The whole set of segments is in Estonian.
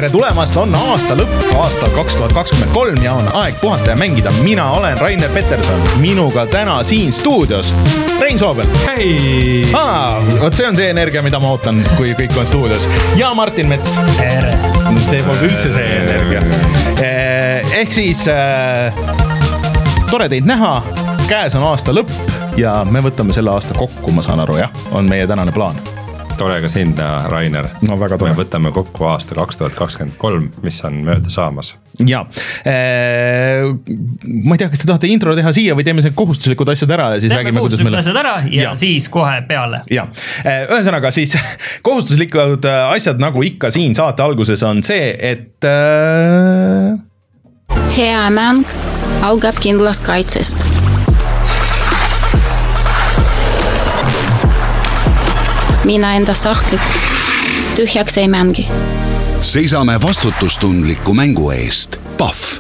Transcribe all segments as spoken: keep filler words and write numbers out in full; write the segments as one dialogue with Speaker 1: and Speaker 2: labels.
Speaker 1: tere tulemast, on aasta lõpp, aasta kaks tuhat kakskümmend kolm ja on aeg puhata ja mängida. Mina olen Rainer Peterson, minuga täna siin stuudios Rein Soobel.
Speaker 2: Hei!
Speaker 1: Aa, võt see on see energia, mida ma ootan, kui kõik on stuudios. Ja Martin Mets.
Speaker 2: Tere!
Speaker 1: See pole üldse see energia. Ehk siis äh, tore teid näha, käes on aasta lõpp ja me võtame selle aasta kokku, ma saan aru, jah, on meie tänane plaan.
Speaker 2: Tore ka sind, Rainer.
Speaker 1: No väga tore.
Speaker 2: Me võtame kokku aasta kaks tuhat kakskümmend kolm, mis on mööda saamas.
Speaker 1: Ja, äh, ma ei tea, kas te tahate intro teha siia või teeme see kohustuslikud asjad ära ja siis
Speaker 3: teeme
Speaker 1: räägime, kuidas
Speaker 3: meile... asjad ära ja, ja siis kohe peale.
Speaker 1: Ja, ühesõnaga siis kohustuslikud asjad nagu ikka siin saate alguses on see, et äh...
Speaker 4: hea mäng algab kindlast kaitsest. Mina enda sahtlit tühjaks ei mängi.
Speaker 5: Seisame vastutustundliku mängu eest. Pahv!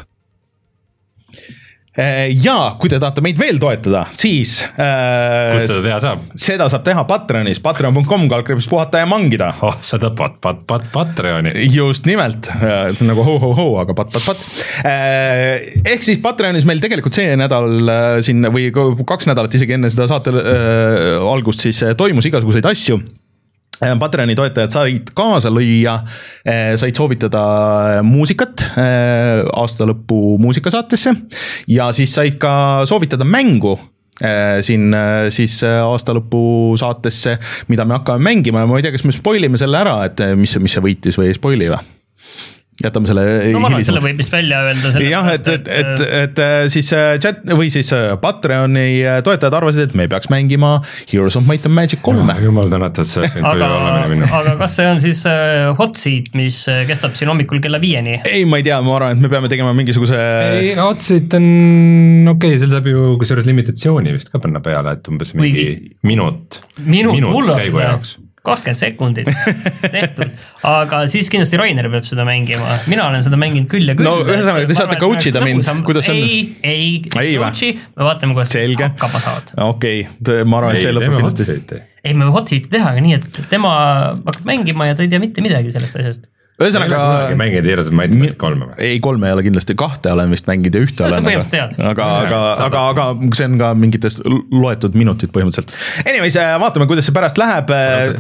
Speaker 1: Ja kui te tahate meid veel toetada, siis äh,
Speaker 2: kus seda teha saab?
Speaker 1: Seda saab teha Patreonis, patreon punkt com kaldkriips puhata ja mangida.
Speaker 2: Oh, seda pat, pat, pat, Patreoni.
Speaker 1: Just nimelt, äh, nagu ho, ho, ho, aga pat, pat, pat. Äh, ehk siis Patreonis meil tegelikult see nädal äh, siin, või kaks nädalat isegi enne seda saate äh, algust siis äh, toimus igasuguseid asju. Patreoni toetajad said kaasa lüüa, said soovitada muusikat aasta lõppu muusikasaatesse ja siis said ka soovitada mängu siin siis aasta lõpu saatesse, mida me hakkame mängima ja ma ei tea, kas me spoilime selle ära, et mis, mis see võitis või ei spoili või? Jätame selle
Speaker 3: no ma arvan, selle võib vist välja öelda
Speaker 1: jah, et, et, et, et, et siis chat või siis Patreoni toetajad arvasid, et me ei peaks mängima Heroes of Might and Magic kolme.
Speaker 2: Jumal tänatud, see
Speaker 3: aga, aga kas see on siis hot seat, mis kestab siin hommikul kella viieni?
Speaker 1: Ei, ma ei tea, ma arvan, et me peame tegema mingisuguse
Speaker 2: ei, hot seat on okei, okay, seal saab ju kusjuures limitatsiooni vist ka panna peale, et umbes mingi või... minut
Speaker 3: minut,
Speaker 2: minut käigu jaoks
Speaker 3: kakskümmend sekundit tehtud, aga siis kindlasti Rainer peab seda mängima. Mina olen seda mänginud küll ja küll.
Speaker 1: No ühesõnaga, te saate coachida mind, kuidas on?
Speaker 3: Ei, ei, ei coachi, me vaatame, kuidas hakkama saad.
Speaker 1: Okei, okay. Ma arvan, et see lõpeb kindlasti.
Speaker 3: Ei, me hot seat'i teha, nii et tema hakkab mängima ja ta ei tea mitte midagi sellest asjast.
Speaker 1: Ühesõnaga
Speaker 2: mängid Heroes of Might and Magic kolme või?
Speaker 1: Ei, kolme ei ole kindlasti, kahte olen vist mänginud ja ühte olen. Aga, aga, aga, aga, aga see on ka mingitest loetud minutit põhimõtteliselt. Anyways, vaatame, kuidas see pärast läheb.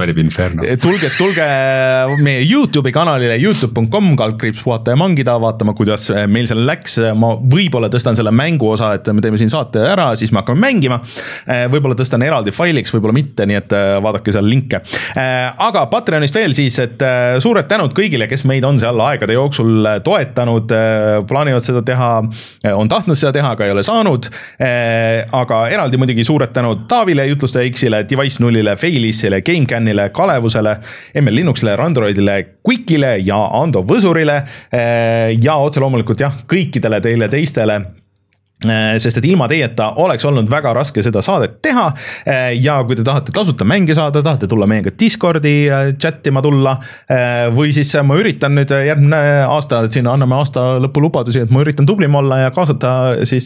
Speaker 1: Tulge, tulge meie YouTube'i kanalile youtube punkt com kaldkriips puhata ja mangida, vaatame, kuidas meil seal läks. Ma võibolla tõstan selle mängu osa, et me teeme siin saate ära, siis me hakkame mängima. Võibolla tõstan eraldi failiks, võibolla mitte, nii et vaadake seal linke. Aga Patreonist veel siis, et suured tänud kõigile, kes meid on seal aegade jooksul toetanud, plaanivad seda teha, on tahtnud seda teha, aga ei ole saanud, aga eraldi muidugi suured tänud Taavile, Jutlustaja X-ile, Device nullile, Failisile, GameCanile, Kalevusele, M L Linuxile, Randroidile, Quickile ja Ando Võsurile ja otse loomulikult jah, kõikidele teile teistele, sest et ilma teieta oleks olnud väga raske seda saadet teha ja kui te tahate tasuta mänge saada, tahate tulla meiega Discordi chatima tulla või siis ma üritan nüüd järgmine aasta, et siin anname aasta lõpu lubadusi, et ma üritan tublim olla ja kaasata siis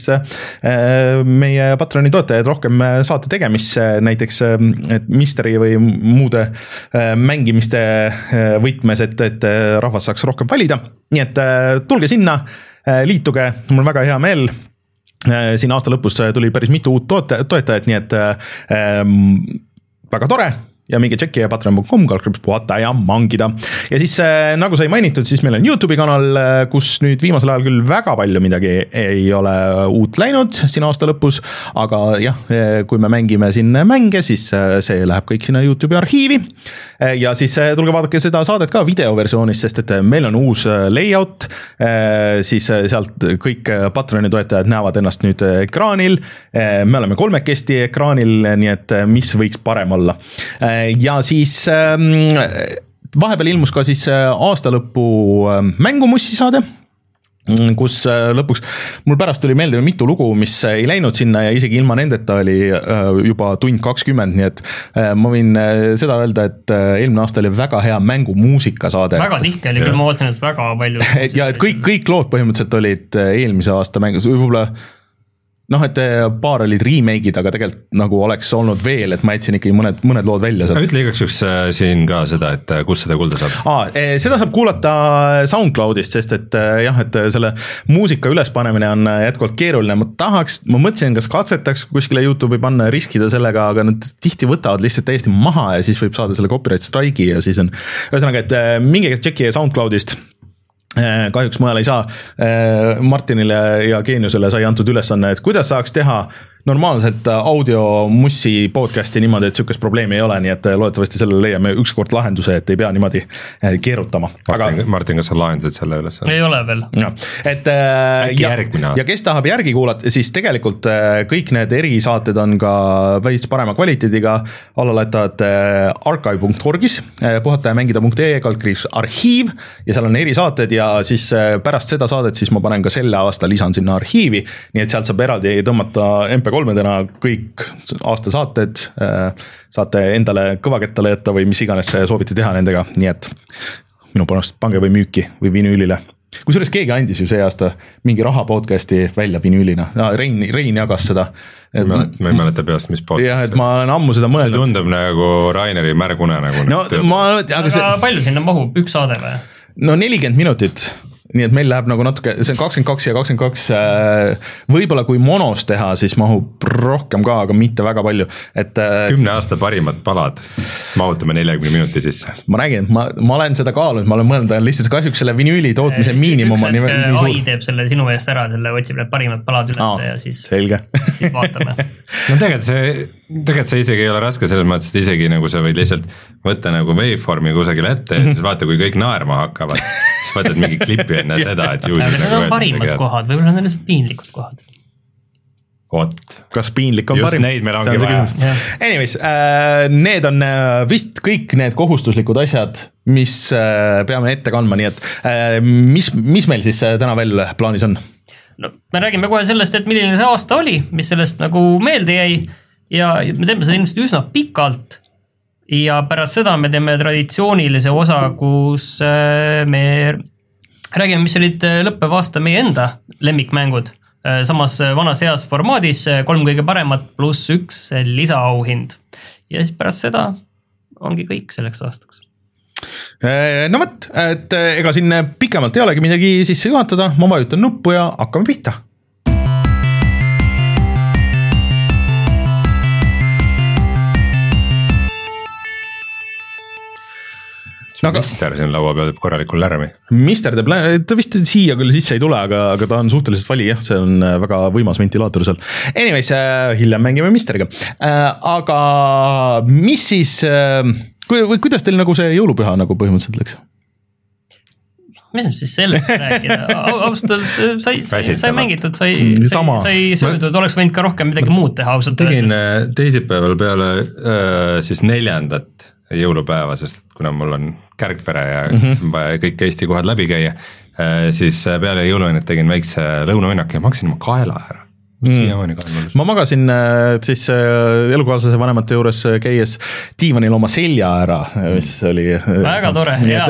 Speaker 1: meie Patroni toetajaid rohkem saate tegemisse, näiteks et mystery või muude mängimiste võtmes, et, et rahvas saaks rohkem valida, nii et tulge sinna, liituge, mul on väga hea meel. Siin aasta lõpus tuli päris mitu uut toetajat, nii et ähm, väga tore ja minge tšekki ja patreon punkt com kaldkriips puhata ja mangida. Ja siis nagu sai mainitud, siis meil on YouTube'i kanal, kus nüüd viimasel ajal küll väga palju midagi ei ole uut läinud siin aasta lõpus, aga jah, kui me mängime siin mänge, siis see läheb kõik sinna YouTube'i arhiivi ja siis tulge vaadake seda saadet ka videoversioonis, sest et meil on uus layout, siis sealt kõik Patreoni toetajad näevad ennast nüüd ekraanil, me oleme kolmekesti ekraanil, nii et mis võiks parem olla. Ja siis vahepeal ilmus ka siis aasta lõpu mängumussi saade, kus lõpuks mul pärast tuli meelde mitu lugu, mis ei läinud sinna ja isegi ilma nendeta oli juba tund kakskümmend, nii et ma võin seda öelda, et eelmine aasta oli väga hea mängumuusika saade.
Speaker 3: Väga tihke oli, küll ma vaatasin, et väga palju.
Speaker 1: Ja et kõik, kõik lood põhimõtteliselt olid eelmise aasta mängus, võib-olla noh, et paar olid remake'id, aga tegelikult nagu oleks olnud veel, et ma jätsin ikkagi mõned, mõned lood välja.
Speaker 2: Ütle igaks juks siin ka seda, et kus seda kuulda saab?
Speaker 1: Aa, seda saab kuulata SoundCloudist, sest et jah, et selle muusika ülespanemine on jätkuvalt keeruline. Ma tahaks, ma mõtlesin, kas katsetaks kuskile YouTube'i panna ja riskida sellega, aga nad tihti võtavad lihtsalt täiesti maha ja siis võib saada selle copyright strike'i ja siis on, ühesõnaga, et mingi tšeki SoundCloudist. Kahjuks mõjal ei saa. Martinile ja Geeniusele sai antud ülesanne, et kuidas saaks teha normaalselt audiomussi podcasti niimoodi, et sükest probleemi ei ole, nii et loodetavasti sellele leiame ükskord lahenduse, et ei pea niimoodi keerutama.
Speaker 2: Martin, aga... Martin, kas sa lahendasid selle üles?
Speaker 3: Ei ole veel.
Speaker 1: No, et, ja, ja kes tahab järgi kuulata, siis tegelikult kõik need erisaated on ka veits parema kvaliteediga, alla laetavad archive punkt orgis, puhata ja mängida punkt ee kalkriips arhiiv ja seal on erisaated ja siis pärast seda saadet siis ma panen ka selle aasta lisan sinna arhiivi, nii et sealt saab eraldi tõmmata em pe kolmedena kõik aasta saated, saate endale kõvakettale jätta või mis iganes soovite teha nendega, nii et minu pärast pange või müüki või vinüülile. Kusjuures keegi andis ju see aasta mingi raha podcasti välja vinüülina, no, Rein, Rein jagas seda.
Speaker 2: Ma ei mäleta peast, mis podcast.
Speaker 1: Jah, et ma olen ammu seda mõelnud.
Speaker 2: See tundub nagu Raineri märgune nagu.
Speaker 1: No, ma, aga
Speaker 3: aga see... palju sinna mahub, üks saade või?
Speaker 1: No nelikümmend minutit. Nii et meil läheb nagu natuke, see on kakskümmend kaks ja kakskümmend kaks, võib-olla kui monos teha, siis mahub rohkem ka, aga mitte väga palju. Et,
Speaker 2: kümne aasta parimad palad, mahutame neljakümne minuti sisse.
Speaker 1: Ma räägin, ma, ma olen seda kaalunud, ma olen mõelnud, lihtsalt kahjuks selle vinüüli tootmise miinimum on nii, nii
Speaker 3: suur. A I teeb selle sinu eest ära, selle otsib need parimad palad üles Aa, ja siis,
Speaker 1: selge.
Speaker 3: siis vaatame.
Speaker 2: No tegelikult see, tegelikult see isegi ei ole raske selles mõttes, et isegi nagu sa võid lihtsalt võtta nagu waveformi kusagil ette ja siis vaata, kui kõik naerma hakkavad, siis võtad mingi klipi enne seda, et ju
Speaker 3: aga need on parimad kohad, võib-olla need on piinlikud kohad.
Speaker 2: What?
Speaker 1: Kas piinlik on
Speaker 2: just
Speaker 1: parim?
Speaker 2: Just neid meil ongi vaja.
Speaker 1: Anyways, äh, need on vist kõik need kohustuslikud asjad, mis äh, peame ette kandma, nii et äh, mis, mis meil siis täna veel plaanis on?
Speaker 3: No, me räägime kohe sellest, et milline see aasta oli, mis sellest nagu meelde jäi ja me teeme seda ilmselt üsna pikalt ja pärast seda me teeme traditsioonilise osa, kus me räägime, mis olid lõppev aasta meie enda lemmikmängud. Samas vanas heas formaadis kolm kõige paremat pluss üks lisaauhind. Ja siis pärast seda ongi kõik selleks aastaks.
Speaker 1: No võt, et ega siin pikemalt ei olegi midagi sisse juhatada, ma vajutan nuppu ja hakkame pihta.
Speaker 2: Aga, Mister siin laua peal teeb korralikul lärmi.
Speaker 1: Mister teeb, ta vist siia küll sisse ei tule, aga, aga ta on suhteliselt vali, jah, see on väga võimas ventilaator seal. Anyways, hiljem mängime Misteriga. Aga mis siis, või kuidas teil nagu see jõulupüha nagu põhimõtteliselt läks?
Speaker 3: Mis siis sellest rääkida? Austas sai, sai, sai mängitud, sai, sai, sai söödud, oleks võinud ka rohkem midagi muud teha ausalt.
Speaker 2: Tegin teisipäeval peale siis neljandat jõulupäeva, sest kuna mul on kärgpere ja mm-hmm. kõik Eesti kohad läbi käia, siis peale jõuluõnnet tegin väikse lõunaõnnak ja maksin oma kaela ära. Mm.
Speaker 1: Ma magasin siis elukaaslase vanemate juures käies diivanil oma selja ära, mis oli
Speaker 3: väga tore, hea.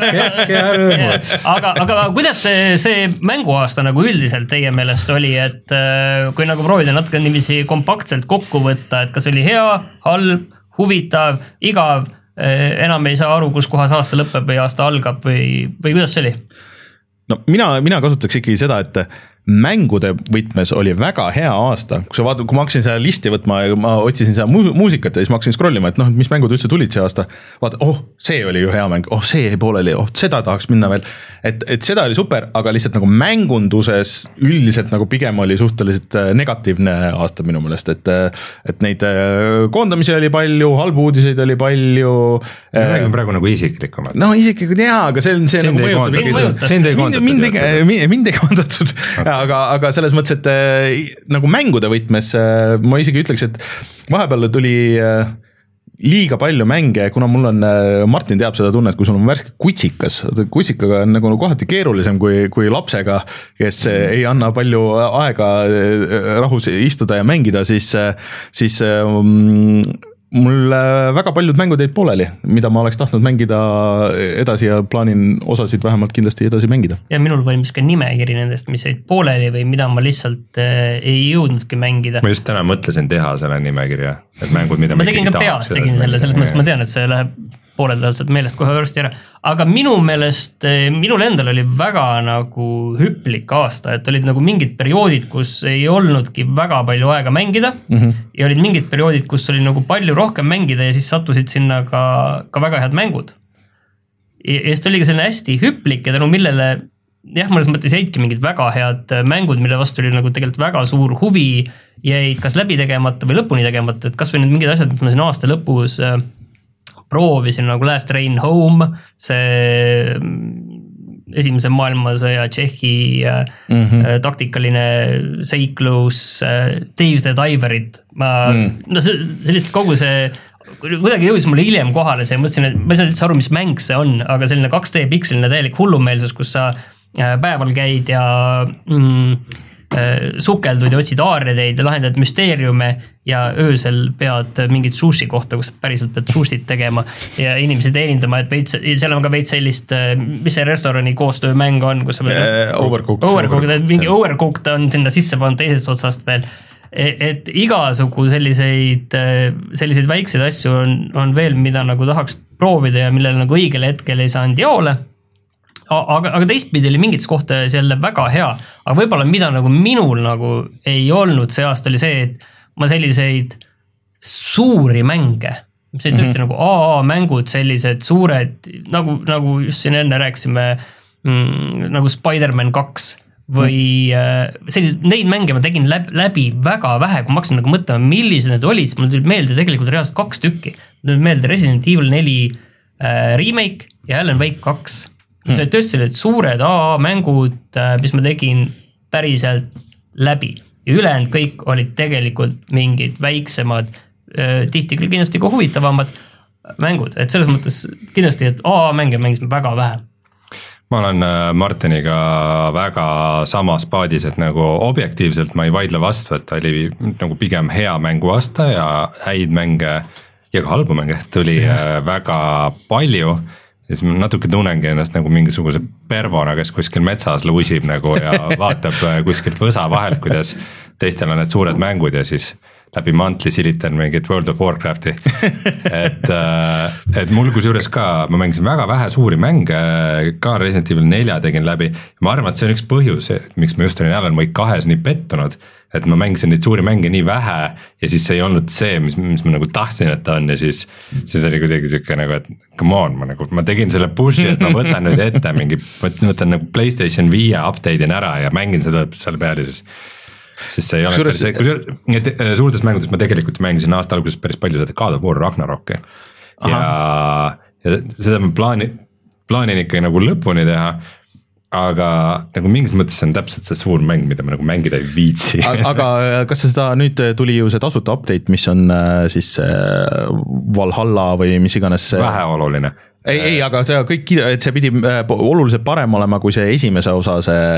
Speaker 3: aga, aga kuidas see, see mänguaasta nagu üldiselt teie meelest oli, et kui nagu proovida natuke niiviisi kompaktselt kokku võtta, et kas oli hea, halb, huvitav, igav, enam ei saa aru, kus kohas aasta lõpeb või aasta algab või, või kuidas see oli?
Speaker 1: No mina, mina kasutaks ikkagi seda, et mängude võtmes oli väga hea aasta, kui sa vaatad, kui ma hakkasin seda listi võtma ja ma otsisin seda mu- muusikat ja siis ma hakkasin scrollima, et noh, mis mängud üldse tulid see aasta, vaata, oh, see oli ju hea mäng, oh, see jäi pooleli, oh, seda tahaks minna veel, et, et seda oli super, aga lihtsalt nagu mängunduses üldiselt nagu pigem oli suhteliselt negatiivne aasta minu meelest, et, et neid koondamisi oli palju, halbu uudiseid oli palju.
Speaker 2: Me räägime praegu nagu isiklikumalt.
Speaker 1: No isiklikult jaa, aga see on see
Speaker 2: sind
Speaker 1: nagu mõjutab. Mind ei koondatud. Aga, aga selles mõttes, et äh, nagu mängude võtmes äh, ma isegi ütleks, et vahepeal tuli äh, liiga palju mänge, kuna mul on, äh, Martin teab seda tunnet, kui sul on värske kutsikas, kutsikaga on nagu kohati keerulisem kui, kui lapsega, kes äh, ei anna palju aega äh, rahus istuda ja mängida, siis, äh, siis äh, mul väga paljud mängud jäid pooleli, mida ma oleks tahtnud mängida edasi ja plaanin osasid vähemalt kindlasti edasi mängida.
Speaker 3: Ja minul valmis ka nimekiri nendest, mis jäid pooleli või mida ma lihtsalt ei jõudnudki mängida.
Speaker 2: Ma just täna mõtlesin teha selle nimekirja, et mängud, mida
Speaker 3: ma tegin ka peas, tegin selle, selles mõttes ma tean, et see läheb poolel täpselt meelest kohe varsti ära, aga minu meelest, minul endal oli väga nagu hüplik aasta, et olid nagu mingid perioodid, kus ei olnudki väga palju aega mängida mm -hmm. ja olid mingid perioodid, kus oli nagu palju rohkem mängida ja siis sattusid sinna ka, ka väga head mängud. Ja siis oli ka selline hästi hüplik ja tänu millele jah, mõnes mõttes jäidki mingid väga head mängud, mille vastu oli nagu tegelikult väga suur huvi, jäid kas läbi tegemata või lõpuni tegemata, et kas või need mingid asjad, mis ma siin aasta lõpus proovisin nagu Last Train Home, see esimese maailmasõja Tšehhi mm -hmm. taktikaline seiklus, Dave the Diverid, ma mm. no see, sellist kogu see kuidagi jõudis mulle hiljem kohale see, mõtlesin, et ma ei saa üldse aru, mis mäng see on, aga selline kaks D pikseline täielik hullumeelsus, kus sa päeval käid ja mm, sukeldud ja otsid aarredeid ja lahendad müsteeriume ja öösel pead mingit sushi kohta, kus päriselt pead sushit tegema ja inimesi teenindama, et veits, seal on ka veits sellist, mis see restorani koostöömäng on, kus sa pead
Speaker 1: äh, Overcooked,
Speaker 3: overcooked, mingi Overcooked on sinna sisse pannud teisest otsast veel, et igasugu selliseid, selliseid väikseid asju on, on veel, mida nagu tahaks proovida ja millele nagu õigel hetkel ei saanud jaole. Aga, aga teistpidi oli mingites kohta jälle väga hea, aga võib-olla mida nagu minul nagu ei olnud see aasta oli see, et ma selliseid suuri mänge, mis olid tõesti mm -hmm. nagu A A mängud, sellised suured, nagu, nagu just siin enne rääkisime, mm, nagu Spider-Man kaks või mm. sellised, neid mänge ma tegin läbi, läbi väga vähe, kui ma hakkasin nagu mõtlema, millised need olid, siis mul tuli meelde tegelikult reaalselt kaks tükki. Mul tuli meelde Resident Evil neli äh, remake ja Alan Wake kaks. See olid tõesti sellised suured A A mängud, mis ma tegin päriselt läbi ja ülejäänud kõik olid tegelikult mingid väiksemad, tihti küll kindlasti ka huvitavamad mängud, et selles mõttes kindlasti, et A A mänge mängisime väga vähe.
Speaker 2: Ma olen Martiniga väga samas paadis, et nagu objektiivselt ma ei vaidle vastu, et ta oli nagu pigem hea mängu aasta ja häid mänge ja ka halbu mänge tuli väga palju. Ja siis ma natuke tunnengi ennast nagu mingisuguse pervona, kes kuskil metsas luusib nagu ja vaatab kuskilt võsa vahelt, kuidas teistel on need suured mängud ja siis läbi mantli silitan mingit World of Warcrafti. et, et mul kusjuures ka, ma mängisin väga vähe suuri mänge, ka Resident Evil nelja tegin läbi. Ma arvan, et see on üks põhjus, miks ma just olin Alan Wake kahes nii pettunud, et ma mängisin neid suuri mänge nii vähe ja siis see ei olnud see, mis, mis ma nagu tahtsin, et ta on ja siis, siis oli kuidagi siuke nagu, et come on, ma, nagu, ma tegin selle push'i, et ma võtan nüüd ette mingi, võtan nagu PlayStation viie update'in ära ja mängin seda seal peal ja siis siis see ei ole Sures... päris see, kui suurtes mängudes ma tegelikult mängisin aasta alguses päris palju seda God of War Ragnarokki ja, ja seda ma plaanin, plaanin ikkagi nagu lõpuni teha, aga nagu mingis mõttes see on täpselt see suur mäng, mida ma nagu mängida ei viitsi.
Speaker 1: Aga kas seda nüüd tuli ju see tasuta update, mis on siis Valhalla või mis iganes see...
Speaker 2: Vähe oluline.
Speaker 1: Ei, ei, aga see kõik, et see pidi oluliselt parem olema kui see esimese osa,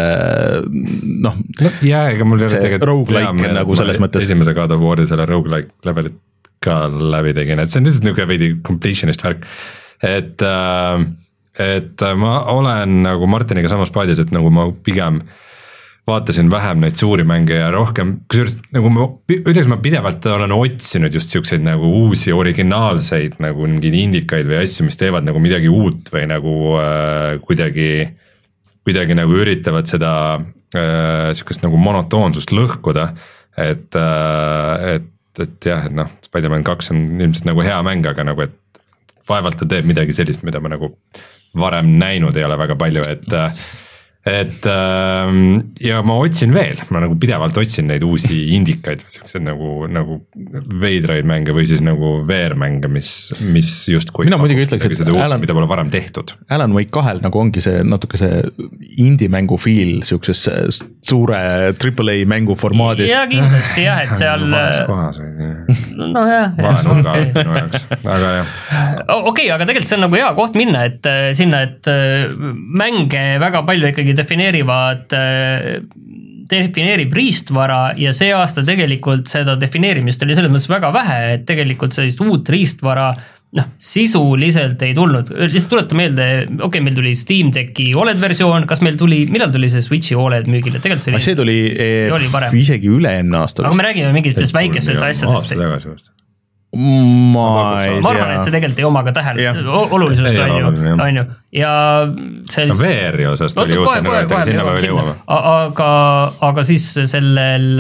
Speaker 1: see noh
Speaker 2: no, jaa, ega mul
Speaker 1: see roguelike nagu selles mõttes.
Speaker 2: Esimese God of War'i selle roguelike levelit ka läbi tegin, et see on lihtsalt niisugune veidi completionist värk, et äh, et ma olen nagu Martiniga samas paadis, et nagu ma pigem vaatasin vähem neid suuri mänge ja rohkem, kusjuures nagu ma ütleks, ma pidevalt olen otsinud just siukseid nagu uusi originaalseid nagu mingeid indikaid või asju, mis teevad nagu midagi uut või nagu äh, kuidagi, kuidagi nagu üritavad seda äh, siukest nagu monotoonsust lõhkuda, et äh, et, et jah, et noh, Spider-Man kaks on ilmselt nagu hea mäng, aga nagu, et vaevalt ta teeb midagi sellist, mida ma nagu varem näinud ei ole väga palju, et et ja ma otsin veel, ma nagu pidevalt otsin neid uusi indikaid või sellised nagu, nagu veidraid mänge või siis nagu veermänge, mis, mis justkui
Speaker 1: mina muidugi ütleks, et
Speaker 2: uut, Alan, mida pole varem tehtud.
Speaker 1: Alan Wake kahel nagu ongi see natuke see indie mängu feel siukses suure triple A mängu formaadis.
Speaker 3: Ja kindlasti jah, et seal
Speaker 2: vaes kohas või
Speaker 3: no jah,
Speaker 2: aga jah.
Speaker 3: Okei, aga tegelikult see on nagu hea koht minna, et sinna, et mänge väga palju ikkagi defineerivad defineerib riistvara ja see aasta tegelikult seda defineerimist oli selles mõttes väga vähe, et tegelikult sellist uut riistvara noh, sisuliselt ei tulnud, lihtsalt tuleta meelde, okei, okay, meil tuli Steam Decki O L E D versioon, kas meil tuli, millal tuli see Switchi O L E D müügile, tegelikult see oli,
Speaker 1: see tuli, oli isegi üle-eelmine aasta.
Speaker 3: Aga me räägime mingitest väikestest asjadest.
Speaker 1: Ma,
Speaker 3: ma arvan, et see tegelikult ei oma ka tähel olulisust on ju, on ju ja see
Speaker 2: no, V R-i osas tuli juurde, aga sinna me veel jõuame.
Speaker 3: Aga, aga siis sellel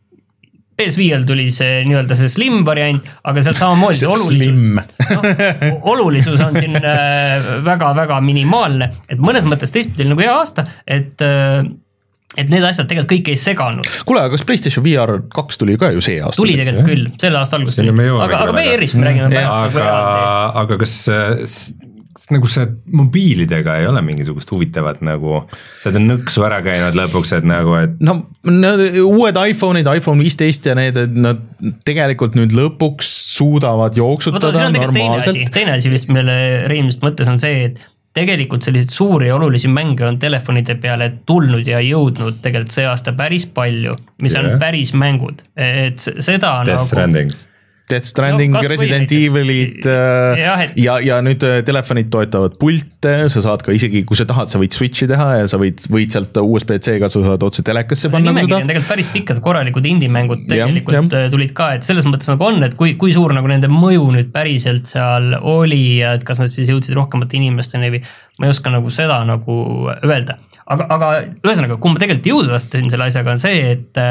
Speaker 3: P S viiel tuli see nii-öelda see slim variant, aga sealt samamoodi see olulisus, no, olulisus on siin väga-väga minimaalne, et mõnes mõttes teistpidi nagu hea aasta, et et need asjad tegelikult kõik ei seganud.
Speaker 1: Kuule, aga kas PlayStation V R kaks tuli ka ju see aasta?
Speaker 3: Tuli tegelikult küll, selle aasta alguses tuli. Aga, aga V R-is me räägime pärast.
Speaker 2: Aga, aga kas nagu see mobiilidega ei ole mingisugust huvitavat nagu, sa oled nõksu ära käinud lõpuks, et nagu, et
Speaker 1: no uued iPhone'id, iPhone viisteist ja need, nad tegelikult nüüd lõpuks suudavad jooksutada
Speaker 3: Võta,
Speaker 1: normaalselt.
Speaker 3: Teine asi, teine asi vist, mille Reimist mõttes on see, et tegelikult selliseid suuri ja olulisi mänge on telefonide peale tulnud ja jõudnud tegelikult see aasta päris palju, mis yeah. on päris mängud, et seda
Speaker 2: Death
Speaker 3: nagu
Speaker 2: Strandings.
Speaker 1: Death Stranding, no, Resident Evil'id ja, et... ja, ja nüüd telefonid toetavad pilte, sa saad ka isegi, kui sa tahad, sa võid Switchi teha ja sa võid, võid sealt U S B C-ga, sa saad otse telekasse
Speaker 3: see
Speaker 1: panna.
Speaker 3: See nimekiri on tegelikult päris pikkad korralikud indie-mängud tegelikult ja, ja. tulid ka, et selles mõttes nagu on, et kui, kui suur nagu nende mõju nüüd päriselt seal oli ja et kas nad siis jõudsid rohkemate inimesteni või ma ei oska nagu seda nagu öelda. Aga, aga ühesõnaga, kui ma tegelikult jõuda tahtsin selle asjaga on see, et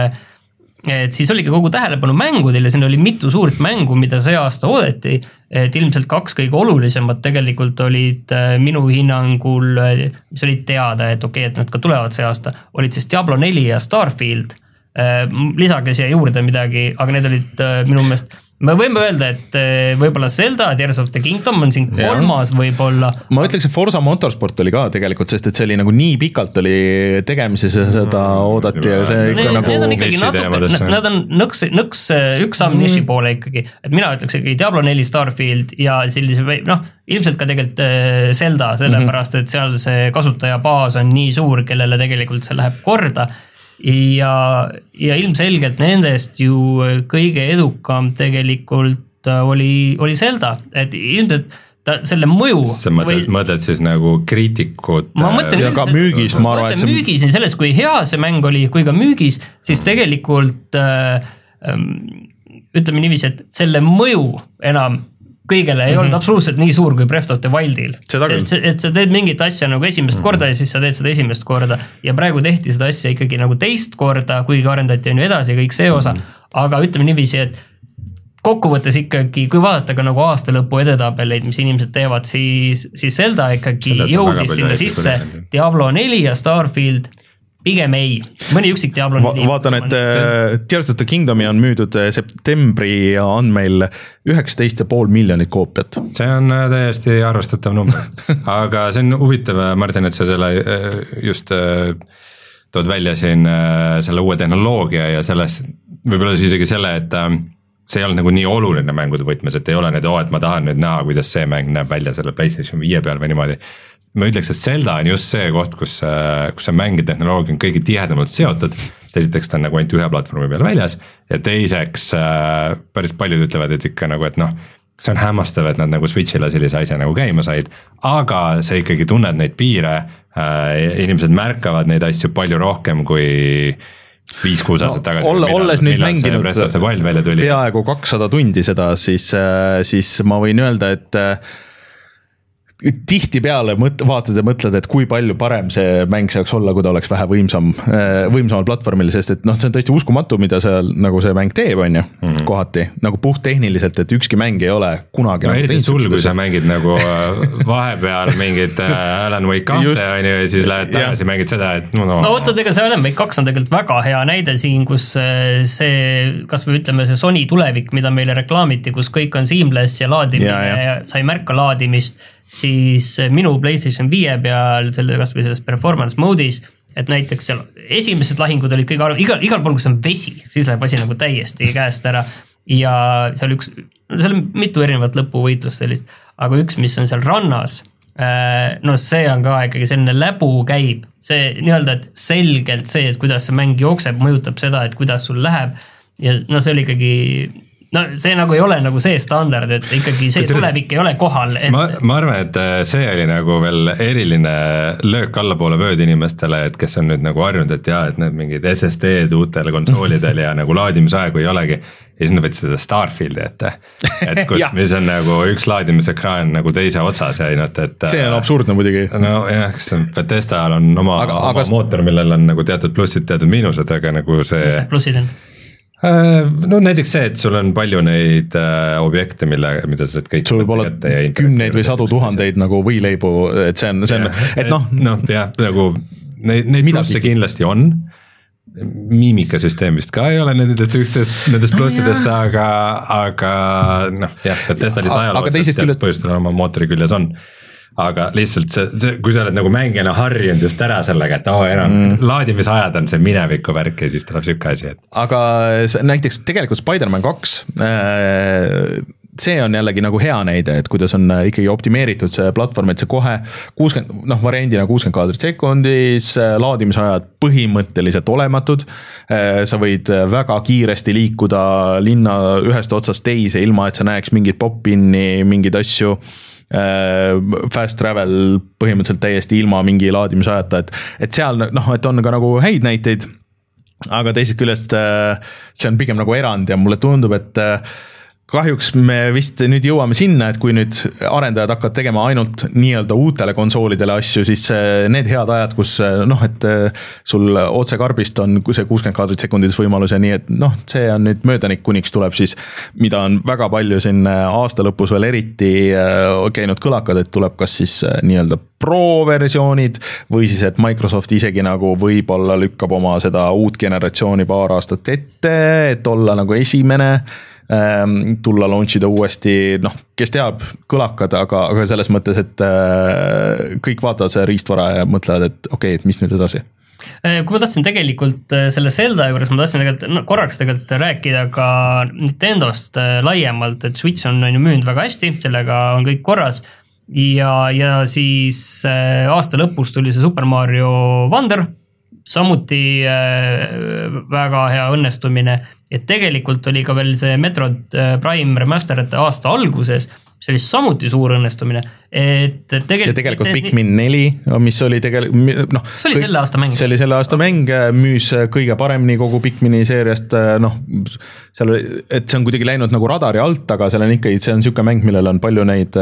Speaker 3: et siis oligi kogu tähelepanu mängudel ja siin oli mitu suurt mängu, mida see aasta oodeti, et ilmselt kaks kõige olulisemad tegelikult olid minu hinnangul, mis olid teada, et okei, okay, et nad ka tulevad see aasta, olid siis Diablo neli ja Starfield, lisage siia juurde midagi, aga need olid minu meelest me võime öelda, et võib-olla Zelda, Tears of the Kingdom on siin kolmas võib-olla.
Speaker 1: Ma ütleks, et Forza Motorsport oli ka tegelikult, sest et see oli nagu nii pikalt oli tegemises ja seda oodati ja see ikka
Speaker 3: need,
Speaker 1: nagu...
Speaker 3: Need on ikkagi natuke, nad on nõks, nõks üks samm niši poole ikkagi, et mina ütleks ikkagi Diablo neli, Starfield ja sellise, noh, ilmselt ka tegelikult Zelda, sellepärast, et seal see kasutajabaas on nii suur, kellele tegelikult see läheb korda. Ja, ja ilmselgelt nendest ju kõige edukam tegelikult oli, oli Zelda, et ilmselt ta, selle mõju
Speaker 2: sa mõtled, või... mõtled siis nagu kriitikut
Speaker 3: ma mõtlen,
Speaker 1: ja ka müügis ma arvan,
Speaker 3: et see... müügis ja selles, kui hea see mäng oli, kui ka müügis, siis tegelikult äh, ütleme niiviisi, et selle mõju enam kõigele ei mm-hmm. olnud absoluutselt nii suur kui Breath of the Wildil. Et, et sa teed mingit asja nagu esimest mm-hmm. korda ja siis sa teed seda esimest korda ja praegu tehti seda asja ikkagi nagu teist korda, kuigi arendati on ju edasi kõik see osa, mm-hmm. aga ütleme niiviisi, et kokkuvõttes ikkagi, kui vaadata ka nagu aasta lõpu edetabeleid, mis inimesed teevad, siis, siis Zelda ikkagi Zelda jõudis sinna sisse, Diablo neli ja Starfield pigem ei, mõni üksik Diablo
Speaker 1: Va vaatan, et uh, Tears of the Kingdomi on müüdud septembri ja on meil üheksateist ja pool miljonit koopiat.
Speaker 2: See on täiesti arvestatav number, aga see on huvitav, Martin, et sa selle just tood välja siin selle uue tehnoloogia ja sellest, võib-olla siis isegi selle, et see ei ole nagu nii oluline mängude võtmes, et ei ole need, oo, et ma tahan nüüd näha, kuidas see mäng näeb välja selle PlayStation viie peal või niimoodi. Ma ütleks, et Zelda on just see koht, kus, kus see mäng ja tehnoloogia on kõige tihedamalt seotud, sest esiteks ta on nagu ainult ühe platvormi peal väljas ja teiseks päris paljud ütlevad, et ikka nagu, et noh, see on hämmastav, et nad nagu Switch'ile sellise asja nagu käima said, aga sa ikkagi tunned neid piire, inimesed märkavad neid asju palju rohkem kui viis-kuus aastat tagasi.
Speaker 1: No, olla, olles nüüd mänginud peaaegu kakssada tundi seda, siis, siis ma võin öelda, et tihti peale mõt, vaatad ja mõtled, et kui palju parem see mäng saaks olla, kui ta oleks vähe võimsam, võimsamal platvormil, sest et noh, see on tõesti uskumatu, mida seal nagu see mäng teeb, on ju, mm-hmm. kohati, nagu puht tehniliselt, et ükski mäng ei ole kunagi.
Speaker 2: No eriti sul, kui sa mängid nagu vahepeal mingid Alan Wake kahte, on ju, ja siis lähed tagasi, mängid seda, et no, no.
Speaker 3: no ootad, ega see Alan Wake kaks on tegelikult väga hea näide siin, kus see, kas me ütleme, see Sony tulevik, mida meile reklaamiti, kus kõik on seamless ja laadimine ja, ja. ja sa ei märka laadimist, siis minu PlayStation viie peal, selle, kas või selles performance mode'is, et näiteks seal esimesed lahingud olid kõige arv, igal, igal pool, kus on vesi, siis läheb asi nagu täiesti käest ära ja seal üks, seal on mitu erinevat lõpuvõitlust sellist, aga üks, mis on seal rannas, no see on ka ikkagi selline läbu käib, see nii-öelda, et selgelt see, et kuidas see mäng jookseb, mõjutab seda, et kuidas sul läheb ja no see oli ikkagi, no see nagu ei ole nagu see standard, et ikkagi see tulevik ei ole kohal et....
Speaker 2: Ma, ma arvan, et see oli nagu veel eriline löök allapoole vööd inimestele, et kes on nüüd nagu harjunud, et jaa, et need mingid S S D-d uutele konsoolidel ja nagu laadimisaegu ei olegi ja siis nad võtsid seda Starfieldi ette, et kus mis on nagu üks laadimisekraan nagu teise otsas ja ainult, et
Speaker 1: see on absurdne muidugi.
Speaker 2: No jah, kas Bethesdal on oma, aga, oma aga... mootor, millel on nagu teatud plussid, teatud miinused, aga nagu see
Speaker 3: mis plussid on?
Speaker 2: No näiteks see, et sul on palju neid äh, objekte, mille, mida sa saad kõik
Speaker 1: sul võib olla kümneid või sadu tuhandeid nagu võileibu, et see on, see on, et noh
Speaker 2: no, jah, nagu neid, neid plusse kindlasti on, miimikasüsteem vist ka ei ole nendest üksteist, nendest plussidest no,, aga, aga noh, jah, et Tesla ajalooliselt teatud põhjustel oma mootori küljes on. Aga lihtsalt see, see, kui sa oled nagu mängijana harjunud just ära sellega, et oh, enam mm. laadimisajad on see mineviku värk ja siis tuleb siuke asi. Et...
Speaker 1: aga näiteks tegelikult Spider-Man kaks, see on jällegi nagu hea näide, et kuidas on ikkagi optimeeritud see platvorm, et see kohe kuuskümmend, noh variandina kuuskümmend kaadrit sekundis, laadimisajad põhimõtteliselt olematud, sa võid väga kiiresti liikuda linna ühest otsast teise, ilma et sa näeks mingit pop-in'i, mingeid asju, fast travel põhimõtteliselt täiesti ilma mingi laadimisajata, et, et seal noh, et on ka nagu häid näiteid, aga teisest küljest see on pigem nagu erand ja mulle tundub, et kahjuks me vist nüüd jõuame sinna, et kui nüüd arendajad hakkavad tegema ainult nii-öelda uutele konsoolidele asju, siis need head ajad, kus noh, et sul otse karbist on see kuuskümmend kaadrit sekundis võimalus ja nii, et noh, see on nüüd möödanik kuniks tuleb siis, mida on väga palju siin aasta lõpus veel eriti käinud kõlakad, et tuleb kas siis nii-öelda pro-versioonid või siis, et Microsoft isegi nagu võib-olla lükkab oma seda uut generatsiooni paar aastat ette, et olla nagu esimene, tulla launchida uuesti, noh, kes teab, kõlakad, aga, aga selles mõttes, et kõik vaatavad see riistvara ja mõtlevad, et okei, okay, et mis nüüd edasi?
Speaker 3: Kui ma tahtsin tegelikult selle Zelda juures, ma tahtsin tegelikult no, korraks tegelikult rääkida ka Nintendost laiemalt, et Switch on, on ju müünud väga hästi, sellega on kõik korras ja, ja siis aasta lõpus tuli see Super Mario Wonder, samuti väga hea õnnestumine, et tegelikult oli ka veel see Metroid Prime Remastered aasta alguses, see oli samuti suur õnnestumine, et tegelikult...
Speaker 1: Ja tegelikult Pikmin neli, mis oli tegelikult... No,
Speaker 3: see oli selle aasta mäng.
Speaker 1: See oli selle aasta mäng, müüs kõige paremini kogu Pikmini seeriast, noh, seal, et see on kuidagi läinud nagu radari alt, aga seal on ikkagi, see on siuke mäng, millel on palju neid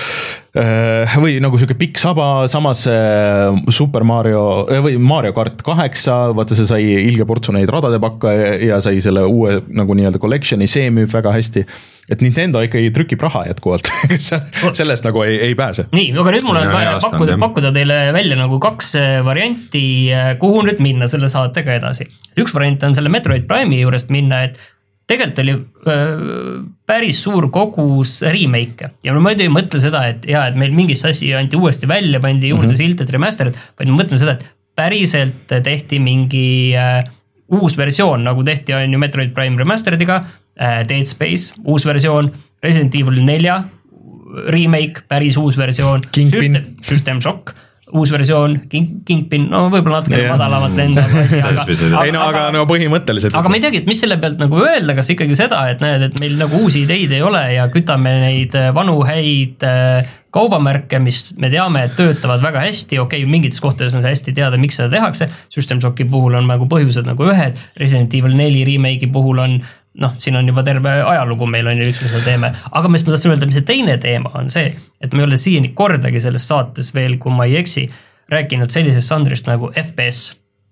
Speaker 1: või nagu siuke pikk saba, samas Super Mario või Mario Kart kaheksa, vaata see sai ilge portsu neid radade pakka ja sai selle uue nagu nii-öelda collection'i, see müüb väga hästi, et Nintendo ikkagi trükib raha jätkuvalt sellest nagu ei, ei pääse.
Speaker 3: Nii, aga nüüd mul on vaja pakkuda, pakkuda teile välja nagu kaks varianti, kuhu nüüd minna selle saatega edasi. Üks variant on selle Metroid Prime'i juurest minna, et tegelikult oli öö, päris suur kogus remake ja ma ei mõtle seda, et, ja, et meil mingis asi anti uuesti välja, pandi juurde mm-hmm. silt, et remastered, vaid ma mõtlen seda, et päriselt tehti mingi äh, uus versioon, nagu tehti on ju Metroid Prime Remasterediga, äh, Dead Space, uus versioon, Resident Evil nelja remake, päris uus versioon, System, System Shock, uus versioon, King, Kingpin, no võib-olla natuke yeah. madalamalt lendab asi, aga,
Speaker 1: ei no aga, aga no põhimõtteliselt.
Speaker 3: Aga ma ei teagi, et mis selle pealt nagu öelda, kas ikkagi seda, et näed, et meil nagu uusi ideid ei ole ja kütame neid vanu häid kaubamärke, mis me teame, et töötavad väga hästi, okei, okay, mingites kohtades on see hästi teada, miks seda tehakse, System Shocki puhul on nagu põhjused nagu ühed, Resident Evil neli remake'i puhul on noh, siin on juba terve ajalugu meil on ju üks, mis me teeme, aga mis ma tahtsin öelda, mis see teine teema on see, et me ei ole siiani kordagi selles saates veel, kui ma ei eksi, rääkinud sellisest žanrist nagu F P S.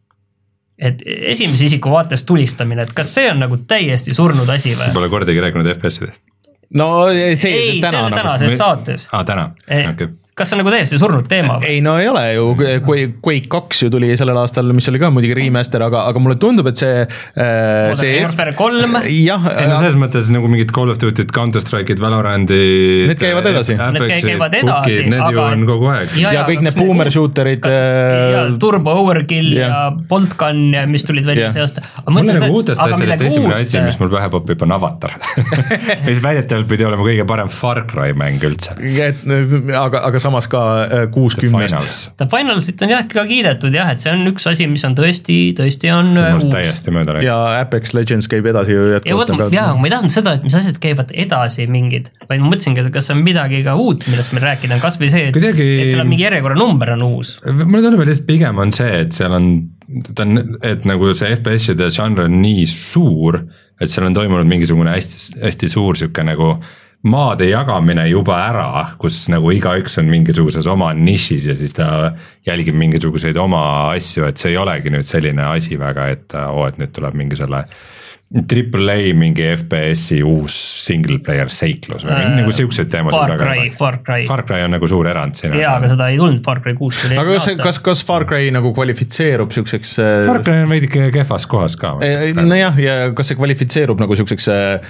Speaker 3: Et esimese isiku vaates tulistamine, et kas see on nagu täiesti surnud asi või?
Speaker 2: Pole kordagi rääkinud F P S-idest.
Speaker 1: No see,
Speaker 3: ei, täna, see tänases nagu... saates.
Speaker 2: Aa, täna, okei. Okay.
Speaker 3: Kas see on nagu täiesti surnud teema?
Speaker 1: Ei, no ei ole ju, Quake kaks ju tuli sellel aastal, mis oli ka muidugi remaster, aga, aga mulle tundub, et see...
Speaker 3: Äh, see Warfare kolm.
Speaker 1: Jah.
Speaker 2: Ei, no selles mõttes nagu mingid Call of Duty'd, Counter-Strike'id, Valorandi...
Speaker 1: Need käivad edasi.
Speaker 3: Need käivad edasi,
Speaker 2: need aga... ju on kogu aeg.
Speaker 1: Ja, ja kõik need boomer shooterid...
Speaker 3: Ja, Turbo Overkill ja, ja Bolt Gun, mis tulid välja see aasta.
Speaker 2: Mul on nagu uutest asjadest esimene asi, mis mul pähe popib, on Avatar. mis väidetavalt pidi olema kõige parem Far Cry mäng üldse.
Speaker 1: Aga, aga samas ka kuuskümmend.
Speaker 3: The Finalsit on jah ka kiidetud jah, et see on üks asi, mis on tõesti, tõesti on uus.
Speaker 2: Täiesti mööda.
Speaker 1: Ja Apex Legends käib edasi.
Speaker 3: Ja, võt, jah, ma ei tahtnud seda, et mis asjad käivad edasi mingid, vaid ma mõtlesingi, kas on midagi ka uut, millest meil rääkida on, kas või see, et, Kuidagi... et seal on mingi järjekorra number on uus.
Speaker 2: Mulle tundub, et pigem on see, et seal on, ta on, et nagu see F P S-ide žanr on nii suur, et seal on toimunud mingisugune hästi, hästi suur siuke nagu maade jagamine juba ära, kus nagu igaüks on mingisuguses oma nišis ja siis ta jälgib mingisuguseid oma asju, et see ei olegi nüüd selline asi väga, et oo, et nüüd tuleb mingi selle triple A mingi F P S-i uus single player seiklus või äh, nagu siuksed teemasid.
Speaker 3: Far Cry, Far Cry.
Speaker 2: Far Cry on nagu suur erand siin.
Speaker 3: Jaa, aga seda ei tulnud Far Cry kuus.
Speaker 1: Aga kas, kas, kas Far Cry nagu kvalifitseerub siukseks...
Speaker 2: Far Cry on veidike kehvas kohas ka.
Speaker 1: No jah, ja kas see kvalifitseerub nagu siukseks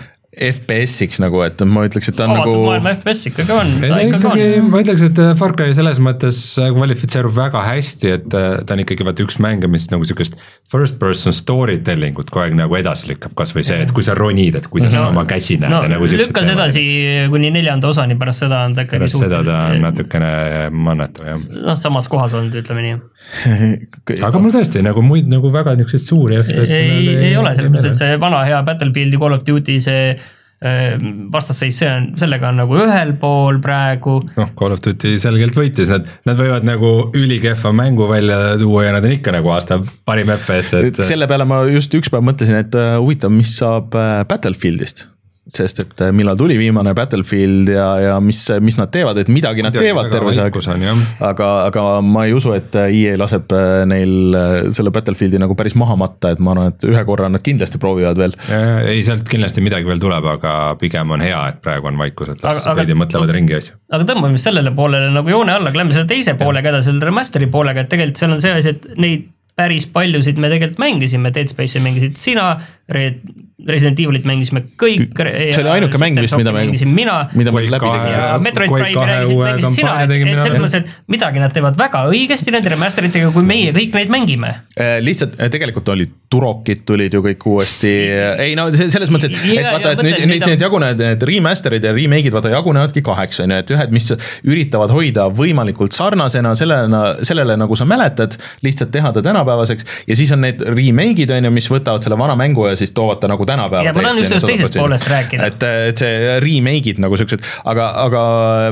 Speaker 1: F P S-iks nagu, et ma ütleks, et ta on
Speaker 3: Avatud
Speaker 1: nagu...
Speaker 3: maailma F P S ikkagi on, ta
Speaker 2: ei,
Speaker 3: ikkagi
Speaker 2: ikkagi,
Speaker 3: on.
Speaker 2: Ma ütleks, et Far Cry selles mõttes kvalifitseerub väga hästi, et ta on ikkagi vaat üks mäng, mis nagu siukest first person storytellingut kogu aeg nagu edasi lükkab, kas või see, et kui sa ronid, et kuidas no, sa oma käsi näed.
Speaker 3: No,
Speaker 2: nagu
Speaker 3: lükkas edasi kuni neljanda osani, pärast seda on ta ikkagi
Speaker 2: pärast seda ta on natukene mannetav, jah.
Speaker 3: No samas kohas olnud, ütleme nii.
Speaker 2: Aga mul tõesti nagu muid nagu väga niisugused suuri F P S
Speaker 3: ei, ei ole, selles mõttes, et see vana hea Battlefieldi Call of Duty, see vastasseis, see on, sellega on nagu ühel pool praegu.
Speaker 2: Noh, Call of Duty selgelt võitis, nad, nad võivad nagu ülikehva mängu välja tuua ja nad on ikka nagu aasta parim F P S.
Speaker 1: Et... Selle peale ma just üks päev mõtlesin, et huvitav, mis saab Battlefieldist. Sest et millal tuli viimane Battlefield ja, ja mis, mis nad teevad, et midagi nad teevad terve aeg, aga, aga ma ei usu, et E A laseb neil selle Battlefieldi nagu päris maha matta, et ma arvan, et ühe korra nad kindlasti proovivad veel.
Speaker 2: Ei, sealt kindlasti midagi veel tuleb, aga pigem on hea, et praegu on vaikus, et las veidi mõtlevad ringi asju.
Speaker 3: Aga tõmbame sellele poolele nagu joone alla, lähme selle teise poolega, selle remasteri poolega, et tegelikult seal on see asi, et neid päris paljusid me tegelikult mängisime, Dead Space'i mängisid sina, Resident Evilit mängisime kõik.
Speaker 1: See oli ainuke mäng, mis mida me
Speaker 3: mina,
Speaker 1: mida me läbi tegime.
Speaker 3: Ja Metroid Prime mängisid sina, et selles mõttes, et midagi nad teevad väga õigesti nende remasteritega, kui meie kõik neid mängime.
Speaker 1: Lihtsalt tegelikult olid turokid, tulid ju kõik uuesti, ei no selles mõttes, et, et vaata, et nüüd, nüüd need jagunevad, need remasterid ja remake'id vaata jagunevadki kaheksa, et ühed, mis üritavad hoida võimalikult sarnasena sellele, sellele nagu sa mäletad, lihtsalt teha ta tänapäevaseks ja siis on need remake'id, mis võtavad selle vana mängu ja siis toovad ta nagu tänapäeva.
Speaker 3: Ja ma tahan just sellest teisest poolest rääkida.
Speaker 1: Et, et see remake'id nagu sellised, aga, aga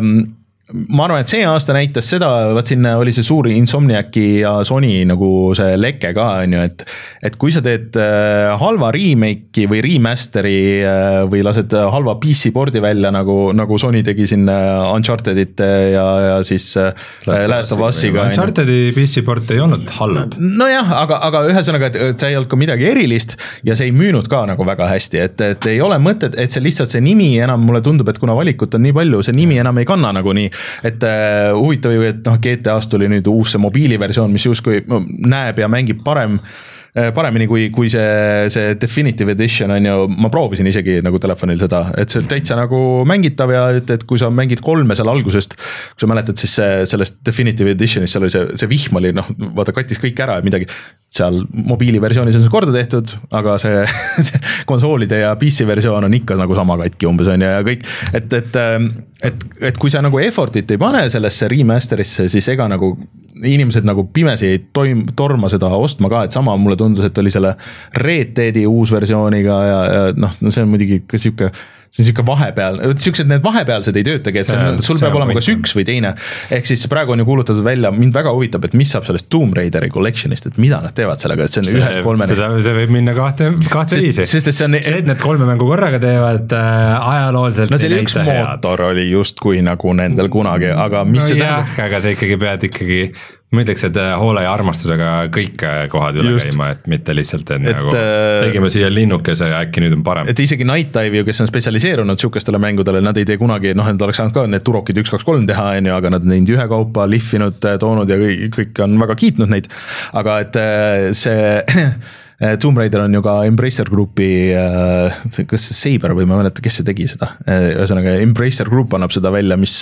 Speaker 1: ma arvan, et see aasta näitas seda, vaat siin oli see suur Insomniaci ja Sony nagu see leke ka, on ju, et, et kui sa teed halva remake'i või remasteri või lased halva P C board'i välja, nagu, nagu Sony tegi siin Unchartedit ja, ja siis Last of Us'iga.
Speaker 2: Unchartedi P C board ei olnud halb.
Speaker 1: No jah, aga, aga ühesõnaga, et see ei olnud ka midagi erilist ja see ei müünud ka nagu väga hästi, et, et ei ole mõtet, et see lihtsalt see nimi enam, mulle tundub, et kuna valikut on nii palju, see nimi enam ei kanna nagu nii. Et uh, huvitav ju, et noh, G T A-st tuli nüüd uus see mobiiliversioon, mis justkui näeb ja mängib parem, paremini kui, kui see, see Definitive Edition on ju, ma proovisin isegi nagu telefonil seda, et see täitsa nagu mängitav ja et, et kui sa mängid kolme seal algusest, kui sa mäletad, siis see, sellest Definitive Editionist seal oli see, see vihm oli, noh, vaata kattis kõik ära ja midagi seal mobiiliversioonis on see korda tehtud, aga see, see konsoolide ja P C versioon on ikka nagu sama katki umbes on ja kõik, et, et, et, et kui sa nagu effortit ei pane sellesse remasterisse, siis ega nagu inimesed nagu pimesi ei toim, torma seda ostma ka, et sama mulle tundus, et oli selle Red Deadi uus versiooniga ja, ja noh, no see on muidugi ka siuke, see on siuke vahepeal, siuksed need vahepealsed ei töötagi, et see on, sul peab olema kas üks või teine, ehk siis praegu on ju kuulutatud välja, mind väga huvitab, et mis saab sellest Tomb Raideri collectionist, et mida nad teevad sellega, et see on see, ühest kolmeni.
Speaker 2: Seda, see võib minna kahte, kahte viisi.
Speaker 1: Sest, see, on,
Speaker 2: see, et need kolme mängu korraga teevad äh, ajalooliselt.
Speaker 1: No see oli üks mootor oli justkui nagu nendel kunagi, aga mis
Speaker 2: no
Speaker 1: see
Speaker 2: jah, tähendab? Aga sa ikkagi pead ikkagi ma ütleks, et hoole ja armastusega kõik kohad üle just. Käima, et mitte lihtsalt, et, et nagu tegime siia linnukese ja äkki nüüd on parem.
Speaker 1: Et isegi Night Dive, kes on spetsialiseerunud sihukestele mängudele, nad ei tee kunagi, noh, nad oleks saanud ka need turokid üks kaks kolm teha, aga nad neid ühe kaupa lihvinud, toonud ja kõik, kõik on väga kiitnud neid, aga et see Tomb Raider on ju ka Embracer Groupi, kas see Saber või ma mäleta, kes see tegi seda, ühesõnaga Embracer Group annab seda välja, mis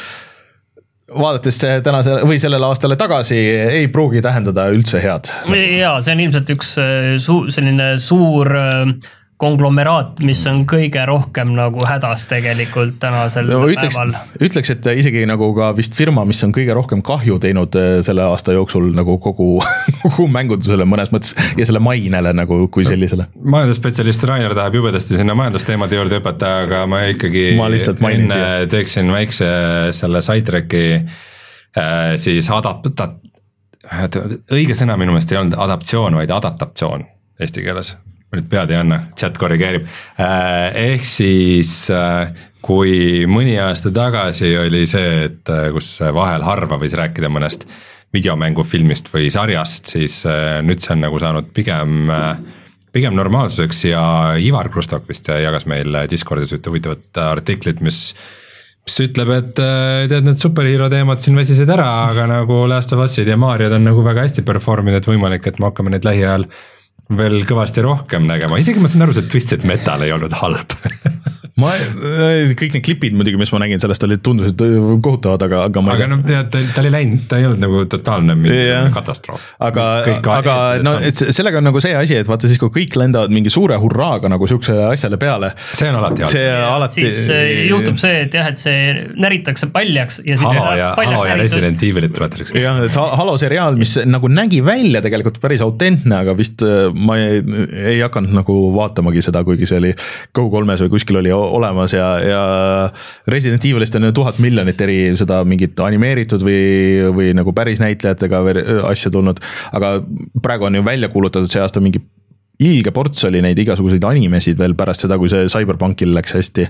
Speaker 1: vaadates tänase või sellele aastale tagasi ei pruugi tähendada üldse head.
Speaker 3: Jaa, see on ilmselt üks su, selline suur konglomeraat, mis on kõige rohkem nagu hädas tegelikult tänasel no, ütleks, päeval.
Speaker 1: Ütleks, et isegi nagu ka vist firma, mis on kõige rohkem kahju teinud selle aasta jooksul nagu kogu, kogu mängundusele mõnes mõttes ja selle mainele nagu kui sellisele.
Speaker 2: Majandusspetsialist Rainer tahab jubedasti sinna majandusteemade juurde õpeta, aga ma ikkagi
Speaker 1: ma enne
Speaker 2: teeksin väikse selle Sidetracki äh, siis adaptat-, õige sõna minu meelest ei olnud adaptsioon, vaid adaptatsioon eesti keeles. Ma nüüd pead ei anna, chat korrigeerib. Ehk siis kui mõni aasta tagasi oli see, et kus vahel harva võis rääkida mõnest videomängufilmist või sarjast, siis nüüd see on nagu saanud pigem, pigem normaalsuseks ja Ivar Krustok vist jagas meil Discordis ühte huvitavat artiklit, mis mis ütleb, et tead, need superhero teemad siin väsisid ära, aga nagu Last of Usid ja Mariod on nagu väga hästi performinud, et võimalik, et me hakkame neid lähiajal veel kõvasti rohkem nägema, isegi ma saan aru, see Twisted Metal ei olnud halb
Speaker 1: ma, kõik need klipid muidugi, mis ma nägin sellest, olid tundusid kohutavad, aga aga,
Speaker 2: aga no, ta, ta oli läinud, ta ei olnud nagu totaalne yeah. katastroof.
Speaker 1: Aga, aga no, et sellega on nagu see asi, et vaata siis, kui kõik lendavad mingi suure hurraaga nagu siukse asjale peale.
Speaker 2: See on alati
Speaker 1: see alati...
Speaker 3: Siis juhtub see, et jah, et see näritakse paljaks ja siis
Speaker 2: Halo ja, Halo ja Resident Evilit tuletakse.
Speaker 1: jah, et Halo seriaal, mis nagu nägi välja tegelikult päris autentne, aga vist ma ei, ei hakanud nagu vaatamagi seda, kuigi see oli Go kolmes või kuskil oli olemas ja, ja Resident Evilist on tuhat miljonit eri seda mingit animeeritud või, või nagu päris näitlejatega asja tulnud, aga praegu on ju välja kuulutatud see aasta mingi ilge ports oli neid igasuguseid animesid veel pärast seda, kui see Cyberpunkil läks hästi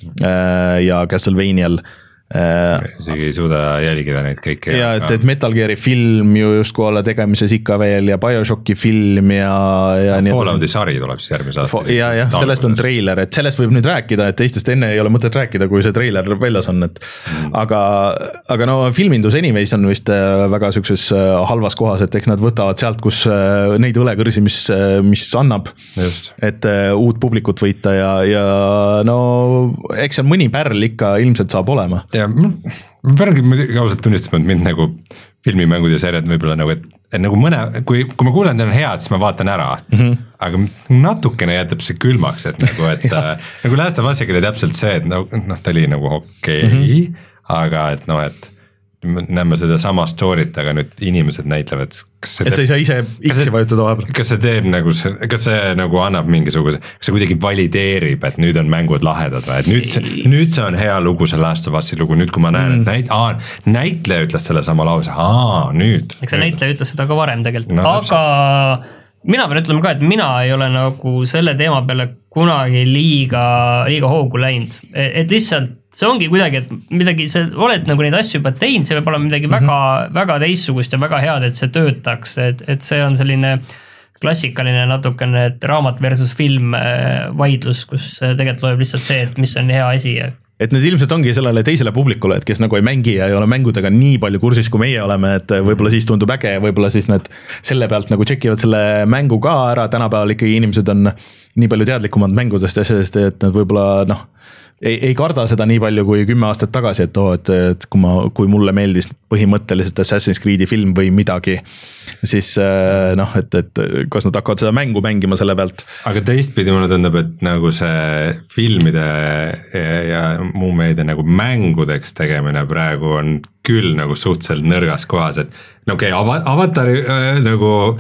Speaker 1: ja Castlevanial
Speaker 2: isegi ei suuda jälgida neid kõike.
Speaker 1: Ja, et, et Metal Geari film ju justkui olla tegemises ikka veel ja BioShocki film ja, ja
Speaker 2: no, Fallouti sari tuleb siis järgmise aasta.
Speaker 1: Ja, ja sellest on treiler, et sellest võib nüüd rääkida, et teistest enne ei ole mõtet rääkida, kui see treiler väljas on, et mm. aga, aga no filmindus anyways on vist väga sükses halvas kohas, et eks nad võtavad sealt, kus neid õlekõrsi, mis, mis annab,
Speaker 2: just.
Speaker 1: Et uut publikut võita ja, ja no eks seal mõni pärl ikka ilmselt saab olema.
Speaker 2: Ja ma peangi muidugi ausalt tunnistama, et mind nagu filmimängud ja sarjad võib-olla nagu, et, et nagu mõne, kui, kui ma kuulen, et on head, siis ma vaatan ära, mm -hmm. aga natukene jätab see külmaks, et nagu, et nagu Last of Usiga oli täpselt see, et noh, ta oli nagu okei okay, mm, -hmm. aga et noh, et näeme seda sama story't, aga nüüd inimesed näitlevad,
Speaker 1: kas see teeb, et sa ei saa ise X-i vajutada vahepeal.
Speaker 2: Kas see teeb nagu, kas see nagu annab mingisuguse, kas see kuidagi valideerib, et nüüd on mängud lahedad või, et nüüd see, nüüd see on hea lugu, see Last of Usi lugu, nüüd kui ma näen, mm. et näit, aa, näitleja ütles selle sama lause, aa, nüüd.
Speaker 3: Eks see näitleja ütles seda ka varem tegelikult no,, aga täpselt. Mina pean ütlema ka, et mina ei ole nagu selle teema peale kunagi liiga, liiga hoogu läinud, et lihtsalt see ongi kuidagi, et midagi, sa oled nagu neid asju juba teinud, see võib olla midagi mm -hmm. väga, väga teistsugust ja väga head, et see töötaks, et, et see on selline klassikaline natukene et raamat versus film vaidlus, kus tegelikult loeb lihtsalt see, et mis on hea asi.
Speaker 1: Et need ilmselt ongi sellele teisele publikule, et kes nagu ei mängi ja ei ole mängudega nii palju kursis, kui meie oleme, et võib-olla siis tundub äge ja võib-olla siis need selle pealt nagu tšekivad selle mängu ka ära, tänapäeval ikkagi inimesed on nii palju teadlikumad mängudest ja sellest, et nad võib-olla noh, ei, ei karda seda nii palju kui kümme aastat tagasi, et oo, et, et kui, ma, kui mulle meeldis põhimõtteliselt Assassin's Creed'i film või midagi, siis noh, et, et kas nad hakkavad seda mängu mängima selle pealt.
Speaker 2: Aga teistpidi mulle tundub, et nagu see filmide ja, ja muu meedia nagu mängudeks tegemine praegu on küll nagu suhteliselt nõrgas kohas, et no okei okay,, Avatari äh, nagu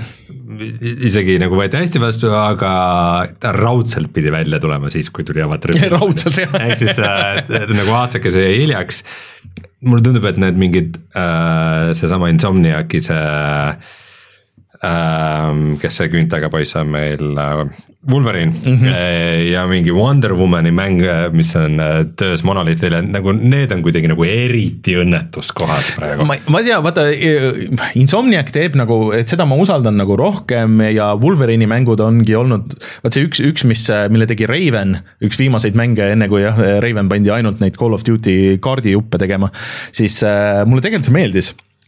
Speaker 2: isegi nagu võeti hästi vastu, aga ta raudselt pidi välja tulema siis, kui tuli Avatar.
Speaker 1: Raudselt, jah.
Speaker 2: Ehk siis äh, nagu aastakese hiljaks. Mulle tundub, et need mingid äh, seesama Insomniaki see äh, kes see küüntaga poiss on meil äh, Wolverine mm -hmm. ja mingi Wonder Womani mäng, mis on töös Monolithile, nagu need on kuidagi nagu eriti õnnetus kohas praegu.
Speaker 1: Ma, ma tea, vaata Insomniac teeb nagu, et seda ma usaldan nagu rohkem ja Wolverine'i mängud ongi olnud, vaat see üks, üks, mis, mille tegi Raven, üks viimaseid mänge enne kui jah, Raven pandi ainult neid Call of Duty kaardijuppe tegema, siis äh, mulle tegelikult see meeldis.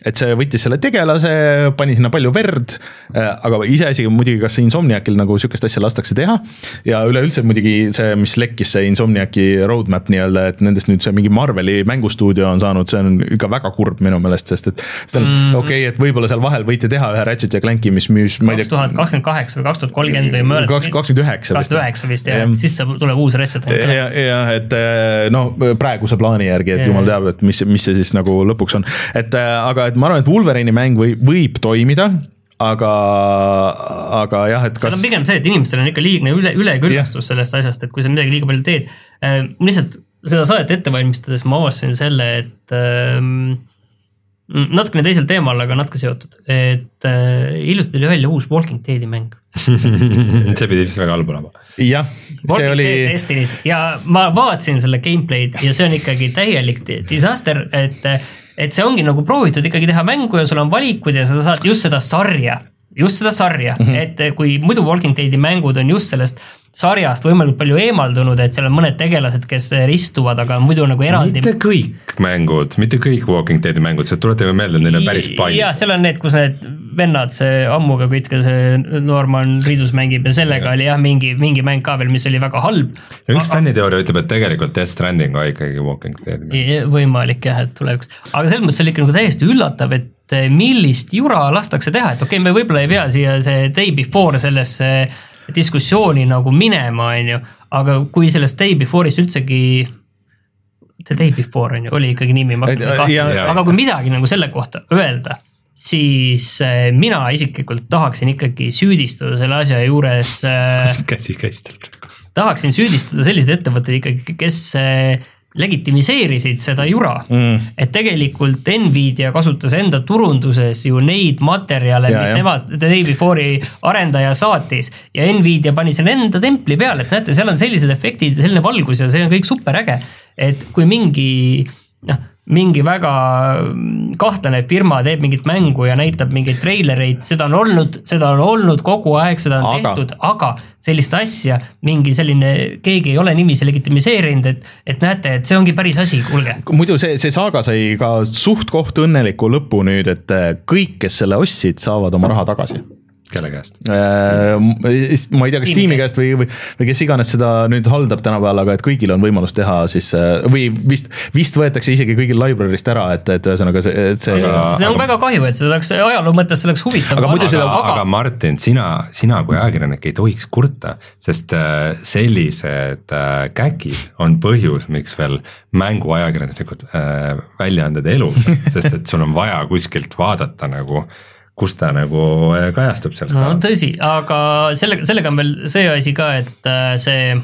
Speaker 1: et see võttis selle tegelase, pani sinna palju verd, aga iseasi muidugi, kas Insomniacil nagu sükest asja lastakse teha ja üleüldse muidugi see, mis lekkis see Insomniaci roadmap nii-öelda, et nendest nüüd see mingi Marveli mängustuudio on saanud, see on ikka väga kurb minu meelest, sest et seal mm. okei, okay, et võib-olla seal vahel võite teha ühe Ratchet ja Clanki, mis müüs
Speaker 3: kaks tuhat kakskümmend kaheksa või kaks tuhat kolmkümmend või mõelda
Speaker 1: kakskümmend üheksa
Speaker 3: kakskümmend üheksa vist ja siis tuleb uus Ratchet
Speaker 1: ja, ja et noh, praeguse plaani järgi, et ja. Jumal teab, et mis, mis see siis nagu lõpuks on, et aga et ma arvan, et Wolverine'i mäng või, võib toimida, aga, aga jah, et kas
Speaker 3: seal on pigem see, et inimestel on ikka liigne üle, üleküllastus yeah. sellest asjast, et kui sa midagi liiga palju teed äh, lihtsalt seda saadet ette valmistades ma avastasin selle, et äh, natukene teisel teemal, aga natuke seotud, et äh, hiljuti tuli välja uus Walking Deadi mäng
Speaker 2: see pidi vist väga halb olema
Speaker 1: jah, see oli
Speaker 3: Destiny's ja ma vaatasin selle gameplay'd ja see on ikkagi täielik disaster, et et see ongi nagu proovitud ikkagi teha mängu ja sul on valikud ja sa saad just seda sarja, just seda sarja, mm-hmm. et kui muidu Walking Deadi mängud on just sellest sarjast võimalikult palju eemaldunud, et seal on mõned tegelased, kes ristuvad, aga muidu nagu eraldi
Speaker 2: mitte kõik mängud, mitte kõik Walking Deadi mängud, sest tuletame meelde, neil on päris palju
Speaker 3: jah, seal on need, kus need vennad, see ammuga kõik, see Norman Reedus mängib ja sellega ja. Oli jah, mingi, mingi mäng ka veel, mis oli väga halb
Speaker 2: ja üks fänniteooria ütleb, et tegelikult Death Stranding on ikkagi Walking Deadi
Speaker 3: mäng võimalik jah, et tuleviks, aga selles mõttes oli ikka nagu täiesti üllatav, et millist jura lastakse teha, et okei okay,, me võib-olla ei pea siia see Day Before sellesse diskussiooni nagu minema, on ju, aga kui sellest Day Before'ist üldsegi The Day Before on ju, oli ikkagi nimi aga kui midagi nagu selle kohta öelda, siis mina isiklikult tahaksin ikkagi süüdistada selle asja juures
Speaker 2: käsi käistel praegu
Speaker 3: tahaksin süüdistada selliseid ettevõtteid ikkagi, kes legitimiseerisid seda jura, mm. et tegelikult Nvidia kasutas enda turunduses ju neid materjale, ja, mis ja. Nemad The Day Before'i arendaja saatis ja Nvidia pani selle enda templi peale, et näete, seal on sellised efektid ja selline valgus ja see on kõik super äge, et kui mingi noh, mingi väga kahtlane firma teeb mingit mängu ja näitab mingeid treilereid, seda on olnud, seda on olnud kogu aeg, seda on aga. tehtud, aga sellist asja, mingi selline, keegi ei ole nimisi legitimiseerinud, et, et näete, et see ongi päris asi, kuulge.
Speaker 1: Muidu see, see saaga sai ka suht koht õnneliku lõpu nüüd, et kõik, kes selle ostsid, saavad oma raha tagasi.
Speaker 2: Kelle käest?
Speaker 1: Äh, ma ei tea, kas Steam'i käest või, või, või kes iganes seda nüüd haldab tänapäeval, aga et kõigil on võimalus teha siis, või vist, vist võetakse isegi kõigil library'st ära, et, et ühesõnaga see, et see,
Speaker 3: see,
Speaker 1: aga,
Speaker 3: see on
Speaker 1: aga,
Speaker 3: väga kahju, et see oleks ajaloo mõttes, see oleks huvitav.
Speaker 2: Aga, aga, seda, aga, aga Martin, sina, sina kui ajakirjanik ei tohiks kurta, sest sellised käkid on põhjus, miks veel mängu ajakirjanikud väljaanded elu, sest et sul on vaja kuskilt vaadata nagu kus ta nagu kajastub seal.
Speaker 3: No tõsi, aga sellega, sellega on veel see asi ka, et see,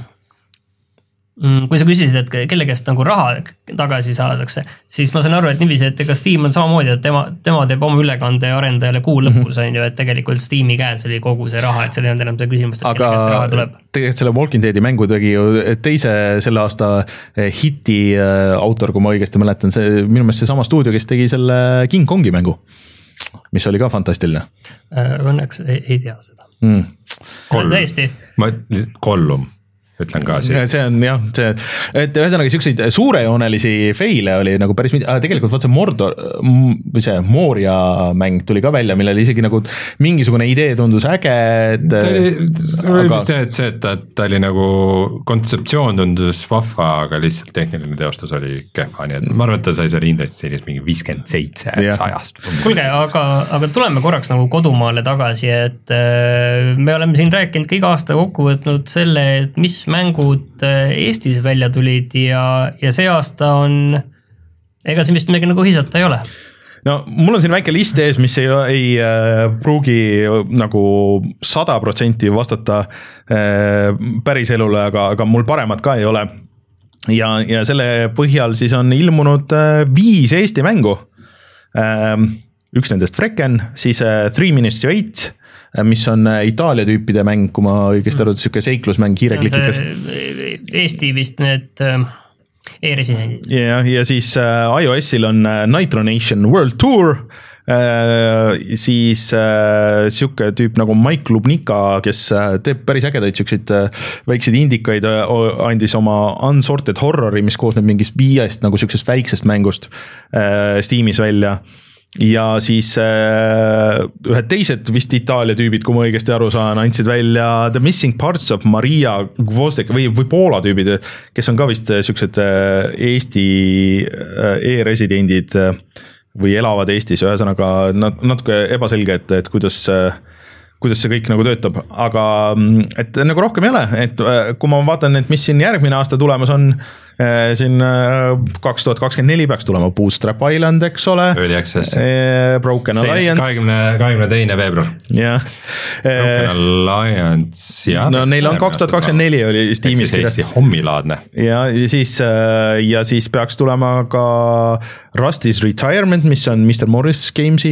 Speaker 3: kui sa küsisid, et kelle käest nagu raha tagasi saadakse, siis ma saan aru, et niiviisi, et ega Steam on samamoodi, et tema, tema teeb oma ülekande arendajale kuu lõpus, on ju, et tegelikult Steam'i käes oli kogu see raha, et seal ei olnud enam see küsimust, et kelle käest raha tuleb.
Speaker 1: Tegelikult selle Walking Deadi mängu tegi ju teise selle aasta hiti autor, kui ma õigesti mäletan, see minu meelest see sama stuudio, kes tegi selle King Kongi mängu, mis oli ka fantastiline.
Speaker 3: Õnneks ei, ei tea seda.
Speaker 1: Mm.
Speaker 2: Kolm. Täiesti. Ma kollum. Ütlen ka siin.
Speaker 1: See on jah, see, et ühesõnaga siukseid suurejoonelisi feile oli nagu päris mida, tegelikult vaat see Mordor, või see Moria mäng tuli ka välja, millel isegi nagu mingisugune idee tundus äge, et
Speaker 2: ta oli, aga... see, et see, et ta, ta oli nagu kontseptsioon tundus vahva, aga lihtsalt tehniline teostus oli kehva, nii et ma arvan, et ta sai seal indekstiilis mingi viiskümmend seitse sajast.
Speaker 3: Kuulge, aga, aga tuleme korraks nagu kodumaale tagasi, et me oleme siin rääkinud ka iga aasta kokku võtnud selle, et mis mängud Eestis välja tulid ja, ja see aasta on, ega siin vist midagi nagu hisata ei ole.
Speaker 1: No mul on siin väike list ees, mis ei, ei äh, pruugi nagu sada protsenti vastata äh, päris elule, aga, aga mul paremat ka ei ole. Ja, ja selle põhjal siis on ilmunud äh, viis Eesti mängu. Äh, üks nendest Frekken, siis äh, Three Minutes to Eight, mis on Itaalia tüüpide mäng, kui ma õigesti arvan, siuke seiklusmäng, kiireklikikas.
Speaker 3: Eesti vist need e-residendid.
Speaker 1: Ja, ja siis iOS-il on Nitro Nation World Tour, siis siuke tüüp nagu Mike Lubnika, kes teeb päris ägedaid siukseid väikseid indikaid, andis oma Unsorted Horrori, mis koosneb mingist viiest nagu siuksest väiksest mängust Steamis välja. ja siis äh, ühed teised vist Itaalia tüübid, kui ma õigesti aru saan, andsid välja The Missing Parts of Maria Gvozdek või, või Poola tüübid, kes on ka vist siuksed Eesti e-residendid või elavad Eestis, ühesõnaga natuke ebaselge, et, et kuidas kuidas see kõik nagu töötab, aga et nagu rohkem ei ole, et kui ma vaatan, et mis siin järgmine aasta tulemas on, siin kaks tuhat kakskümmend neli peaks tulema Bootstrap Island, eks ole.
Speaker 2: Early Access.
Speaker 1: Broken Alliance.
Speaker 2: kahekümne teine veebruar.
Speaker 1: jah.
Speaker 2: Broken Alliance, jah.
Speaker 1: no neil on kaks tuhat kakskümmend neli oli Steamis.
Speaker 2: Ehk siis Eesti hommilaadne.
Speaker 1: ja, ja siis, ja siis peaks tulema ka Rusty's Retirement, mis on mister Morris Games'i,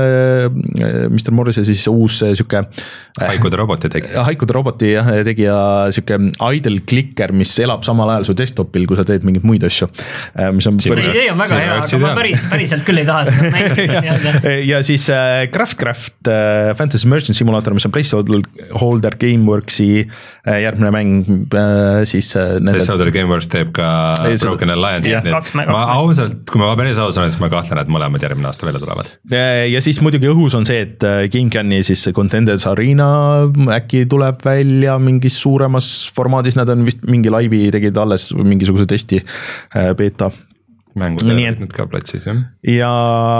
Speaker 1: mister Morris ja siis uus siuke
Speaker 2: Haikude roboti tegija.
Speaker 1: Haikude roboti jah, tegija siuke idle clicker, mis elab samal ajal su desktopil, kui sa teed mingeid muid asju. Mis on
Speaker 3: see idee on väga hea, aga ma päris, päriselt küll ei taha seda mängida.
Speaker 1: ja siis Craftcraft Fantasy Merchant Simulator, mis on Placeholder Gameworksi järgmine mäng, siis
Speaker 2: Placeholder Gameworks teeb ka Broken Alliance. ma ausalt, kui ma päris aus olen, siis ma kahtlen, et mõlemad järgmine aasta välja tulevad.
Speaker 1: ja siis muidugi õhus on see, et GameCami siis Contenders Arena äkki tuleb välja mingis suuremas formaadis, nad on vist mingi laivi tegid alles mingisuguse testi beta.
Speaker 2: Mängud lähevad nüüd ka platsis, jah?
Speaker 1: Ja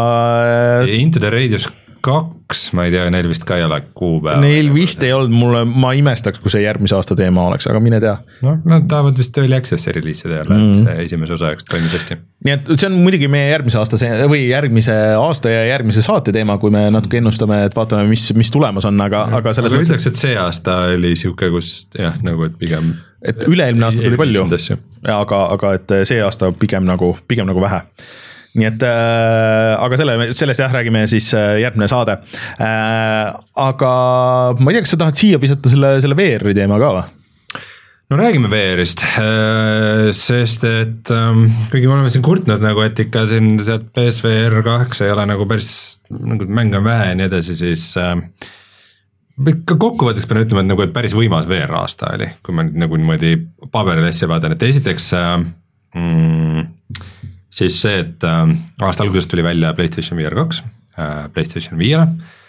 Speaker 2: Into the Radius kaks, ma ei tea, neil vist ka ei ole kuupäeva.
Speaker 1: Neil vist ei olnud, mulle, ma imestaks, kui see järgmise aasta teema oleks, aga mine tea.
Speaker 2: No, nad tahavad vist early access'i reliisida jälle, mm. et see esimese osa jaoks toimis hästi.
Speaker 1: Nii et see on muidugi meie järgmise aasta või järgmise aasta ja järgmise saate teema, kui me natuke ennustame, et vaatame, mis, mis tulemas on, aga, aga selles
Speaker 2: aga ütleks, et see aasta oli siuke, kus jah, nagu et pigem
Speaker 1: et üle-eelmine aasta tuli palju, aga, aga et see aasta pigem nagu, pigem nagu vähe. Nii et äh, aga selle, sellest jah, räägime siis järgmine saade äh,. Aga ma ei tea, kas sa tahad siia visata selle, selle V R-i teema ka või?
Speaker 2: No räägime V R-ist, sest et kuigi me oleme siin kurtnud nagu, et ikka siin sealt P S V R kaheksa ei ole nagu päris nagu mäng on vähe ja nii edasi, siis ikka kokkuvõtteks pean ütlema, et, nagu, et päris võimas V R aasta oli, kui ma nüüd nagu niimoodi paberil asja vaatan, et esiteks mm, siis see, et äh, aasta alguses tuli välja PlayStation V R kaks, äh, PlayStation viie,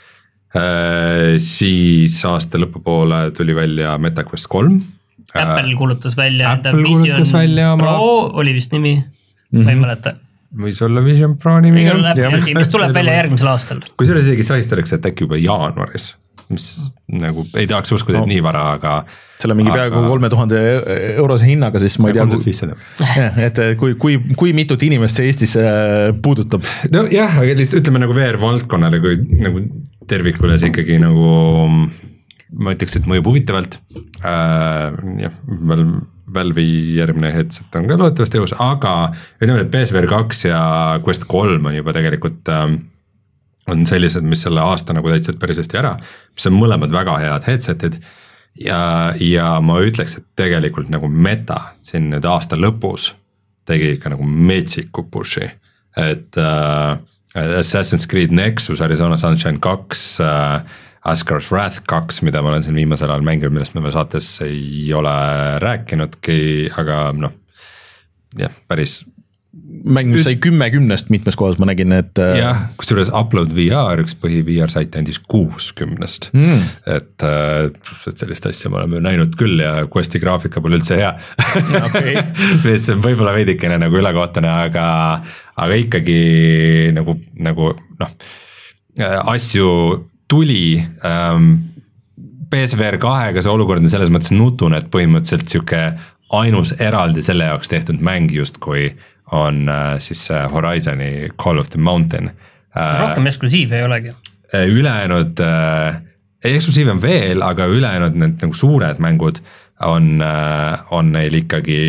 Speaker 2: äh, siis aasta lõpupoole tuli välja MetaQuest kolm.
Speaker 3: Apple kuulutas välja,
Speaker 2: Apple kuulutas välja oma...
Speaker 3: Pro oli vist nimi, mm-hmm. ma ei mäleta.
Speaker 2: Võis olla Vision Pro nimi.
Speaker 3: Mis tuleb välja järgmisel aastal.
Speaker 2: Kui selles isegi sahistakse, et äkki juba jaanuaris, mis nagu ei tahaks uskuda, et no. nii vara, aga
Speaker 1: selle mingi aga... peaaegu kolme tuhande eurose hinnaga, siis ma ei tea, kui, et kui, kui, kui mitut inimest see Eestis puudutab.
Speaker 2: No jah, aga lihtsalt ütleme nagu V R-valdkonnale, kui nagu tervikule see ikkagi nagu, ma ütleks, et mõjub huvitavalt. Äh, jah, Valve'i järgmine headset on ka loodetavasti jõus, aga ütleme, et P S V R kaks ja Quest kolm on juba tegelikult äh, on sellised, mis selle aasta nagu täitsid päris hästi ära, mis on mõlemad väga head headsetid ja, ja ma ütleks, et tegelikult nagu Meta siin nüüd aasta lõpus tegi ikka nagu metsiku pushi, et uh, Assassin's Creed Nexus, Arizona Sunshine kaks, uh, Asgard's Wrath kaks, mida ma olen siin viimasel ajal mänginud, millest me saates ei ole rääkinudki, aga noh, jah, päris
Speaker 1: mäng, mis sai kümme kümnest mitmes kohas, ma nägin, et
Speaker 2: jah, kusjuures Upload V R, üks põhi V R sait andis kuus kümnest mm. et, et sellist asja me oleme näinud küll ja Questi graafika pole üldse hea okay. mis on võib-olla veidikene nagu ülekohtane, aga, aga ikkagi nagu, nagu noh, asju tuli ähm, P S V R kahega see olukord on selles mõttes nutune, et põhimõtteliselt siuke ainus eraldi selle jaoks tehtud mäng just kui on äh, siis äh, Horizoni Call of the Mountain.
Speaker 3: Rohkem äh, eksklusiive ei olegi.
Speaker 2: Ülejäänud, äh, eksklusiive on veel, aga ülejäänud need nagu suured mängud on, äh, on neil ikkagi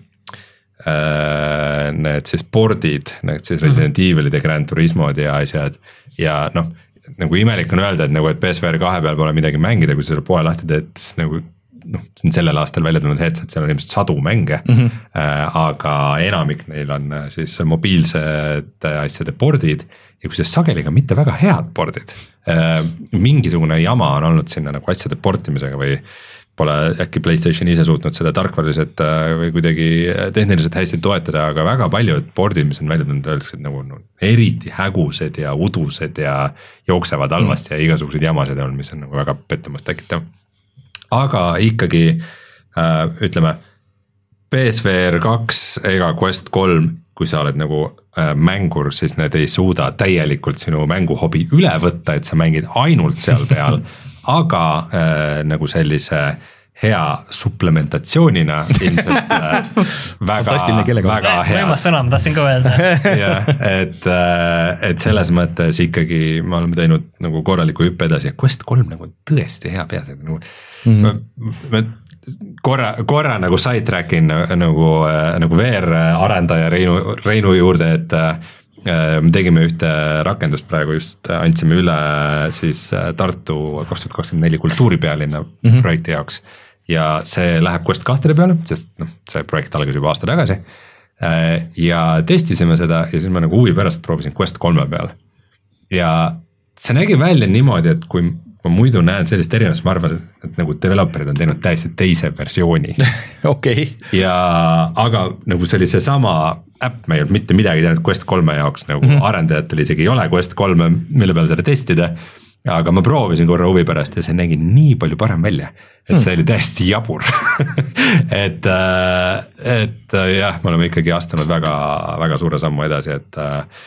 Speaker 2: äh, need siis boardid, need siis Resident mm-hmm. Evilid ja Gran Turismod ja asjad ja noh, nagu imelik on öelda, et nagu, et P S V R kahe peal pole midagi mängida, kui selle poe lahti teed, siis nagu noh, see on sellel aastal välja tulnud headset, seal on ilmselt sadu mänge mm-hmm. äh, aga enamik neil on siis mobiilsed asjade boardid ja kui see sageli ka mitte väga head boardid äh, mingisugune jama on olnud sinna nagu asjade portimisega või pole äkki PlayStation ise suutnud seda tarkvaraliselt või kuidagi tehniliselt hästi toetada, aga väga paljud boardid, mis on välja tulnud, öeldakse, et nagu no, eriti hägused ja udused ja jooksevad halvasti mm. ja igasuguseid jamasid on, mis on nagu väga pettumust tekitav. Aga ikkagi äh, ütleme, P S V R kaks ega Quest kolm, kui sa oled nagu äh, mängur, siis need ei suuda täielikult sinu mänguhobi üle võtta, et sa mängid ainult seal peal, aga äh, nagu sellise hea supplementatsioonina ilmselt äh, väga, väga hea.
Speaker 3: Võimas sõna, ma tahtsin ka öelda.
Speaker 2: jah, et, äh, et selles mõttes ikkagi me oleme teinud nagu korraliku hüppe edasi ja Quest kolm nagu tõesti hea peas, et nagu mm. me, me korra, korra nagu sidetrackin nagu, nagu V R-arendaja Reinu, Reinu juurde, et me tegime ühte rakendust praegu just, andsime üle siis Tartu kaks tuhat kakskümmend neli kultuuripealinna mm-hmm. projekti jaoks ja see läheb Quest kahtele peale, sest noh, see projekt algas juba aasta tagasi ja testisime seda ja siis ma nagu huvi pärast proovisin Quest kolme peale ja see nägi välja niimoodi, et kui ma muidu näen sellist erinevust, ma arvan, et nagu developerid on teinud täiesti teise versiooni.
Speaker 1: okay.
Speaker 2: ja, aga nagu see oli see sama äpp, me ei olnud mitte midagi teinud Quest kolme jaoks, nagu mm-hmm. arendajatel isegi ei ole Quest kolme, mille peal seda testida, aga ma proovisin korra huvi pärast ja see nägi nii palju parem välja, et mm. see oli täiesti jabur. et, et jah, me oleme ikkagi astunud väga, väga suure sammu edasi, et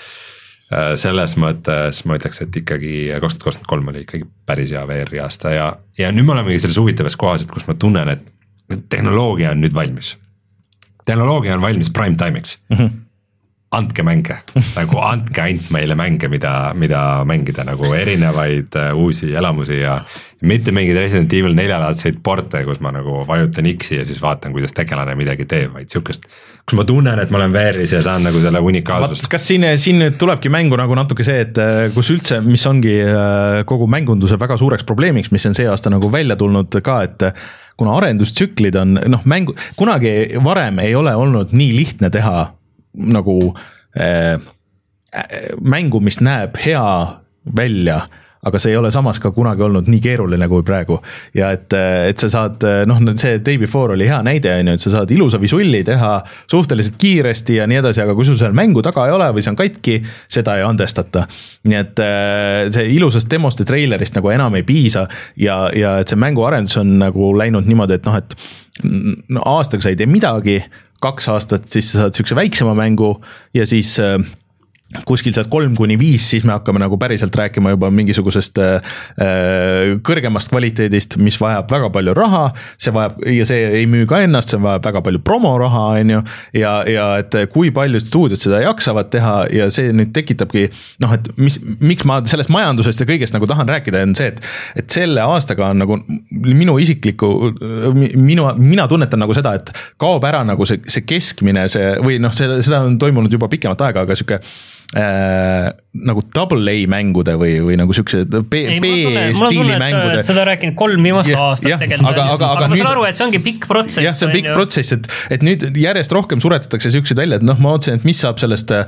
Speaker 2: selles mõttes ma ütleks, et ikkagi kaks tuhat kakskümmend kolm oli ikkagi päris hea V R-i aasta ja, ja nüüd me olemegi selles huvitavas kohas, et kus ma tunnen, et tehnoloogia on nüüd valmis. Tehnoloogia on valmis prime time'iks. Mm-hmm. Andke mänge, nagu andke ainult meile mänge, mida, mida mängida, nagu erinevaid uusi elamusi ja mitte mingid Resident Evil neljalaadseid porte, kus ma nagu vajutan X-i ja siis vaatan, kuidas tegelane midagi teeb, vaid siukest, kus ma tunnen, et ma olen V R-is ja saan nagu selle unikaalsust.
Speaker 1: Kas siin, siin tulebki mängu nagu natuke see, et kus üldse, mis ongi kogu mängunduse väga suureks probleemiks, mis on see aasta nagu välja tulnud ka, et kuna arendustsüklid on, noh, mängu, kunagi varem ei ole olnud nii lihtne teha nagu äh, mängu, mis näeb hea välja, aga see ei ole samas ka kunagi olnud nii keeruline kui praegu ja et, et sa saad, noh, see Day Before oli hea näide, et sa saad ilusa visulli teha suhteliselt kiiresti ja nii edasi, aga kui sul seal mängu taga ei ole või see on katki, seda ei andestata. Nii et see ilusast demost ja trailerist nagu enam ei piisa ja, ja et see mängu arendus on nagu läinud niimoodi, et noh, et no, aastaga sa ei tee midagi, kaks aastat, siis sa saad siukse väiksema mängu ja siis kuskil sealt kolm kuni viis, siis me hakkame nagu päriselt rääkima juba mingisugusest äh, kõrgemast kvaliteedist, mis vajab väga palju raha, see vajab, ja see ei müü ka ennast, see vajab väga palju promoraha, on ju, ja, ja et kui paljud stuudiod seda jaksavad teha ja see nüüd tekitabki, noh, et mis, miks ma sellest majandusest ja kõigest nagu tahan rääkida, on see, et, et selle aastaga on nagu minu isikliku, minu, mina tunnetan nagu seda, et kaob ära nagu see, see keskmine, see, või noh, see, seda on toimunud juba pikemat aega, aga siuke Äh, nagu double A mängude või, või nagu siukse B-stiili mängude.
Speaker 3: Seda rääkinud kolm viimast ja, aastat ja, tegelikult. Aga, aga, aga, aga ma saan aru, et see ongi pikk protsess.
Speaker 1: Jah, see on pikk protsess, et, et nüüd järjest rohkem suretatakse siukseid välja, et noh, ma otsin, et mis saab sellest äh,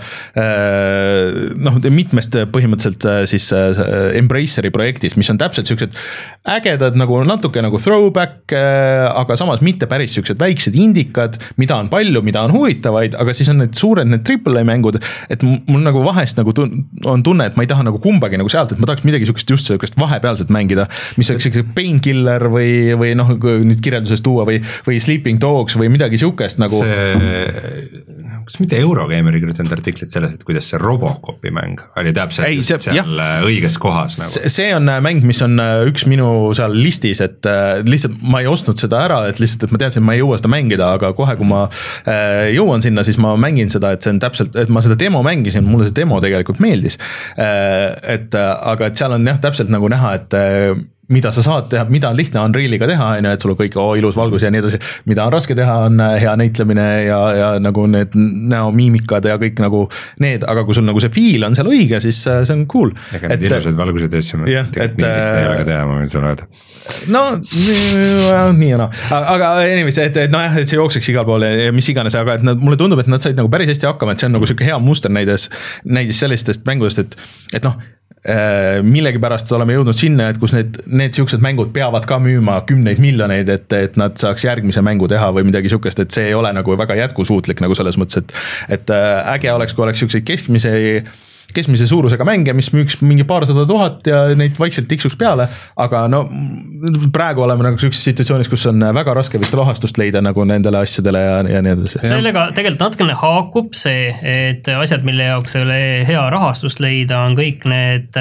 Speaker 1: noh, mitmest põhimõtteliselt siis äh, Embraceri projektist, mis on täpselt siuksed ägedad nagu natuke nagu throwback, äh, aga samas mitte päris siuksed väiksed indikad, mida on palju, mida on huvitavaid, aga siis on need suured, need triple A mängud, et mul nagu vahest nagu tun- on tunne, et ma ei taha nagu kumbagi nagu sealt, et ma tahaks midagi sukest just sukest vahepealset mängida, mis oleks siukse Painkiller või, või noh, nüüd kirjelduses tuua või, või Sleeping Dogs või midagi sukest nagu.
Speaker 2: See, kas mitte Eurogamer ei kirjutanud artiklit selles, et kuidas see Robocopi mäng oli täpselt ei, see, seal jah, õiges kohas nagu.
Speaker 1: See on mäng, mis on üks minu seal listis, et lihtsalt ma ei ostnud seda ära, et lihtsalt, et ma teadsin, et ma ei jõua seda mängida, aga kohe, kui ma jõuan sinna, siis ma mängin seda, et see on täpselt, et ma seda demo mängisin, mulle see demo tegelikult meeldis, et aga et seal on jah, täpselt nagu näha, et mida sa saad teha, mida on lihtne Unrealiga teha, et sul on kõik oh, ilus valgus ja nii edasi, mida on raske teha, on hea näitlemine ja, ja nagu need näomiimikad ja kõik nagu need, aga kui sul nagu see feel on seal õige, siis see on cool.
Speaker 2: Ega need ilusad valgused ees, ma
Speaker 1: yeah, et,
Speaker 2: nii lihtne ei ole ka teha, ma võin sulle öelda.
Speaker 1: No nii ja no, aga anyways, et, et noh, et see jookseks igal pool ja mis iganes, aga et nad, mulle tundub, et nad said nagu päris hästi hakkama, et see on nagu siuke hea muster näides, näides sellistest mängudest, et, et noh, millegi pärast oleme jõudnud sinna, et kus need, need siuksed mängud peavad ka müüma kümneid miljoneid, et, et nad saaks järgmise mängu teha või midagi siukest, et see ei ole nagu väga jätkusuutlik nagu selles mõttes, et, et äge oleks, kui oleks siukseid keskmise keskmise suurusega mänge, mis müüks mingi paarsada tuhat ja neid vaikselt tiksuks peale, aga no praegu oleme nagu sellises situatsioonis, kus on väga raske vist rahastust leida nagu nendele asjadele ja, ja nii edasi.
Speaker 3: Sellega tegelikult natukene haakub see, et asjad, mille jaoks ei ole hea rahastust leida, on kõik need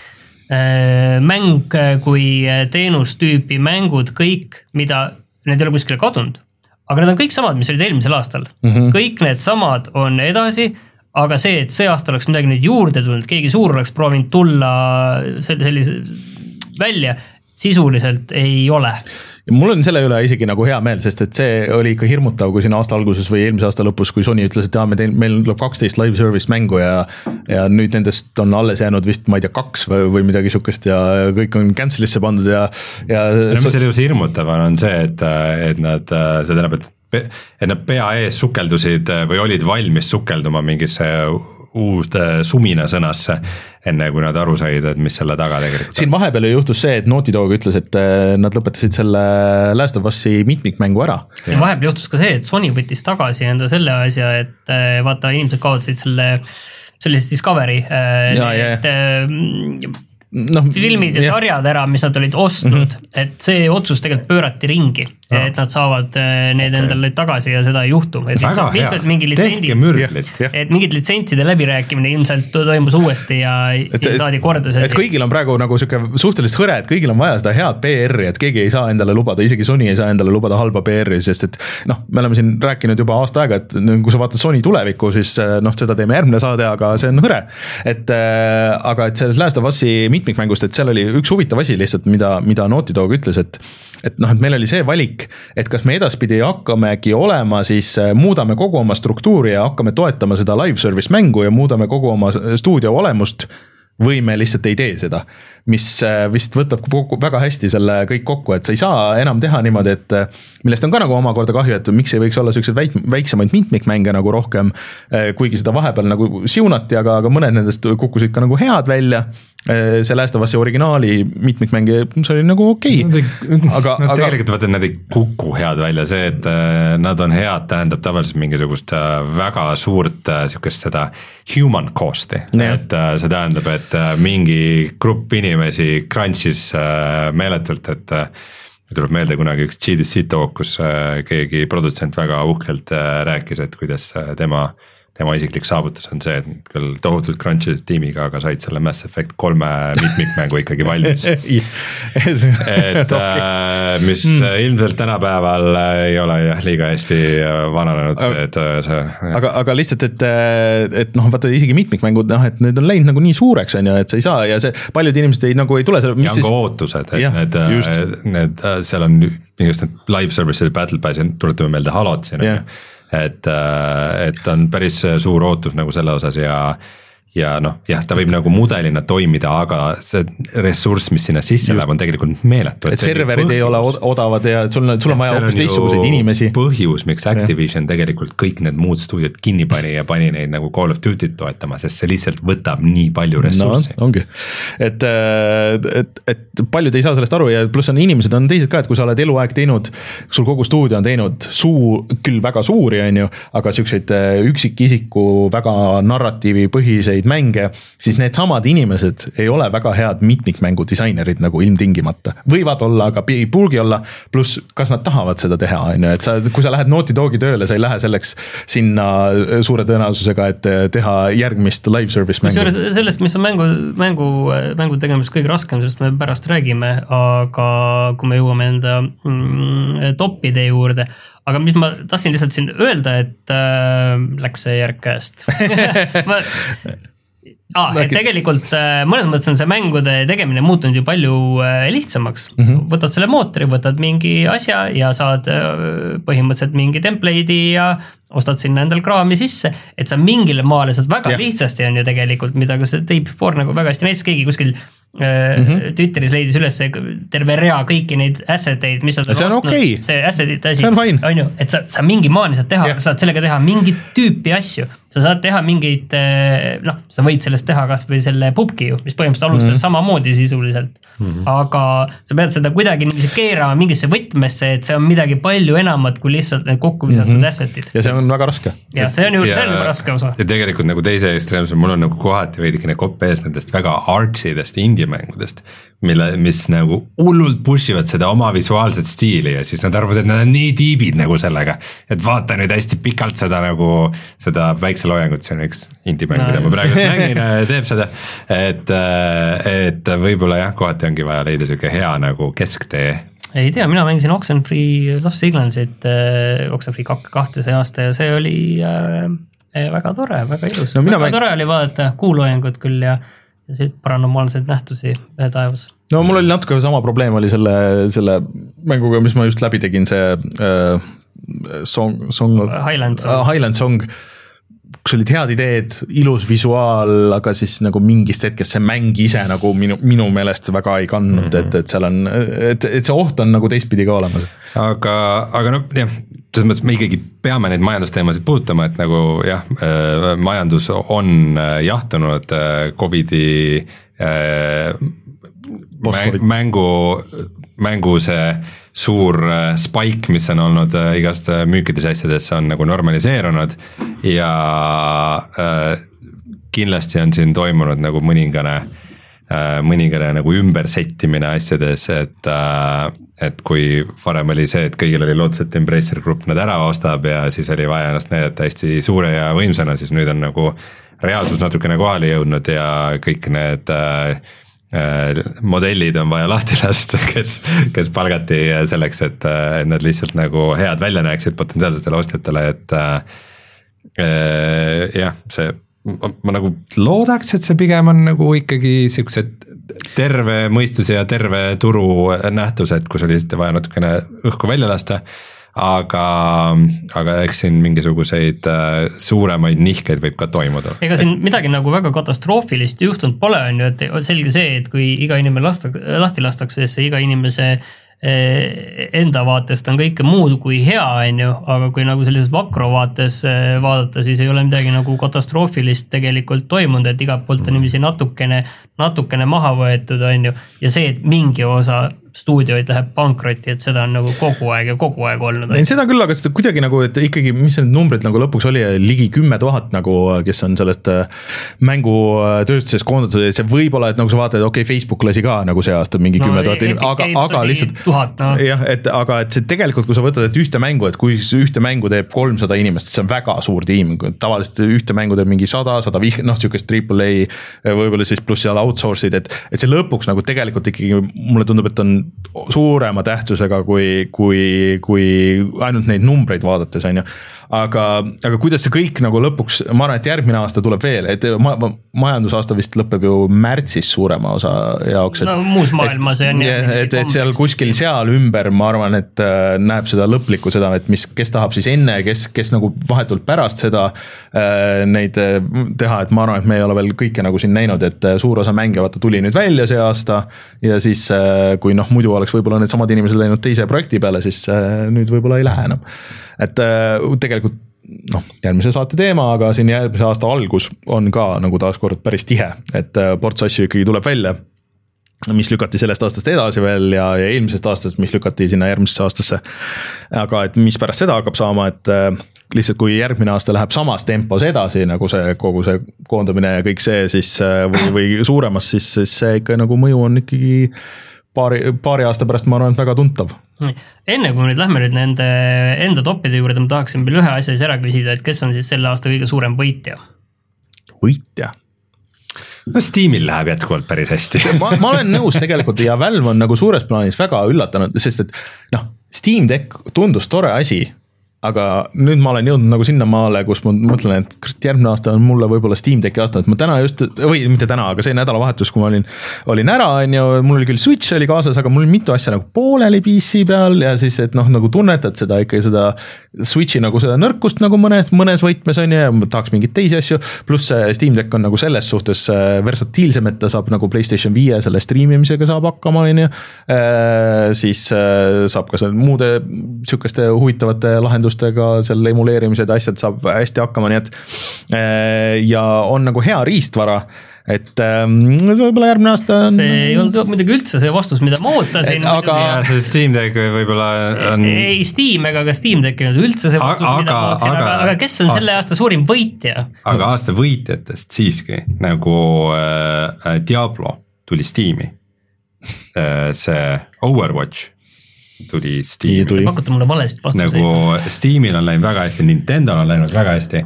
Speaker 3: äh, mäng kui teenustüüpi mängud, kõik, mida need ei ole kuskile kadunud, aga need on kõik samad, mis olid eelmisel aastal. Mm-hmm. Kõik need samad on edasi, aga see, et see aasta oleks midagi nüüd juurde tulnud, keegi suur oleks proovinud tulla sellise välja, sisuliselt ei ole.
Speaker 1: Ja mul on selle üle isegi nagu hea meel, sest et see oli ikka hirmutav, kui siin aasta alguses või eelmise aasta lõpus, kui Sony ütles, et jah, me tein, meil tuleb kaksteist live service mängu ja, ja nüüd nendest on alles jäänud vist, ma ei tea, kaks või, või midagi sukest ja kõik on cancelisse pandud ja, ja
Speaker 2: no, mis selle just hirmutav on see, et, et nad, see tähendab, et et nad pea ees sukeldusid või olid valmis sukelduma mingisse uut sumina sõnasse, enne kui nad aru said, et mis selle taga tegelikult.
Speaker 1: Siin vahepeal juhtus see, et Naughty Dog ütles, et nad lõpetasid selle Last of Us'i mitmikmängu ära.
Speaker 3: Siin vahepeal juhtus ka see, et Sony võttis tagasi enda selle asja, et vaata, inimesed kaotasid selle sellise Discovery, ja, et ja. No, filmid ja jah. Sarjad ära, mis nad olid ostnud, mm-hmm. et see otsus tegelikult pöörati ringi, no. et nad saavad need okay. endale tagasi ja seda ei juhtu. Et
Speaker 2: väga hea, tehke mürglit.
Speaker 3: Et mingid litsentside läbirääkimine ilmselt toimus uuesti ja, et, ja saadi korda see.
Speaker 1: Et kõigil on praegu nagu siuke suhteliselt hõre, et kõigil on vaja seda head P R-i, et keegi ei saa endale lubada, isegi Sony ei saa endale lubada halba P R-i, sest et noh, me oleme siin rääkinud juba aasta aega, et kui sa vaatad Sony tulevikku, siis noh, seda teeme järgmine saade, aga see on hõre. Et, aga et selles Last of Us'i mitmikmängust, et seal oli üks huvitav asi lihtsalt, mida, mida Naughty Dog ütles, et, et noh, et meil oli see valik, et kas me edaspidi hakkamegi olema, siis muudame kogu oma struktuuri ja hakkame toetama seda live service mängu ja muudame kogu oma stuudio olemust või me lihtsalt ei tee seda, mis vist võtab väga hästi selle kõik kokku, et sa ei saa enam teha niimoodi, et millest on ka nagu omakorda kahju, et miks ei võiks olla sellised väik, väiksemaid mitmikmänge nagu rohkem, kuigi seda vahepeal nagu siunati, aga, aga mõned nendest kukkusid ka nagu head välja, see Last of Us'i originaali mitmikmänge, see oli nagu okei okay..
Speaker 2: aga no, tegelikult vaata, nad ei kuku head välja, see, et nad on head, tähendab tavaliselt mingisugust väga suurt sihukest seda human cost'i, et see tähendab, et mingi grupp inimesi crunch'is meeletult, et tuleb meelde kunagi üks G D C talk, kus keegi produtsent väga uhkelt rääkis, et kuidas tema tema isiklik saavutus on see, et küll tohutult crunch'id tiimiga, aga said selle Mass Effect kolme mitmikmängu ikkagi valmis. et mis ilmselt tänapäeval ei ole jah, liiga hästi vananenud see, et see
Speaker 1: aga, aga lihtsalt, et, et noh, vaata isegi mitmikmängud, noh, et need on läinud nagu nii suureks, on ju, et sa ei saa ja see paljud inimesed ei, nagu ei tule selle,
Speaker 2: ja on ka ootused, et ja, need, need, seal on mingist need live service'id, Battle Passi, tuletame meelde Halot siin, yeah. et, et on päris suur ootus nagu selle osas ja ja noh, jah, ta võib nagu mudelina toimida, aga see ressurss, mis sinna sisse läheb, on tegelikult meeletu.
Speaker 1: Et serverid ei ole odavad ja sul on, sul on vaja hoopis teistsuguseid inimesi.
Speaker 2: Põhjus, miks Activision ja. tegelikult kõik need muud stuudiod kinni pani ja pani neid nagu Call of Duty't toetama, sest see lihtsalt võtab nii palju ressurssi.
Speaker 1: No, ongi. Et, et, et paljud ei saa sellest aru ja pluss on inimesed on teised ka, et kui sa oled eluaeg teinud, sul kogu stuudio on teinud suur, küll väga suuri, on ju, aga selliseid üksikisiku väga narratiivi põhiseid mänge, siis need samad inimesed ei ole väga head mitmikmängu disainerid nagu ilmtingimata. Võivad olla, aga ei purgi olla, pluss kas nad tahavad seda teha, on ju, et sa, kui sa lähed Naughty Dogi tööle, sa ei lähe selleks sinna suure tõenäosusega, et teha järgmist live service mängu.
Speaker 3: Sellest, mis on mängu, mängu, mängu tegemist kõige raskem, sest me pärast räägime, aga kui me jõuame enda mm, topide juurde, aga mis ma tahtsin lihtsalt siin öelda, et äh, läks see järg käest. ma, ah, et tegelikult äh, mõnes mõttes on see mängude tegemine muutunud ju palju äh, lihtsamaks. Mm-hmm. Võtad selle mootori, võtad mingi asja ja saad äh, põhimõtteliselt mingi template'i ja ostad sinna endal kraami sisse, et sa mingile maale saad väga yeah. lihtsasti on ju tegelikult, mida ka see Day Before nagu väga hästi näitas, keegi kuskil mm-hmm. Twitteris leidis üles terve rea kõiki neid asseteid, mis nad
Speaker 1: on ostnud, okay.
Speaker 3: see assetite asi,
Speaker 1: see on fine,
Speaker 3: on ju, et sa, sa mingi maani saad teha, yeah. saad sellega teha mingit tüüpi asju, sa saad teha mingeid, noh, sa võid sellest teha kas või selle pubki ju, mis põhimõtteliselt alustas mm-hmm. samamoodi sisuliselt, mm-hmm. aga sa pead seda kuidagi keerama mingisse võtmesse, et see on midagi palju enamat kui lihtsalt need kokku visatud mm-hmm. assetid.
Speaker 1: Ja see on väga raske.
Speaker 3: Ja see on ju ja, väga raske osa.
Speaker 2: Ja tegelikult nagu teise ekstreemsel, mul on nagu kohati veidikene kopp ees nendest väga artsidest indie-mängudest, mille, mis nagu hullult pushivad seda oma visuaalset stiili ja siis nad arvavad, et nad on nii tiibid nagu sellega, et vaata nüüd hästi pikalt seda nagu, seda väikse loojangut, see on üks indie-mäng, no, mida ma praegu mängin, teeb seda, et, et võib-olla jah, kohati ongi vaja leida selline hea nagu kesktee.
Speaker 3: Ei tea, mina mängisin Oxenfree Lost Signalsit, äh, Oxenfree kahte see aasta ja see oli äh, väga tore, väga ilus. No, väga mäng... tore oli vaadata kuuloojangut küll ja ja siit paranormaalseid nähtusi taevas.
Speaker 1: No mul oli natuke sama probleem oli selle, selle mänguga, mis ma just läbi tegin, see äh, song, song of,
Speaker 3: Highland Song,
Speaker 1: uh, Highland Song, kus olid head ideed, ilus visuaal, aga siis nagu mingist hetkest see mäng ise nagu minu, minu meelest väga ei kandnud, mm-hmm. et, et seal on, et, et see oht on nagu teistpidi ka olemas.
Speaker 2: Aga, aga noh, jah, selles mõttes me ikkagi peame neid majandusteemasid puutama, et nagu jah, majandus on jahtunud Covidi mängu, mängu see suur spike, mis on olnud igast müükides asjades, on nagu normaliseerunud ja kindlasti on siin toimunud nagu mõningane mõningane nagu ümbersettimine asjades, et, et kui varem oli see, et kõigil oli lootus, et Embracer Group nad ära ostab ja siis oli vaja ennast näidata hästi suure ja võimsana, siis nüüd on nagu reaalsus natukene kohale jõudnud ja kõik need äh, modellid on vaja lahti lasta, kes, kes palgati selleks, et, et nad lihtsalt nagu head välja näeksid potentsiaalsetele ostjatele, et äh, jah, see Ma, ma nagu loodaks, et see pigem on nagu ikkagi siuksed terve mõistuse ja terve turu nähtused, kus oli lihtsalt vaja natukene õhku välja lasta, aga, aga eks siin mingisuguseid suuremaid nihkeid võib ka toimuda.
Speaker 3: Ega siin midagi nagu väga katastroofilist juhtunud pole, on ju, et on selge see, et kui iga inimene lasta, lahti lastakse, siis iga inimese enda vaatest on kõike muud kui hea, on ju, aga kui nagu sellises makrovaates vaadata, siis ei ole midagi nagu katastroofilist tegelikult toimunud, et igalt poolt on niiviisi natukene, natukene maha võetud, on ju, ja see, et mingi osa stuudioid läheb pankrotti, et seda on nagu kogu aeg ja kogu aeg olnud.
Speaker 1: Ei, seda küll, aga seda kuidagi nagu, et ikkagi, mis need numbrid nagu lõpuks oli, ligi kümme tuhat nagu, kes on sellest mängutööstuses koondatud, see võib-olla, et nagu sa vaatad, okei, okay, Facebook lasi ka nagu see aasta mingi no, kümme tuhat, aga, aga lihtsalt
Speaker 3: tuhat, no.
Speaker 1: jah, et, aga et see tegelikult, kui sa võtad, et ühte mängu, et kui ühte mängu teeb kolmsada inimest, see on väga suur tiim, tavaliselt ühte mängu teeb mingi sada, sada viis, noh, siukest triple A, võib-olla siis pluss seal outsource'id, et, et see lõpuks nagu tegelikult ikkagi, mulle tundub, et on suurema tähtsusega kui, kui, kui ainult neid numbreid vaadates, on ju. Aga, aga kuidas see kõik nagu lõpuks, ma arvan, et järgmine aasta tuleb veel, et ma, majandusaasta vist lõpeb ju märtsis suurema osa jaoks. Et,
Speaker 3: no muus maailmas
Speaker 1: et, et, et, et seal kuskil seal ümber, ma arvan, et näeb seda lõplikku seda, et mis, kes tahab siis enne, kes, kes nagu vahetult pärast seda äh, neid teha, et ma arvan, et me ei ole veel kõike nagu siin näinud, et suur osa mänge vaata tuli nüüd välja see aasta ja siis äh, kui noh, muidu oleks võib-olla need samad inimesed läinud teise projekti peale, siis äh, nüüd võib-olla ei lähe enam. Et äh, tegelikult noh, järgmise saate teema, aga siin järgmise aasta algus on ka nagu taaskord päris tihe, et äh, ports asju ikkagi tuleb välja, mis lükati sellest aastast edasi veel ja, ja eelmisest aastast, mis lükati sinna järgmisesse aastasse. Aga et mis pärast seda hakkab saama, et äh, lihtsalt kui järgmine aasta läheb samas tempos edasi, nagu see kogu see koondamine ja kõik see, siis äh, või, või suuremas, siis, siis see ikka nagu mõju on ikkagi paari, paari aasta pärast, ma arvan, et väga tuntav.
Speaker 3: Enne kui nüüd lähme nüüd nende enda toppide juurde, ma tahaksin veel ühe asja siis ära küsida, et kes on siis selle aasta kõige suurem võitja?
Speaker 1: Võitja?
Speaker 2: No Steamil läheb jätkuvalt päris hästi.
Speaker 1: ma, ma olen nõus tegelikult ja Valve on nagu suures plaanis väga üllatanud, sest et noh, Steam Deck tundus tore asi aga nüüd ma olen jõudnud nagu sinna maale, kus ma mõtlen, et järgmine aasta on mulle võib-olla Steam Decki aasta, et ma täna just, või mitte täna, aga see nädalavahetus, kui ma olin, olin ära, on ju, mul oli küll Switch oli kaasas, aga mul oli mitu asja nagu pooleli P C peal ja siis, et noh, nagu tunnetad seda ikkagi seda Switchi nagu seda nõrkust nagu mõnes, mõnes võitmes on ju, ja ma tahaks mingeid teisi asju, pluss Steam Deck on nagu selles suhtes versatiilsem, et ta saab nagu PlayStation viie selle streamimisega saab hakkama, on ju, siis saab ka seal muude sükeste huvitavate lahendustega selle emuleerimised asjad saab hästi hakkama, nii et ja on nagu hea riistvara, et võib-olla järgmine aasta on...
Speaker 3: see ei olnud muidugi üldse see vastus, mida ma ootasin.
Speaker 2: Aga ja, see Steam Deck võib-olla on...
Speaker 3: ei Steam ega ka Steam Deck ei olnud üldse see vastus, aga, mida ma ootasin, aga, aga, aga kes on aasta, selle aasta suurim võitja?
Speaker 2: Aga aasta võitjatest siiski, nagu äh, Diablo tuli Steam'i, äh, see Overwatch tuli Steam'i.
Speaker 3: Te pakute mulle valest vastuseid.
Speaker 2: Nagu Steam'il on läinud väga hästi, Nintendo'l on läinud väga hästi.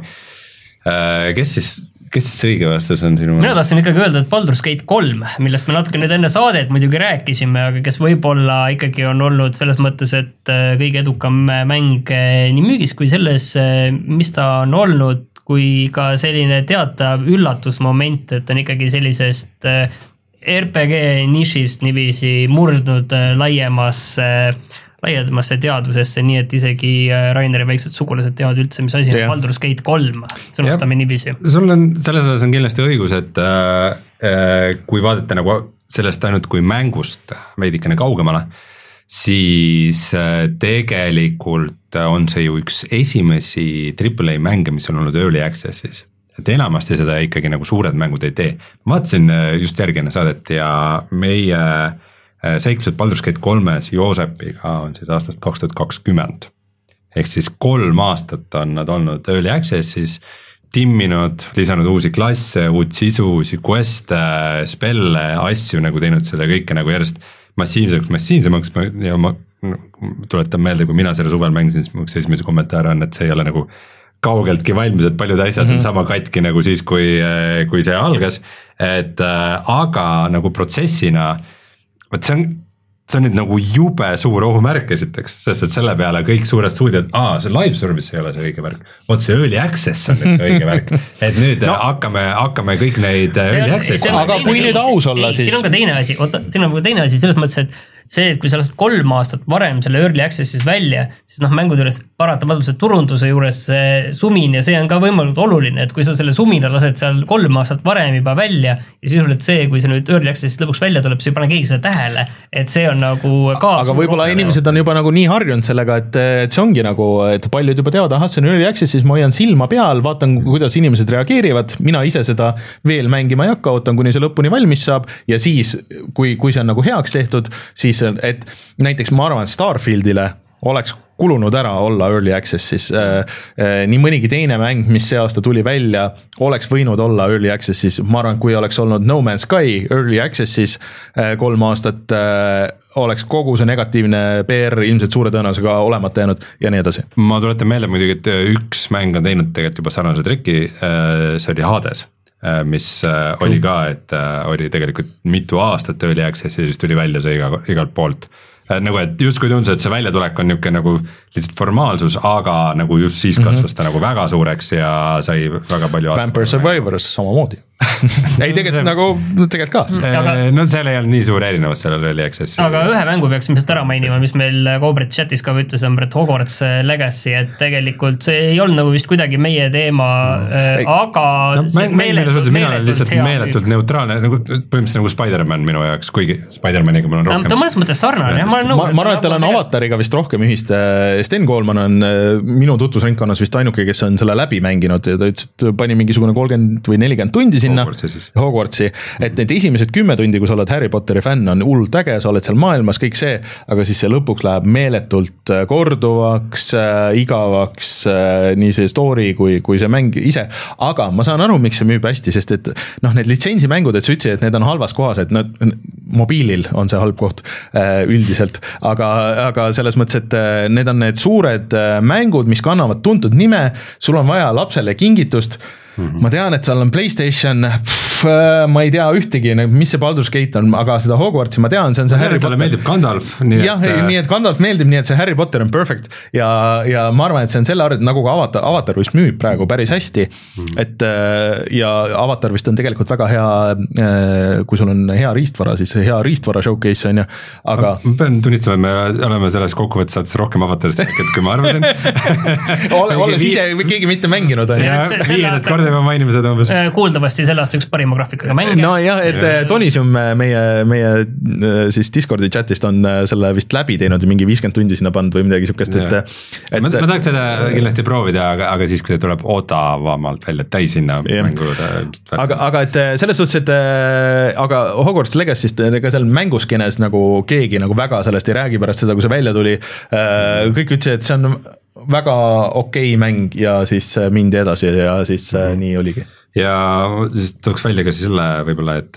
Speaker 2: Äh, kes siis... Kes siis õige vastus on sinu?
Speaker 3: Mina tahtsin ikkagi öelda, et Baldur's Gate kolm, millest me natuke nüüd enne saadet muidugi rääkisime, aga kes võib-olla ikkagi on olnud selles mõttes, et kõige edukam mäng nii müügis kui selles, mis ta on olnud, kui ka selline teatav üllatusmoment, et on ikkagi sellisest R P G nišist niiviisi murdnud laiemas laiemasse teadvusesse, nii et isegi Raineri väiksed sugulased teavad üldse, mis asi on yeah. Baldur's Gate kolm, sõnastame niiviisi.
Speaker 2: Sul on, selles osas on kindlasti õigus, et äh, kui vaadata nagu sellest ainult kui mängust veidikene kaugemale, siis äh, tegelikult on see ju üks esimesi triple A mänge, mis on olnud Early Access'is. Et enamasti seda ikkagi nagu suured mängud ei tee. Ma vaatasin just järgi enne saadet ja meie seiklused Baldur's Gate kolmes Joosepiga on siis aastast kaks tuhat kakskümmend. Ehk siis kolm aastat on nad olnud Early Access'is, timminud, lisanud uusi klasse, uut sisu, uusi queste, spelle, asju nagu teinud selle kõike nagu järjest massiivseks, massiivsemaks ja ma tuletan meelde, kui mina selle suvel mängisin, siis üks esimese kommentaar on, et see ei ole nagu kaugeltki valmis, et paljud asjad mm-hmm. on sama katki nagu siis, kui, kui see algas, et aga nagu protsessina Võt see on, see on nüüd nagu jube suur ohumärk esiteks, sest et selle peale kõik suured stuudiod, aa, see live service ei ole see õige värk, võt see early access on nüüd see õige värk, et nüüd no. hakkame, hakkame kõik neid see early access.
Speaker 1: Aga kui nüüd aus olla, siis...
Speaker 3: Siin on ka teine asi, oota, siin on ka teine asi selles mõttes, et see, et kui sa lased kolm aastat varem selle early access'is välja, siis noh, mängud juures paratamatult see turunduse juures see sumin ja see on ka võimalikult oluline, et kui sa selle sumina lased seal kolm aastat varem juba välja ja sisuliselt see, kui see nüüd early access'is lõpuks välja tuleb, siis ei pane keegi seda tähele, et see on nagu ka...
Speaker 1: Aga võib-olla inimesed on juba nagu nii harjunud sellega, et, et see ongi nagu, et paljud juba teavad, ahah, see on early access'is, ma hoian silma peal, vaatan, kuidas inimesed reageerivad, mina ise seda veel mängima ei hakka, ootan, kuni see lõpuni valmis saab ja siis, kui, kui see on nagu heaks tehtud, siis et näiteks ma arvan, et Starfieldile oleks kulunud ära olla early access'is, nii mõnigi teine mäng, mis see aasta tuli välja, oleks võinud olla early access'is, ma arvan, kui oleks olnud No Man's Sky early access'is kolm aastat, oleks kogu see negatiivne P R ilmselt suure tõenäosusega olemata jäänud ja nii edasi.
Speaker 2: Ma tuletan meelde muidugi, et üks mäng on teinud tegelikult juba sarnase trikki, see oli Hades, mis oli ka, et oli tegelikult mitu aastat early access ja siis tuli välja see iga, igalt poolt. Nagu, et just kui tundus, et see väljatulek on niuke nagu lihtsalt formaalsus, aga nagu just siis kasvas ta mm-hmm. nagu väga suureks ja sai väga palju
Speaker 1: Vampire Survivors samamoodi. ei, tegelikult nagu, tegelikult ka.
Speaker 2: Aga, no seal ei olnud nii suur erinevus sellel early access.
Speaker 3: Aga ühe mängu peaks ilmselt ära mainima, mis meil Cobret chatis ka ütles, on Brett Hogwarts Legacy, et tegelikult see ei olnud nagu vist kuidagi meie teema, mm. aga
Speaker 2: no, see meeletult, mina olen lihtsalt meeletult neutraalne, nagu põhimõtteliselt nagu Spider-Man minu jaoks, kuigi Spider-Maniga mul on rohkem.
Speaker 3: Ta on mõnes mõttes sarnane, ma olen nõus.
Speaker 1: Ma, ma arvan, et tal on Avatariga vist rohkem ühist. Sten Koolman on minu tutvusringkonnas vist ainuke, kes on selle läbi mänginud ja ta ütles, et pani mingisugune kolmkümmend või nelikümmend tundi sinna Hogwartsi, Hogwartsi, et need esimesed kümme tundi, kui sa oled Harry Potteri fänn, on hullult äge, sa oled seal maailmas, kõik see, aga siis see lõpuks läheb meeletult korduvaks, igavaks, nii see story kui, kui see mäng ise, aga ma saan aru, miks see müüb hästi, sest et noh, need litsentsimängud, et sa ütlesid, et need on halvas kohas, et nad, mobiilil on see halb koht üldiselt, aga, aga selles mõttes, et need on need suured mängud, mis kannavad tuntud nime, sul on vaja lapsele kingitust, ma tean, et seal on PlayStation, pff, ma ei tea ühtegi, mis see Baldur's Gate on, aga seda Hogwartsi ma tean, see on see ma Harry
Speaker 2: tean, Potter. Meeldib Gandalf.
Speaker 1: Nii jah, et... nii et Gandalf meeldib, nii et see Harry Potter on perfect ja, ja ma arvan, et see on selle arvet, nagu ka Avatar, Avatar vist müüb praegu päris hästi, mm. et ja Avatar vist on tegelikult väga hea, kui sul on hea riistvara, siis hea riistvara showcase on ju, aga
Speaker 2: ma pean tunnistama, et me oleme selles kokkuvõttes saates rohkem Avatarist rääkinud, kui ma arvasin.
Speaker 1: Olles ise keegi mitte mänginud on ju.
Speaker 2: Viiendast korda juba mainime seda umbes.
Speaker 3: Kuuldavasti selle aasta üks parima graafikaga mänge.
Speaker 1: No jah, et ja. Tonisium meie, meie siis Discordi chatist on selle vist läbi teinud mingi viiskümmend tundi sinna pannud või midagi sukest, et,
Speaker 2: et ma, ma tahaks seda kindlasti proovida, aga, aga siis, kui see tuleb odavamalt välja, täis hinna mängude.
Speaker 1: Aga, aga et selles suhtes, et aga Hogwarts Legacy'st ega seal mänguskenes nagu keegi nagu väga sellest ei räägi pärast seda, kui see välja tuli. Kõik ütlesid, et see on väga okei mäng ja siis mindi edasi ja siis mm. nii oligi.
Speaker 2: Ja siis tooks välja ka selle võib-olla, et,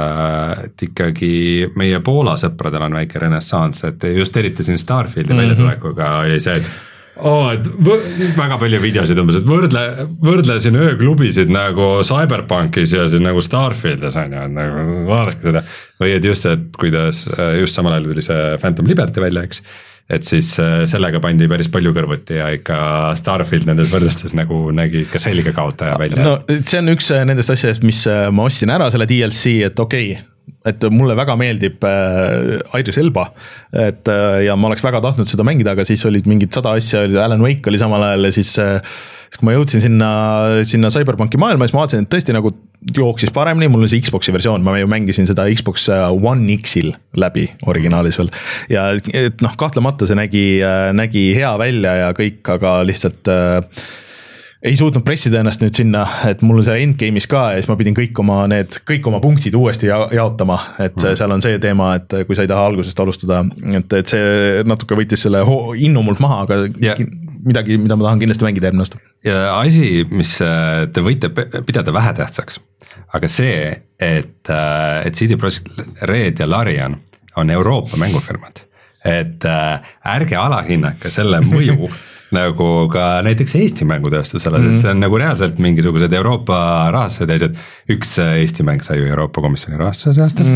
Speaker 2: et ikkagi meie Poola sõpradel on väike renessans, et just eriti siin Starfieldi mm-hmm. väljatulekuga oli see, et Oh, et väga palju videosid umbes, et võrdle, võrdle siin ööklubisid nagu Cyberpunkis ja siis nagu Starfieldis on ju, nagu vaadake seda. Või et just, et kuidas just samal ajal tuli see Phantom Liberty välja, eks, et siis sellega pandi päris palju kõrvuti ja ikka Starfield nendes võrdlustes nagu nägi ikka selge kaotaja välja.
Speaker 1: No see on üks nendest asjadest, mis ma ostsin ära selle D L C, et okei okay, et mulle väga meeldib äh, Idris Elba, et äh, ja ma oleks väga tahtnud seda mängida, aga siis olid mingid sada asja, Alan Wake oli samal ajal ja siis, äh, siis kui ma jõudsin sinna, sinna Cyberpunki maailma, siis ma vaatasin, et tõesti nagu jooksis paremini, mul oli see Xboxi versioon, ma ju mängisin seda Xbox One X-il läbi originaalis veel ja et noh, kahtlemata see nägi, nägi hea välja ja kõik, aga lihtsalt äh, ei suutnud pressida ennast nüüd sinna, et mul on see endgame'is ka ja siis ma pidin kõik oma need, kõik oma punktid uuesti ja, jaotama, et mm. seal on see teema, et kui sa ei taha algusest alustada, et, et see natuke võitis selle innu mult maha, aga yeah. midagi, mida ma tahan kindlasti mängida järgmine aasta.
Speaker 2: Ja asi, mis te võite pidada vähetähtsaks, aga see, et, et C D Projekt Red ja Larian on Euroopa mängufirmad, et ärge alahinnake selle mõju nagu ka näiteks Eesti mängutööstusele, sest see on nagu reaalselt mingisugused Euroopa rahastuse teised, üks Eesti mäng sai ju Euroopa Komisjoni rahastuse see aasta,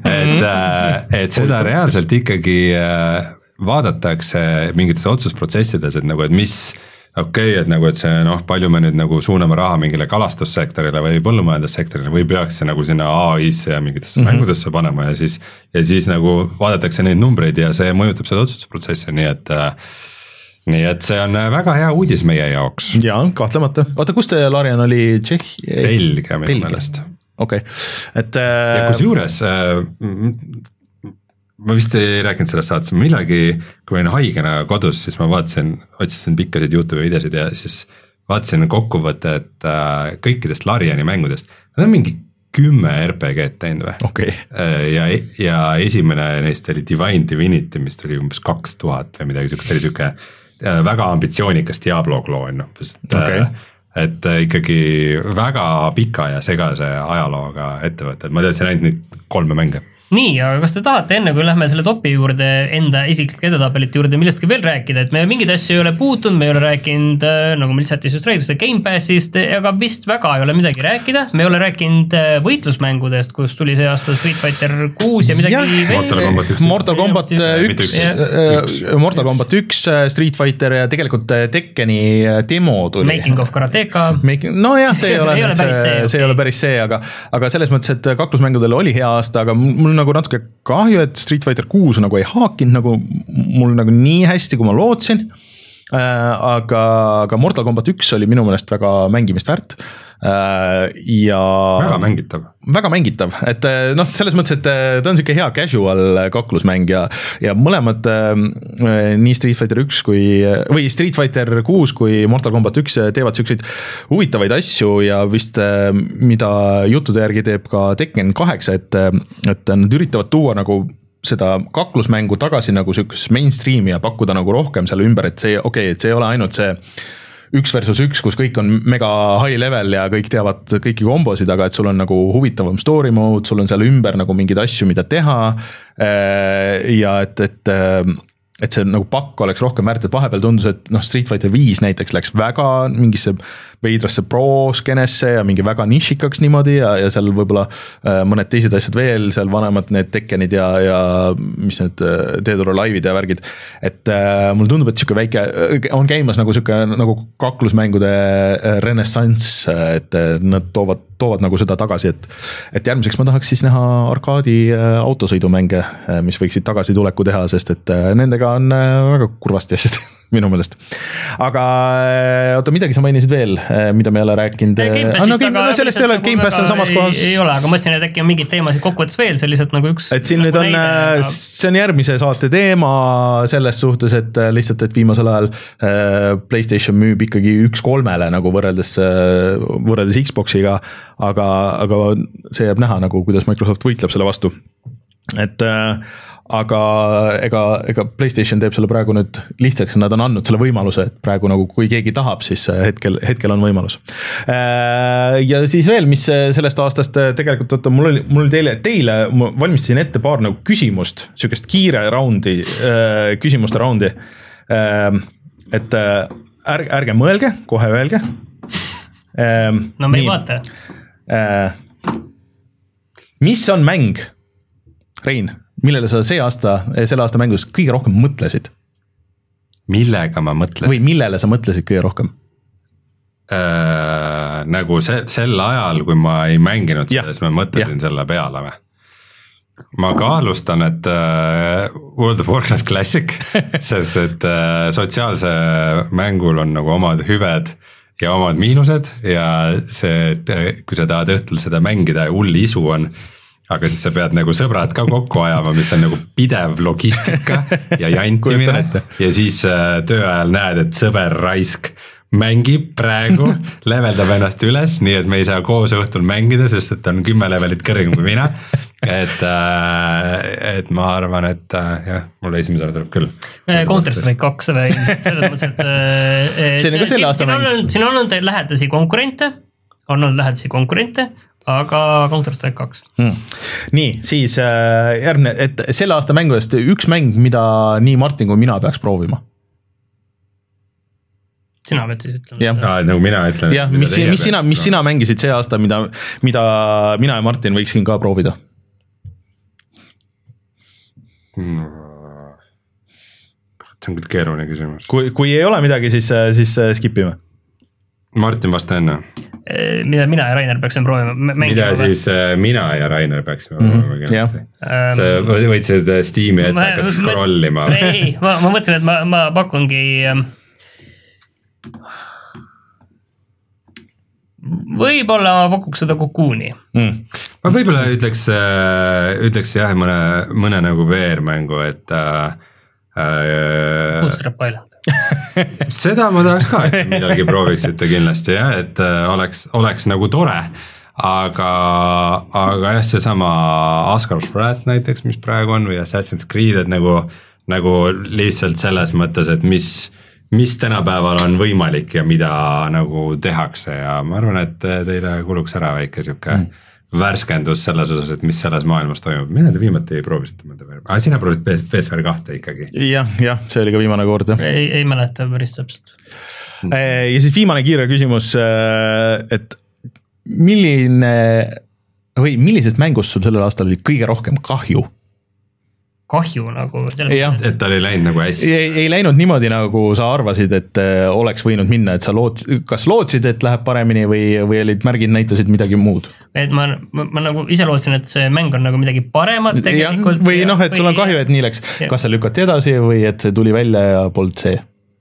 Speaker 2: et, et seda reaalselt ikkagi vaadatakse mingites otsusprotsessides, et nagu, et mis okei okay,, et nagu, et see noh, palju me nüüd nagu suuname raha mingile kalastussektorile või põllumajandussektorile või peaks see nagu sinna A I-sse ja mingitesse mm-hmm. mängudesse panema ja siis, ja siis nagu vaadatakse neid numbreid ja see mõjutab seda otsusprotsessi, nii et nii et see on väga hea uudis meie jaoks.
Speaker 1: Jaa, kahtlemata. Oota, kus te Larian oli? Tšehhi?
Speaker 2: Belgia minu meelest.
Speaker 1: Okei. Et
Speaker 2: ja kus juures, ma vist ei rääkinud sellest saates, millagi, kui ma olin haigena kodus, siis ma vaatasin, otsisin pikkasid YouTube videosid ja siis vaatasin kokkuvõtet kõikidest Lariani mängudest. Nad on mingi kümme R P G-d teinud või?
Speaker 1: Okay.
Speaker 2: Ja, ja esimene neist oli Divine Divinity, mis tuli umbes kaks tuhat või midagi, see oli siuke väga ambitsioonikas Diablo kloon, okay. et ikkagi väga pika ja segase ajalooga ettevõte, ma teadsin ainult neid kolme mänge.
Speaker 3: Nii, aga kas te tahate enne, kui lähme selle topi juurde, enda isiklike edetabelite juurde, millestki veel rääkida, et me mingid asju ei ole puutunud, me ei ole rääkinud, nagu meil chatis just räägitakse, Game Passist, aga vist väga ei ole midagi rääkida, me ei ole rääkinud võitlusmängudest, kus tuli see aasta Street Fighter kuus ja midagi ja,
Speaker 2: Mortal Kombat üks,
Speaker 1: Mortal Kombat üks, Mortal Kombat üks, Street Fighter ja tegelikult Tekkeni demo tuli.
Speaker 3: Making of Karateka.
Speaker 1: No jah, see ei ole, ei ole päris see, see, ei ole päris see, aga, aga selles mõttes, et kaklusmängudel oli hea aasta, aga mul nagu natuke kahju, et Street Fighter kuus nagu ei haakinud nagu mul nagu nii hästi, kui ma lootsin, äh, aga, aga Mortal Kombat üks oli minu meelest väga mängimist väärt äh, ja
Speaker 2: väga mängitav.
Speaker 1: Väga mängitav, et noh, selles mõttes, et ta on siuke hea casual kaklusmäng ja, ja mõlemad äh, nii Street Fighter üks kui, või Street Fighter kuus kui Mortal Kombat üks teevad siukseid huvitavaid asju ja vist äh, mida juttude järgi teeb ka Tekken kaheksa, et, et nad üritavad tuua nagu seda kaklusmängu tagasi nagu siukes mainstreami ja pakkuda nagu rohkem selle ümber, et see, okei okay,, et see ei ole ainult see üks versus üks, kus kõik on mega high level ja kõik teavad kõiki kombosid, aga et sul on nagu huvitavam story mode, sul on seal ümber nagu mingeid asju, mida teha ja et, et et see nagu pakk oleks rohkem väärt, et vahepeal tundus, et noh, Street Fighter viis näiteks läks väga mingisse veidrasse pro-skenesse ja mingi väga nišikaks niimoodi ja, ja seal võib-olla äh, mõned teised asjad veel, seal vanemad need Tekkenid ja, ja mis need äh, Dead or Alive'id ja värgid, et äh, mulle tundub, et siuke väike, on käimas nagu siuke nagu kaklusmängude renessanss, et nad toovad, toovad nagu seda tagasi, et et järgmiseks ma tahaks siis näha arkaadi autosõidumänge, mis võiksid tagasituleku teha, sest et nendega on väga kurvasti asjad minu meelest. Aga oota, midagi sa mainisid veel, mida me ei ole rääkinud.
Speaker 3: Ah, no,
Speaker 1: game, no sellest ei ole, Game Pass on samas kohas.
Speaker 3: Ei ole, aga mõtlesin, et äkki on mingid teemasid kokkuvõttes veel, see lihtsalt nagu üks.
Speaker 1: Et siin nagu nüüd on, näide, see on järgmise saate teema selles suhtes, et lihtsalt, et viimasel ajal PlayStation müüb ikkagi üks kolmele nagu võrreldes, võrreldes Xboxiga, aga, aga see jääb näha nagu, kuidas Microsoft võitleb selle vastu. Et aga ega, ega PlayStation teeb selle praegu nüüd lihtsaks, nad on andnud selle võimaluse, et praegu nagu kui keegi tahab, siis hetkel, hetkel on võimalus. Ja siis veel, mis sellest aastast tegelikult, oota, mul oli, mul oli teile, teile ma valmistasin ette paar nagu küsimust, sükest kiire raundi, küsimuste raundi, et ärge, ärge mõelge, kohe öelge.
Speaker 3: No me ei vaata.
Speaker 1: Mis on mäng, Rein? Millele sa see aasta, selle aasta mängus kõige rohkem mõtlesid?
Speaker 2: Millega ma mõtlesin?
Speaker 1: Või millele sa mõtlesid kõige rohkem?
Speaker 2: Äh, nagu se, sel ajal, kui ma ei mänginud seda, siis ma mõtlesin ja. Selle peale või? Ma kaalustan, et uh, World of Warcraft Classic, sest et uh, sotsiaalse mängul on nagu omad hüved ja omad miinused ja see, et kui sa tahad õhtul seda mängida ja hull isu on, aga siis sa pead nagu sõbrad ka kokku ajama, mis on nagu pidev logistika ja jantimine ja siis töö ajal näed, et sõber raisk mängib praegu, leveldab ennast üles, nii et me ei saa koos õhtul mängida, sest et on kümme levelit kõrgem kui mina. Et, et ma arvan, et jah, mulle esimesena tuleb küll.
Speaker 3: Counter-Strike kaks või selles mõttes, et
Speaker 1: see on ka selle aasta mäng.
Speaker 3: Siin on olnud lähedasi konkurente, on olnud lähedasi konkurente, aga Counter-Strike kaks.
Speaker 1: Hmm. Nii, siis äh, järgmine, et selle aasta mängudest üks mäng, mida nii Martin kui mina peaks proovima.
Speaker 3: Sina pead siis ütlema.
Speaker 2: Ja, nagu mina ütlen.
Speaker 1: Ja, mis, mis, sina, mis sina mängisid see aasta, mida, mida mina ja Martin võiksin ka proovida?
Speaker 2: Hmm. See on küll keeruline küsimus.
Speaker 1: Kui, kui ei ole midagi, siis, siis skipime.
Speaker 2: Martin, vasta enne.
Speaker 3: Mida mina ja Rainer peaksime proovima?
Speaker 2: Mida siis äh, mina ja Rainer peaksime proovima?
Speaker 1: Mm -hmm.
Speaker 2: Sa võitsid Steam'i, et hakkad scrollima.
Speaker 3: Ei, ma, ma mõtlesin, et ma, ma pakungi võib-olla ma pakuks seda Cocooni.
Speaker 2: Mm. Ma võib-olla ütleks, ütleks jah, mõne, mõne nagu V R-mängu, et äh,
Speaker 3: Bootstrap Island.
Speaker 2: Seda ma tahaks ka, et midagi prooviksite kindlasti jah, et oleks, oleks nagu tore, aga, aga jah, see sama Asgard's Wrath näiteks, mis praegu on, või Assassin's Creed, et nagu, nagu lihtsalt selles mõttes, et mis, mis tänapäeval on võimalik ja mida nagu tehakse ja ma arvan, et teile kuluks ära väike siuke mm. värskendus selles osas, et mis selles maailmas toimub. Mine te viimati ei proovisid mõnda veel? Aga sina proovisid P S V kahte ikkagi?
Speaker 1: Jah, jah, see oli ka viimane kord.
Speaker 3: Ei, ei mäleta päris täpselt.
Speaker 1: Ja siis viimane kiire küsimus, et milline või millisest mängust sul sellel aastal oli kõige rohkem kahju?
Speaker 3: Kahju nagu?
Speaker 2: Et ta oli läinud nagu hästi?
Speaker 1: Ei, ei läinud niimoodi, nagu sa arvasid, et oleks võinud minna, et sa lood, kas lootsid, et läheb paremini või, või olid märgid näitasid midagi muud?
Speaker 3: Et ma, ma, ma nagu ise lootsin, et see mäng on nagu midagi paremat tegelikult.
Speaker 1: Ja, või noh, et sul on kahju, et nii läks. Ja. Kas see lükati edasi või et see tuli välja ja polnud see?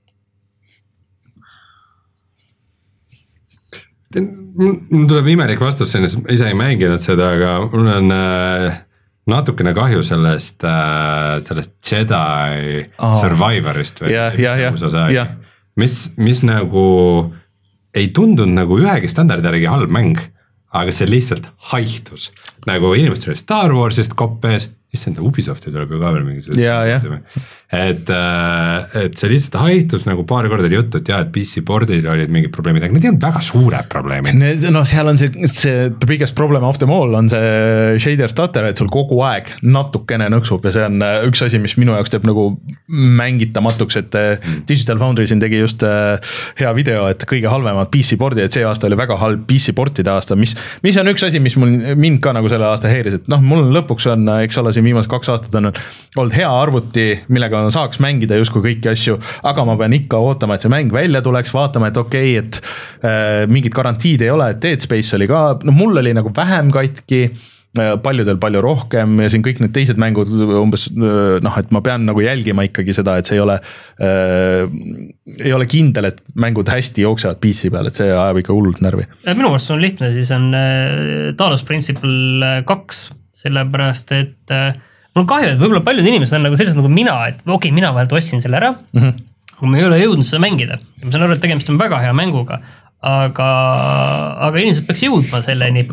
Speaker 2: Mul tuleb imelik vastus, ise ei mänginud seda, aga mul on natukene kahju sellest, sellest Jedi oh. Survivorist või
Speaker 1: ja, ja, ja, ja.
Speaker 2: Mis, mis nagu ei tundunud nagu ühegi standardi järgi halb mäng, aga see lihtsalt haihtus. Nagu inimestel oli Star Warsist kopp ees issand, Ubisofti tuleb ju ka veel mingi
Speaker 1: ja, ja.
Speaker 2: et, et see lihtsalt haihtus nagu paar korda juttu, et jah, et P C board'il olid mingid probleemid, aga need ei olnud väga suured probleemid.
Speaker 1: No seal on see, see the biggest problem of them all on see shader stutter, et sul kogu aeg natukene nõksub ja see on üks asi, mis minu jaoks teeb nagu mängitamatuks, et mm. Digital Foundry siin tegi just hea video, et kõige halvemad P C board'i, et see aasta oli väga halb P C portide aasta, mis, mis on üks asi, mis mul, mind ka nagu selle aasta heeris, et noh, mul lõpuks on, eks ole, siin viimased kaks aastat on olnud hea arvuti, millega saaks mängida justkui kõiki asju, aga ma pean ikka ootama, et see mäng välja tuleks, vaatama, et okei, okay, et äh, mingid garantiid ei ole, et Dead Space oli ka, no mul oli nagu vähem katki, paljudel palju rohkem ja siin kõik need teised mängud umbes noh, et ma pean nagu jälgima ikkagi seda, et see ei ole äh, ei ole kindel, et mängud hästi jooksevad P C peal, et see ajab ikka hullult närvi.
Speaker 3: Minu mõttes on lihtne, siis on Talos Principle kaks, sellepärast et mul on kahju, et võib-olla paljud inimesed on nagu sellised nagu mina, et okei okay,, mina vahelt ostsin selle ära, mm -hmm. kui ma ei ole jõudnud seda mängida. Ma saan aru, et tegemist on väga hea mänguga, aga, aga inimesed peaks jõudma selleni.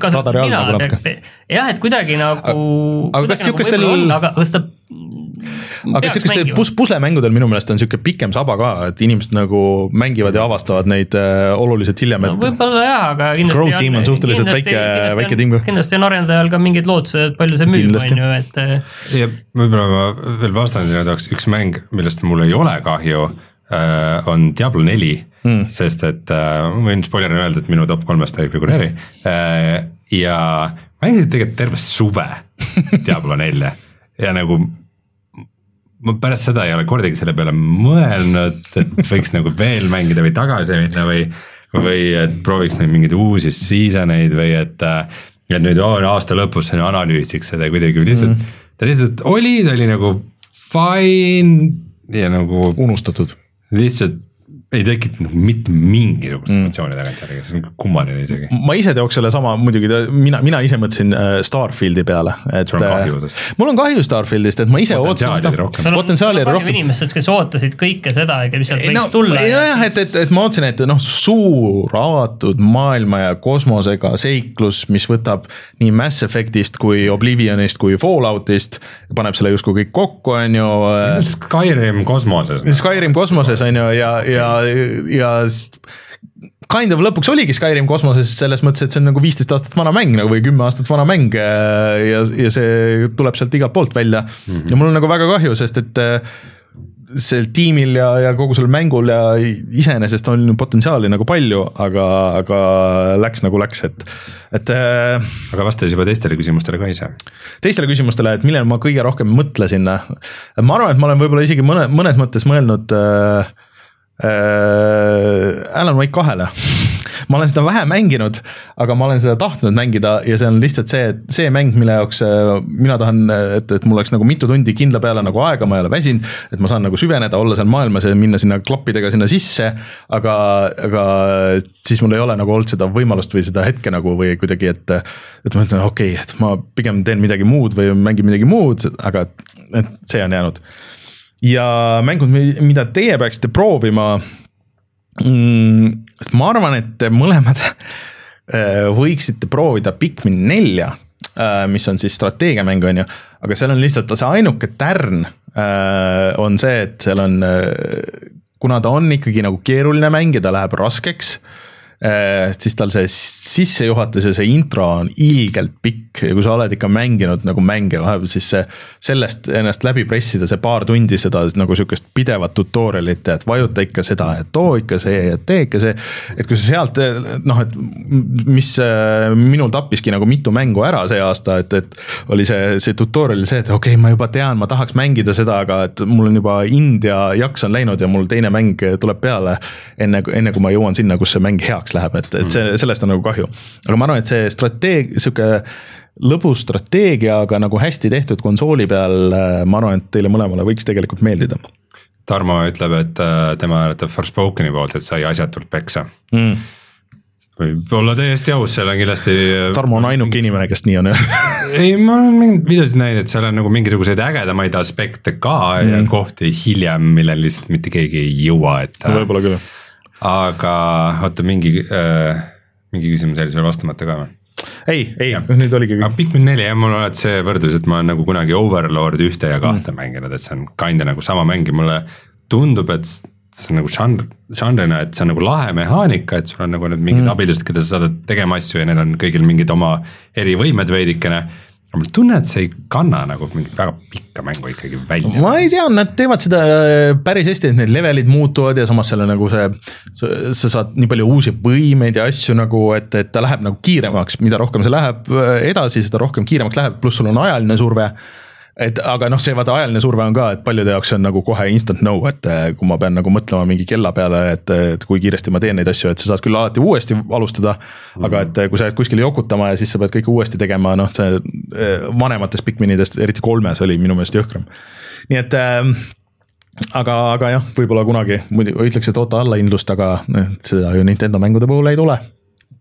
Speaker 3: Jah, et kuidagi nagu...
Speaker 1: Aga kas siukestel...
Speaker 3: Aga kas ta...
Speaker 1: Aga siukestel pus, puslemängudel minu meelest on siuke pikem saba ka, et inimesed nagu mängivad ja avastavad neid äh, oluliselt hiljem.
Speaker 3: No, võib-olla jah, aga kindlasti
Speaker 1: Crow Team on suhteliselt kindlasti, väike, kindlasti väike tiim.
Speaker 3: Kindlasti on arendajal ka mingid loodused, palju see müüb, on ju, et...
Speaker 2: Ja võib-olla ma veel vastan, et üks mäng, millest mul ei ole kahju, äh, on Diablo neli, mm. sest et äh, ma võin spoilerina öelda, et minu top kolmest ta ei figureeri äh, ja mängisid tegelikult terve suve Diablo nelja ja nagu ma pärast seda ei ole kordagi selle peale mõelnud, et võiks nagu veel mängida või tagasi minna või, või et prooviks neid mingeid uusi seasoneid või et, et nüüd on aasta lõpus analüüsiks seda kuidagi lihtsalt mm., ta lihtsalt oli, ta oli nagu fine ja nagu
Speaker 1: unustatud.
Speaker 2: Lihtsalt ei tekitanud mitte mingisugust mm. emotsiooni tagantjärgi, see on kummaline isegi.
Speaker 1: Ma ise teoks selle sama, muidugi mina, mina ise mõtlesin Starfieldi peale. Et,
Speaker 2: on kahju,
Speaker 1: mul on kahju Starfieldist, et ma ise
Speaker 2: ootasin.
Speaker 1: Potentsiaali
Speaker 3: rohkem. Kahju inimesed, kes ootasid kõike seda, mis sealt võiks
Speaker 1: no,
Speaker 3: tulla.
Speaker 1: No, jah, et, et, et ma ootsin, et noh, suur avatud maailma ja kosmosega seiklus, mis võtab nii Mass Effectist kui Oblivionist kui Falloutist, paneb selle justkui kõik kokku, on ju.
Speaker 2: Skyrim kosmoses.
Speaker 1: Skyrim kosmoses, on ju, ja, ja ja kind of lõpuks oligi Skyrim kosmoses selles mõttes, et see on nagu viisteist aastat vana mäng nagu või kümme aastat vana mäng ja, ja see tuleb sealt igalt poolt välja mm-hmm. ja mul on nagu väga kahju, sest et sel tiimil ja, ja kogu sellel mängul ja iseenesest on potentsiaali nagu palju, aga, aga läks nagu läks, et, et
Speaker 2: aga vastas juba teistele küsimustele ka ise?
Speaker 1: Teistele küsimustele, et millele ma kõige rohkem mõtlesin, ma arvan, et ma olen võib-olla isegi mõne, mõnes mõttes mõelnud äh, Alan Wake kahele ma olen seda vähe mänginud, aga ma olen seda tahtnud mängida ja see on lihtsalt see, see mäng, mille jaoks mina tahan, et, et mul oleks nagu mitu tundi kindla peale nagu aega, ma ei ole väsinud, et ma saan nagu süveneda, olla seal maailmas ja minna sinna klappidega sinna sisse, aga, aga siis mul ei ole nagu olnud seda võimalust või seda hetke nagu või kuidagi, et, et ma ütlen, okei okay,, et ma pigem teen midagi muud või mängin midagi muud, aga et see on jäänud. Ja mängud, mida teie peaksite proovima, mm, ma arvan, et mõlemad võiksite proovida Pikmin nelja, mis on siis strateegiamäng, on ju, aga seal on lihtsalt see ainuke tärn on see, et seal on, kuna ta on ikkagi nagu keeruline mäng ja ta läheb raskeks, siis tal see sissejuhatus ja see intro on ilgelt pikk ja kui sa oled ikka mänginud nagu mänge vahepeal, siis see, sellest ennast läbi pressida see paar tundi seda nagu sükest pidevat tutorialit, et vajuta ikka seda, et too ikka see ja tee ikka see, et kui sa sealt noh, et mis minul tappiski nagu mitu mängu ära see aasta, et, et oli see, see tutorial see, et okei okay,, ma juba tean, ma tahaks mängida seda, aga et mul on juba ind ja jaks on läinud ja mul teine mäng tuleb peale enne, enne kui ma jõuan sinna, kus see mäng heaks läheb, et, et see, sellest on nagu kahju. Aga ma arvan, et see strateeg, siuke lõbus strateegia, aga nagu hästi tehtud konsooli peal, ma arvan, et teile mõlemale võiks tegelikult meeldida.
Speaker 2: Tarmo ütleb, et tema hääletab Forspokeni poolt, et sai asjatult peksa. Mm. Võib olla täiesti aus, seal on kindlasti...
Speaker 1: Tarmo on ainuke inimene, kes nii on.
Speaker 2: Ei, ma olen mingid videosid näinud, et seal on nagu mingisuguseid ägedamaid aspekte ka mm. ja kohti hiljem, millel lihtsalt mitte keegi ei jõua, et...
Speaker 1: Võib-olla küll.
Speaker 2: Aga oota, mingi, äh, mingi küsimus oli sulle vastamata ka või?
Speaker 1: ei, ei, nüüd oligi
Speaker 2: kõik. Pikmin neli, jah, mul oled see võrdlus, et ma olen nagu kunagi Overlord ühte ja kahte mm. mänginud, et see on kinda nagu sama mäng ja mulle tundub, et see on nagu žanrina, et see on nagu lahe mehaanika, et sul on nagu need mingid mm. abilised, keda sa saad tegema asju ja neil on kõigil mingid oma erivõimed veidikene. Ma tunne, et see ei kanna nagu mingit väga pikka mängu ikkagi välja.
Speaker 1: Ma ei tea, nad teevad seda päris hästi, et need levelid muutuvad ja samas selle nagu see, sa saad nii palju uusi võimeid ja asju nagu, et, et ta läheb nagu kiiremaks, mida rohkem see läheb edasi, seda rohkem kiiremaks läheb, pluss sul on ajaline surve. Et, aga noh, see vaata ajaline surve on ka, et paljude jaoks on nagu kohe instant no, et kui ma pean nagu mõtlema mingi kella peale, et, et kui kiiresti ma teen neid asju, et sa saad küll alati uuesti alustada, mm. aga et kui sa jääd kuskil jokutama ja siis sa pead kõik uuesti tegema, noh see vanemates Pikminidest, eriti kolmes oli minu meelest jõhkram. Nii et äh, aga, aga jah, võib-olla kunagi, muidu ütleks, et oota alla indlust, aga seda ju Nintendo mängude puhul ei tule.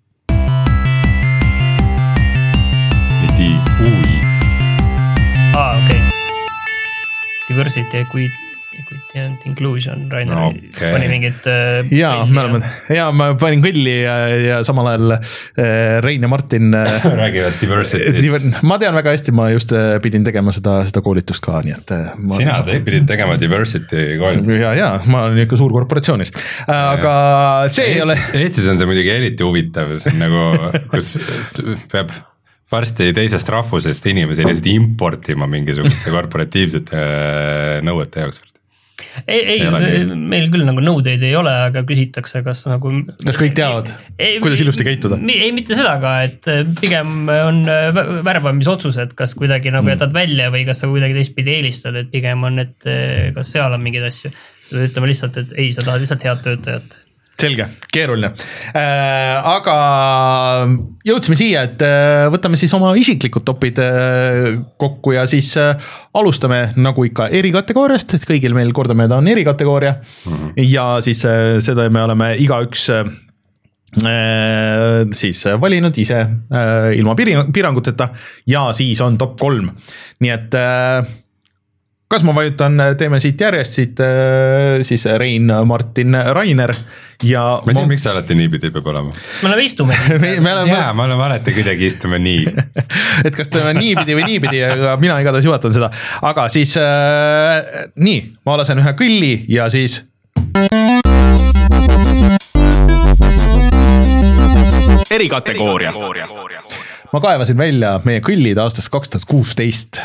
Speaker 2: Eti ui.
Speaker 3: Ah, okei. Okay. Diversity, equity, equity and inclusion, Rainer okay. pani mingid... Uh,
Speaker 1: jaa, me oleme, jaa, ma panin kõlli ja, ja samal ajal uh, Rein ja Martin uh,
Speaker 2: räägivad diversity'st.
Speaker 1: Ma tean väga hästi, ma just uh, pidin tegema seda, seda koolitust ka, nii et... Uh, ma,
Speaker 2: Sina te pidid tegema diversity koolitust?
Speaker 1: Jaa, jaa, ma olen ikka suur korporatsioonis. Uh, aga see
Speaker 2: Eestis,
Speaker 1: ei ole...
Speaker 2: Eestis on see muidugi eriti huvitav, see on nagu, kus peab... varsti teisest rahvusest inimesi lihtsalt importima mingisuguste korporatiivsete nõuete jaoks.
Speaker 3: Ei, ei, ei meil küll nagu nõudeid ei ole, aga küsitakse, kas nagu...
Speaker 1: Kas kõik teavad, ei, kuidas ilusti käituda?
Speaker 3: Ei, mitte seda ka, et pigem on värbamisotsused, kas kuidagi nagu jätad välja või kas sa kuidagi teistpidi eelistad, et pigem on, et kas seal on mingid asju. Ütleme lihtsalt, et ei, sa tahad lihtsalt head töötajat.
Speaker 1: Selge, keeruline. Äh, aga jõudsime siia, et võtame siis oma isiklikud topid kokku ja siis alustame nagu ikka erikategooriast, et kõigil meil kordame, ta on erikategooria mm-hmm. ja siis seda me oleme igaüks äh, siis valinud ise äh, ilma piiranguteta ja siis on top kolm. Nii et äh, kas ma vajutan, teeme siit järjest, siit siis Rein, Martin, Rainer ja...
Speaker 2: Ma ei tea, miks sa alati niipidi peab olema?
Speaker 3: Me oleme istume.
Speaker 1: me, me oleme...
Speaker 2: Jaa, me oleme alati kuidagi istume nii.
Speaker 1: et kas teeme niipidi või niipidi, aga mina igatahes juhatan seda. Aga siis äh, nii, ma lasen ühe kõlli ja siis... Erikategooria. Ma kaevasin välja meie kõllid aastast kaks tuhat kuusteist.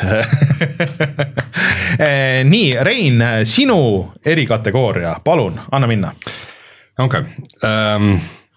Speaker 1: Nii, Rein, sinu erikategooria, palun, anna minna.
Speaker 2: Okay. Um,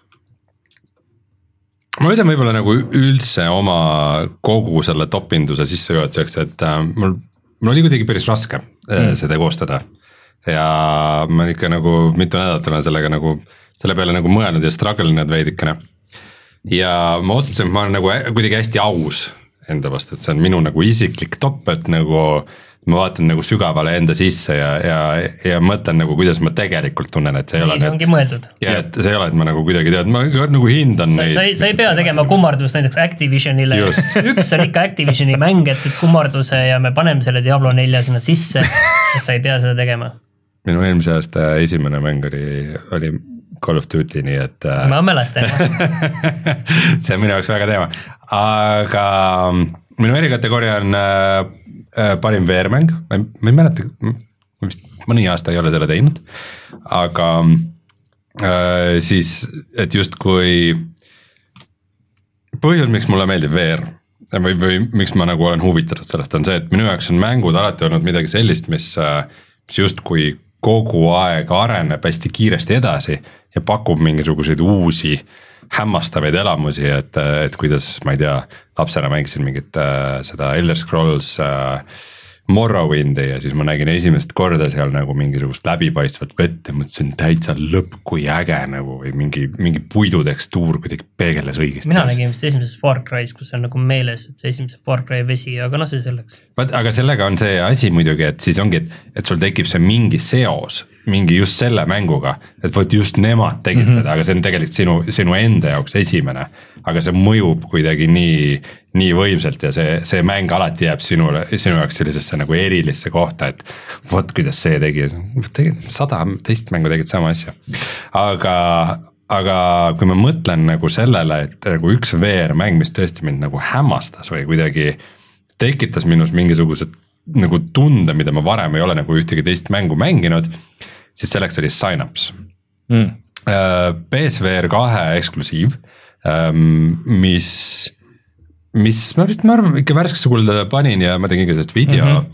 Speaker 2: ma ütlen võib-olla nagu üldse oma kogu selle topinduse sisse juhatuseks, et uh, mul, mul oli kuidagi päris raske mm. seda koostada. Ja ma ikka nagu mitu nädalat olen sellega nagu, selle peale nagu mõelnud ja struggle'inud veidikene. Ja ma otsustasin, et ma olen nagu kuidagi hästi aus enda vastu, et see on minu nagu isiklik top, et nagu ma vaatan nagu sügavale enda sisse ja, ja, ja mõtlen nagu, kuidas ma tegelikult tunnen, et see ei ole...
Speaker 3: See ongi mõeldud.
Speaker 2: Ja et see ei ole, et ma nagu kuidagi tead, ma nagu hindan
Speaker 3: sa, neid... Sa ei, sa ei pea tegema kummardust näiteks Activisionile. Üks on ikka Activisioni mäng, et kummarduse ja me paneme selle Diablo nelja sinna sisse, et sa ei pea seda tegema.
Speaker 2: Minu eelmise aasta esimene mäng oli... oli Call of Duty, nii et...
Speaker 3: Ma mäletan.
Speaker 2: see on minu jaoks väga teema. Aga minu erikategooria on äh, parim V R-mäng. Ma ei, ma ei mäleta, mõni aasta ei ole selle teinud. Aga äh, siis, et just kui põhjus, miks mulle meeldib V R või, või miks ma nagu olen huvitatud sellest, on see, et minu jaoks on mängud alati olnud midagi sellist, mis, mis just kui kogu aeg areneb hästi kiiresti edasi ja pakub mingisuguseid uusi hämmastavaid elamusi, et, et kuidas, ma ei tea, lapsena mängisin mingit äh, seda Elder Scrolls äh, Morrowindi ja siis ma nägin esimest korda seal nagu mingisugust läbipaistvat vett ja mõtlesin täitsa lõpp, kui äge nagu või mingi, mingi puidutekstuur kuidagi peegeles õigesti.
Speaker 3: Mina nägin vist esimeses Far Cry's, kus on nagu meeles, et see esimese Far Cry vesi, aga noh, see selleks.
Speaker 2: Aga sellega on see asi muidugi, et siis ongi, et, et sul tekib see mingi seos, mingi just selle mänguga, et võt just nemad tegid mm-hmm. seda, aga see on tegelikult sinu, sinu enda jaoks esimene, aga see mõjub kuidagi nii, nii võimselt ja see, see mäng alati jääb sinule, sinu jaoks sellisesse nagu erilisse kohta, et vot kuidas see tegi, tegi sada teist mängu tegid sama asja. Aga, aga kui ma mõtlen nagu sellele, et nagu üks V R-mäng, mis tõesti mind nagu hämmastas või kuidagi tekitas minus mingisugused nagu tunde, mida ma varem ei ole nagu ühtegi teist mängu mänginud, siis selleks oli Synapse mm.. P S V R kahe eksklusiiv, mis, mis ma vist, ma arvan, ikka värskesse kulda panin ja ma tegin ka sellest video, mm-hmm.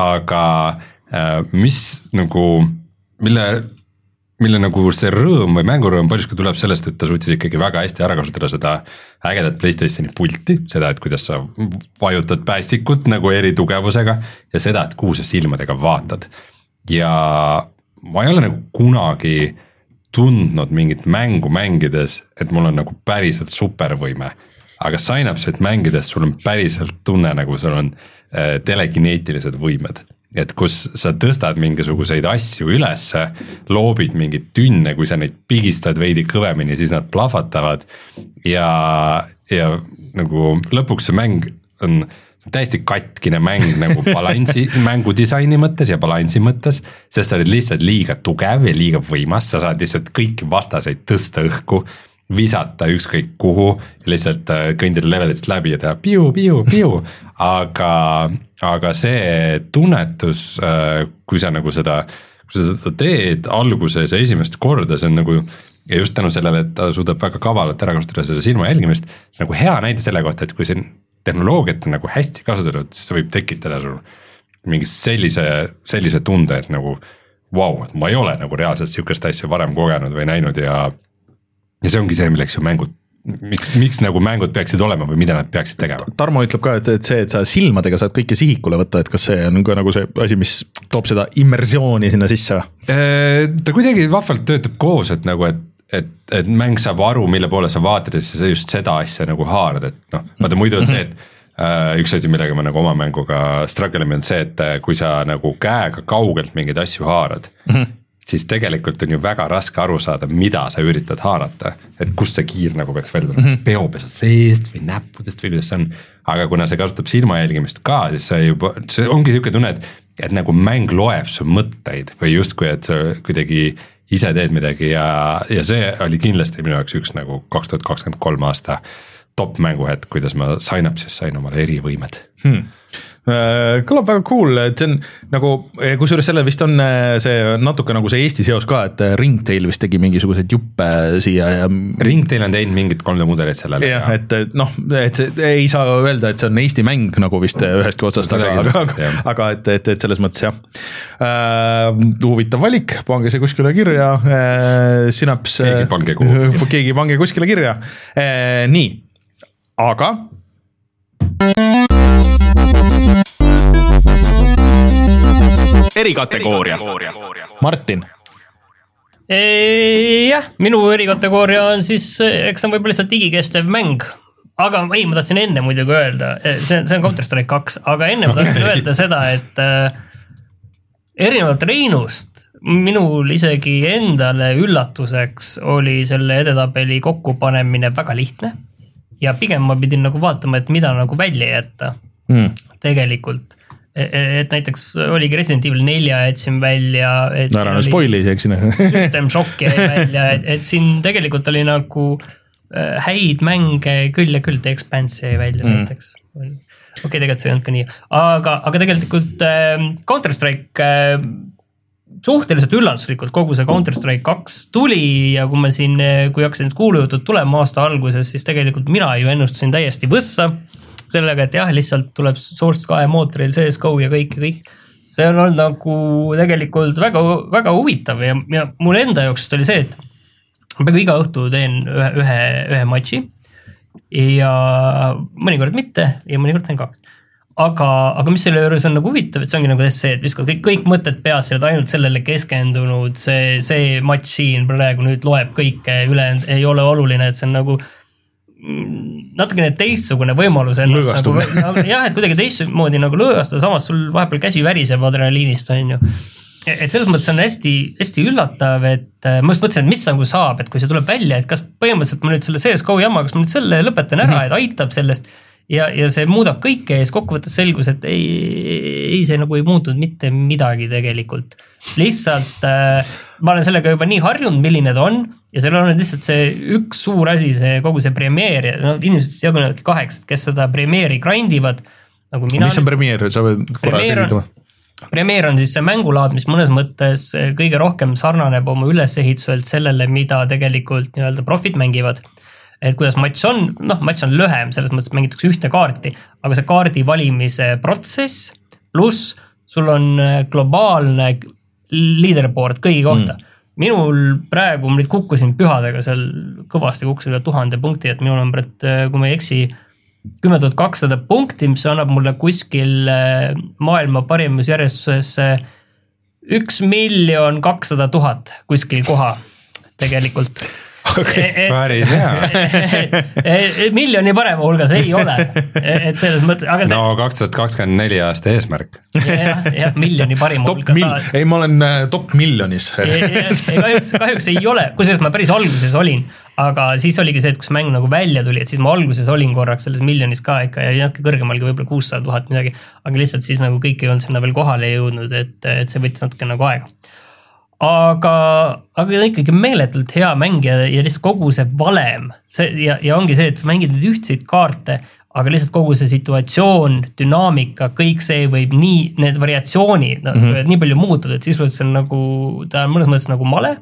Speaker 2: aga mis nagu, mille, mille nagu see rõõm või mängurõõm paljuski tuleb sellest, et ta suutis ikkagi väga hästi ära kasutada seda ägedat PlayStationi pulti, seda, et kuidas sa vajutad päästikut nagu eri tugevusega ja seda, et kuhu sa silmadega vaatad. Ja ma ei ole nagu kunagi tundnud mingit mängu mängides, et mul on nagu päriselt supervõime, aga Synapse'it mängides sul on päriselt tunne, nagu sul on äh, telekineetilised võimed. Et kus sa tõstad mingisuguseid asju ülesse, loobid mingid tünne, kui sa neid pigistad veidi kõvemini, siis nad plahvatavad ja, ja nagu lõpuks see mäng on täiesti katkine mäng nagu balansi, mängu disaini mõttes ja balansi mõttes, sest sa oled lihtsalt liiga tugev ja liiga võimas, sa saad lihtsalt kõiki vastaseid tõsta õhku, visata ükskõik kuhu, lihtsalt kõndida levelitest läbi ja teha piu, piu, piu, aga, aga see tunnetus, kui sa nagu seda, kui sa seda teed alguses ja esimest korda, see on nagu, ja just tänu sellele, et ta suudab väga kavalalt ära kasutada seda silma jälgimist, see on nagu hea näide selle kohta, et kui see tehnoloogiat on nagu hästi kasutatud, siis see võib tekitada sul mingi sellise, sellise tunde, et nagu vau, et ma ei ole nagu reaalselt sihukest asja varem kogenud või näinud ja ja see ongi see, milleks ju mängud, miks, miks nagu mängud peaksid olema või mida nad peaksid tegema.
Speaker 1: Tarmo ütleb ka, et, et see, et sa silmadega saad kõike sihikule võtta, et kas see on ka nagu see asi, mis toob seda immersiooni sinna sisse?
Speaker 2: Ta kuidagi vahvalt töötab koos, et nagu, et, et, et mäng saab aru, mille poole sa vaatad, et sa just seda asja nagu haarad, et noh, vaata muidu on see, et äh, üks asi, millega ma nagu oma mänguga struggleme on see, et kui sa nagu käega kaugelt mingeid asju haarad, mm-hmm. siis tegelikult on ju väga raske aru saada, mida sa üritad haarata, et kust see kiir nagu peaks välja tulema, mm-hmm. peopesad seest või näppudest või kuidas see on, aga kuna see kasutab silma jälgimist ka, siis see juba, see ongi niisugune tunne, et, et nagu mäng loeb su mõtteid või justkui, et sa kuidagi ise teed midagi ja, ja see oli kindlasti minu jaoks üks nagu kaks tuhat kakskümmend kolm aasta top mänguhet, kuidas ma Synapse'is sain omale erivõimed hmm.
Speaker 1: Kõlab väga cool, et see on nagu, kusjuures selle vist on see natuke nagu see Eesti seos ka, et Ringtail vist tegi mingisuguseid juppe siia ja
Speaker 2: Ringtail on teinud mingit kolm D mudelit sellele.
Speaker 1: jah, et noh, et see ei saa öelda, et see on Eesti mäng nagu vist ühestki otsast, aga, aga, aga, aga et, et, et selles mõttes jah uh, huvitav valik, pange see kuskile kirja uh, Synapse,
Speaker 2: keegi pange kuhu
Speaker 1: keegi pange kuskile kirja uh, nii, aga erikategooria. Martin.
Speaker 3: Jah, minu erikategooria on siis, eks on võib-olla lihtsalt digikestev mäng, aga ei, ma tahtsin enne muidugi öelda, see, see on Counter-Strike kaks, aga enne ma tahtsin öelda seda, et äh, erinevalt Reinust minul isegi endale üllatuseks oli selle edetabeli kokkupanemine väga lihtne ja pigem ma pidin nagu vaatama, et mida nagu välja jätta mm. tegelikult. Et näiteks oligi Resident Evil nelja jätsin välja, et
Speaker 1: no, ära on spoilis, eks sinna.
Speaker 3: System Shock jäi välja, et, et siin tegelikult oli nagu häid mänge küll ja küll, The Expanse jäi välja mm. näiteks. Okei, okay, tegelikult see ei olnud ka nii, aga, aga tegelikult äh, Counter-Strike äh, suhteliselt üllatuslikult kogu see Counter-Strike kaks tuli ja kui ma siin, kui hakkasin kuulujutud tulema aasta alguses, siis tegelikult mina ju ennustasin täiesti võssa sellega, et jah, lihtsalt tuleb Source kahe mootoril C S G O ja kõik ja kõik. See on olnud nagu tegelikult väga, väga huvitav ja, ja mul enda jaoks oli see, et ma peaaegu iga õhtu teen ühe, ühe, ühe matši ja mõnikord mitte ja mõnikord teen kaks. Aga, aga mis selle juures on nagu huvitav, et see ongi nagu see, et viskad kõik, kõik mõtted peas, sa oled ainult sellele keskendunud, see, see matš siin praegu nüüd loeb kõike üle, ei ole oluline, et see on nagu natukene teistsugune võimalus ennast nagu, jah, et kuidagi teistmoodi nagu lõõgastada, samas sul vahepeal käsi väriseb adrenaliinist, on ju. Et selles mõttes on hästi, hästi üllatav, et ma just mõtlesin, et mis nagu saab, et kui see tuleb välja, et kas põhimõtteliselt ma nüüd selle C S G O jamma, kas ma nüüd selle lõpetan ära, et aitab sellest ja, ja see muudab kõike ja siis kokkuvõttes selgus, et ei, ei see nagu ei muutunud mitte midagi tegelikult. Lihtsalt äh, ma olen sellega juba nii harjunud, milline ta on ja seal on lihtsalt see üks suur asi, see kogu see Premiere, no inimesed jagunevadki kaheks, kes seda Premiere'i grindivad. Nagu mina
Speaker 1: mis on Premiere, sa võid korra selgitama?
Speaker 3: Premiere on siis see mängulaad, mis mõnes mõttes kõige rohkem sarnaneb oma ülesehituselt sellele, mida tegelikult nii-öelda profid mängivad. Et kuidas matš on, noh matš on lühem, selles mõttes mängitakse ühte kaarti, aga see kaardi valimise protsess, pluss sul on globaalne leaderboard kõigi kohta. Mm. Minul praegu, ma nüüd kukkusin pühadega, seal kõvasti kukkusin üle tuhande punkti, et minul on, kui ma ei eksi, kümme tuhat kakssada punkti, mis annab mulle kuskil maailma parimusjärjestuses üks miljon kakssada tuhat kuskil koha tegelikult.
Speaker 2: Okay, päris hea.
Speaker 3: Miljoni parema hulgas ei ole. Et selles mõttes, aga see...
Speaker 2: No kaks tuhat kakskümmend neli aasta eesmärk.
Speaker 3: jah, jah, miljoni parima
Speaker 1: top
Speaker 3: hulgas.
Speaker 1: Mil... Ei, ma olen top miljonis.
Speaker 3: kahjuks, kahjuks ei ole, kusjuures ma päris alguses olin, aga siis oligi see, et kus mäng nagu välja tuli, et siis ma alguses olin korraks selles miljonis ka ikka ja natuke kõrgemalgi võib-olla kuussada tuhat midagi, aga lihtsalt siis nagu kõik ei olnud sinna veel kohale jõudnud, et, et see võttis natuke nagu aega. Aga, aga ikkagi meeletult hea mäng ja, ja lihtsalt kogu see valem see, ja, ja ongi see, et sa mängid nüüd ühtseid kaarte, aga lihtsalt kogu see situatsioon, dünaamika, kõik see võib nii, need variatsioonid mm -hmm. nii palju muutuda, et siis see on nagu, ta on mõnes mõttes nagu male,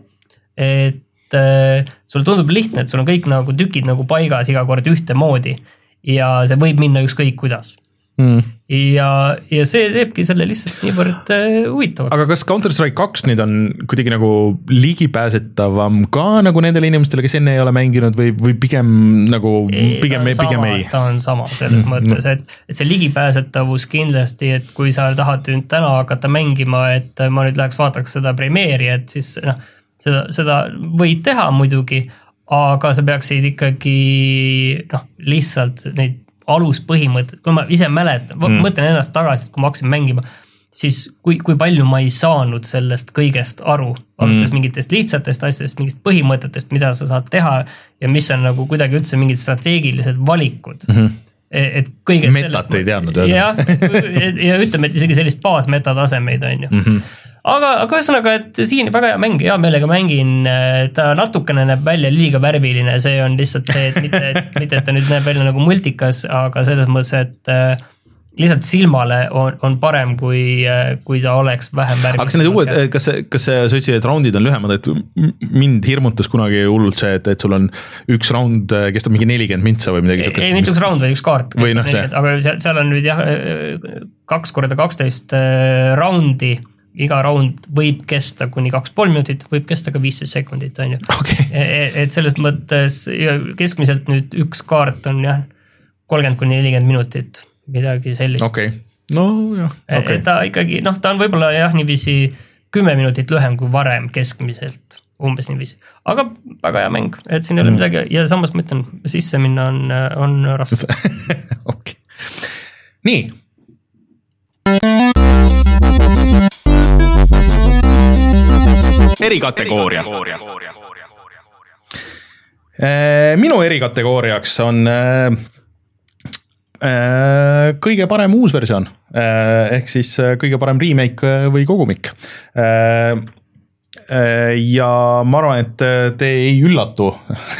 Speaker 3: et äh, sulle tundub lihtne, et sul on kõik nagu tükid nagu paigas iga kord ühte moodi ja see võib minna ükskõik kuidas. Mm. Ja, ja see teebki selle lihtsalt niivõrd huvitavaks.
Speaker 1: Aga kas Counter-Strike kaks nüüd on kuidagi nagu ligipääsetavam ka nagu nendele inimestele, kes enne ei ole mänginud või, või pigem nagu
Speaker 3: ei,
Speaker 1: pigem,
Speaker 3: ta
Speaker 1: pigem
Speaker 3: sama,
Speaker 1: ei?
Speaker 3: Ta on sama selles mm. mõttes, et, et see ligipääsetavus kindlasti, et kui sa tahad nüüd täna hakata mängima, et ma nüüd läheks vaataks seda Premiere'i, et siis noh, seda, seda võid teha muidugi, aga sa peaksid ikkagi noh, lihtsalt neid aluspõhimõtted, kui ma ise mäletan, mm. mõtlen ennast tagasi, et kui ma hakkasin mängima, siis kui, kui palju ma ei saanud sellest kõigest aru, alustades mm. mingitest lihtsatest asjadest, mingist põhimõtetest, mida sa saad teha ja mis on nagu kuidagi üldse mingid strateegilised valikud. Mm -hmm. Et kõigest
Speaker 1: metat sellest, ei teadnud.
Speaker 3: Ja, ja ütleme, et isegi sellist baasmetatasemeid on ju. Mm -hmm. Aga, aga ühesõnaga, et siin väga hea mäng, hea meelega mängin, ta natukene näeb välja liiga värviline, see on lihtsalt see, et mitte, et, mitte, et ta nüüd näeb välja nagu multikas, aga selles mõttes, et äh, lihtsalt silmale on, on parem, kui, kui ta oleks vähem värviline.
Speaker 1: Aga kas need uued, kas, kas sa ütlesid, et roundid on lühemad, et mind hirmutas kunagi hullult see, et, et sul on üks round, kestab mingi nelikümmend mintsa või midagi?
Speaker 3: Ei, mitte üks round või üks kaart,
Speaker 1: või noh,
Speaker 3: aga seal, seal on nüüd jah, kaks korda kaksteist roundi, iga round võib kesta kuni kaks pool minutit, võib kesta ka viisteist sekundit, on ju.
Speaker 1: Okay.
Speaker 3: Et, et selles mõttes keskmiselt nüüd üks kaart on jah, kolmkümmend kuni nelikümmend minutit, midagi sellist.
Speaker 1: Okei, okay. No jah.
Speaker 3: Okay. Ta ikkagi, noh, ta on võib-olla jah, niiviisi kümme minutit lühem kui varem keskmiselt, umbes niiviisi. Aga väga hea mäng, et siin ei ole mm. midagi ja samas ma ütlen, sisse minna on, on raske.
Speaker 1: Okay. Nii. Erikategooria. Minu erikategooriaks on kõige parem uus versioon, ehk siis kõige parem remake või kogumik. Ja ma arvan, et te ei üllatu.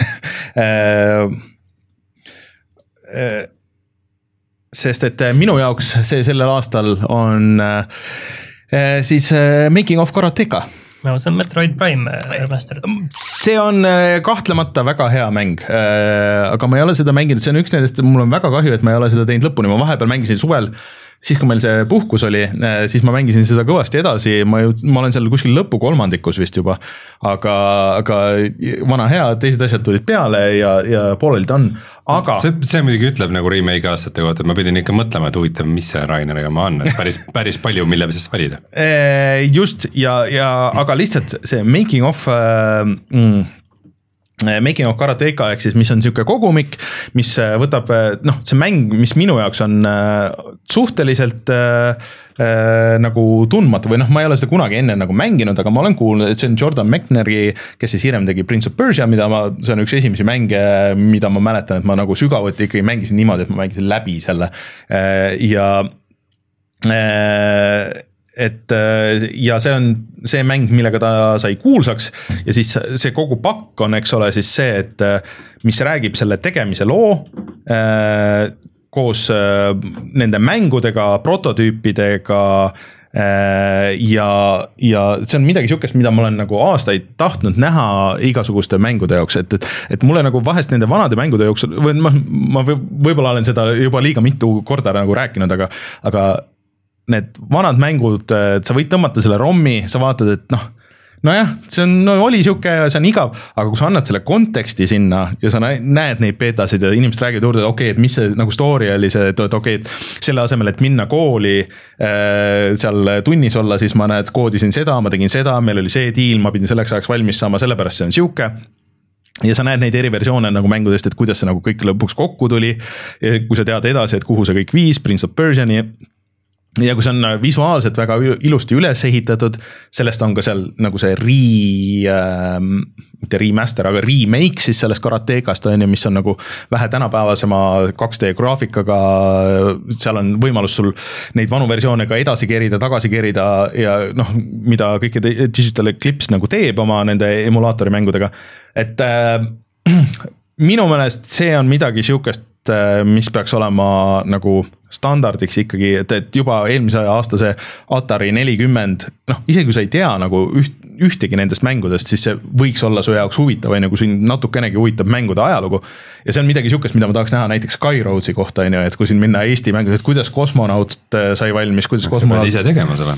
Speaker 1: Sest et minu jaoks see sellel aastal on siis Making of Karateka.
Speaker 3: No, see on Metroid Prime remastered.
Speaker 1: See on kahtlemata väga hea mäng, aga ma ei ole seda mänginud, see on üks nendest, mul on väga kahju, et ma ei ole seda teinud lõpuni, ma vahepeal mängisin suvel, siis kui meil see puhkus oli, siis ma mängisin seda kõvasti edasi, ma, ju, ma olen seal kuskil lõpu kolmandikus vist juba, aga, aga vana hea, teised asjad tulid peale ja, ja pooleli ta on, aga
Speaker 2: see, see muidugi ütleb nagu remake aastate kohta, et ma pidin ikka mõtlema, et huvitav, mis see Raineriga ma on, et päris, päris palju, mille sest valida.
Speaker 1: Just, ja, ja aga lihtsalt see making of mm, Making of Karateka ehk siis, mis on niisugune kogumik, mis võtab, noh, see mäng, mis minu jaoks on suhteliselt äh, äh, nagu tundmatu või noh, ma ei ole seda kunagi enne nagu mänginud, aga ma olen kuulnud, et see on Jordan Mechleri, kes siis hiljem tegi Prince of Persia, mida ma, see on üks esimesi mänge, mida ma mäletan, et ma nagu sügavuti ikkagi mängisin niimoodi, et ma mängisin läbi selle äh, ja äh, et ja see on see mäng, millega ta sai kuulsaks ja siis see kogu pakk on, eks ole, siis see, et mis räägib selle tegemise loo äh, koos äh, nende mängudega, prototüüpidega äh, ja, ja see on midagi sihukest, mida ma olen nagu aastaid tahtnud näha igasuguste mängude jaoks, et, et, et mulle nagu vahest nende vanade mängude jooksul, või ma, ma võib-olla olen seda juba liiga mitu korda nagu rääkinud, aga, aga need vanad mängud, et sa võid tõmmata selle rommi, sa vaatad, et noh, nojah, see on, no oli siuke ja see on igav, aga kui sa annad selle konteksti sinna ja sa näed neid beetasid ja inimesed räägivad juurde, okei, okay, et mis see nagu story oli see, et okei, okay, et selle asemel, et minna kooli äh, seal tunnis olla, siis ma näed, koodisin seda, ma tegin seda, meil oli see deal, ma pidin selleks ajaks valmis saama, sellepärast see on siuke. Ja sa näed neid eri versioone nagu mängudest, et kuidas see nagu kõik lõpuks kokku tuli, kui sa tead edasi, et kuhu see kõik viis, Prince of Persiani. Ja kui see on visuaalselt väga ilusti üles ehitatud, sellest on ka seal nagu see re, äh, mitte remaster, aga remake siis sellest Karatekast, mis on nagu vähe tänapäevasema kaks D graafikaga, seal on võimalus sul neid vanu versioone ka edasi kerida, tagasi kerida ja noh, mida kõike Digital Eclipse nagu teeb oma nende emulaatori mängudega, et äh, minu meelest see on midagi siukest, mis peaks olema nagu standardiks ikkagi, et, et juba eelmise aasta see Atari nelikümmend, noh, isegi kui sa ei tea nagu üht, ühtegi nendest mängudest, siis see võiks olla su jaoks huvitav, või nagu siin natukenegi huvitab mängude ajalugu. Ja see on midagi sihukest, mida ma tahaks näha näiteks Skyroadsi kohta, et kui siin minna Eesti mängudes, et kuidas kosmonaut sai valmis, kuidas kosmonaut...
Speaker 2: Sa pead ise tegema selle.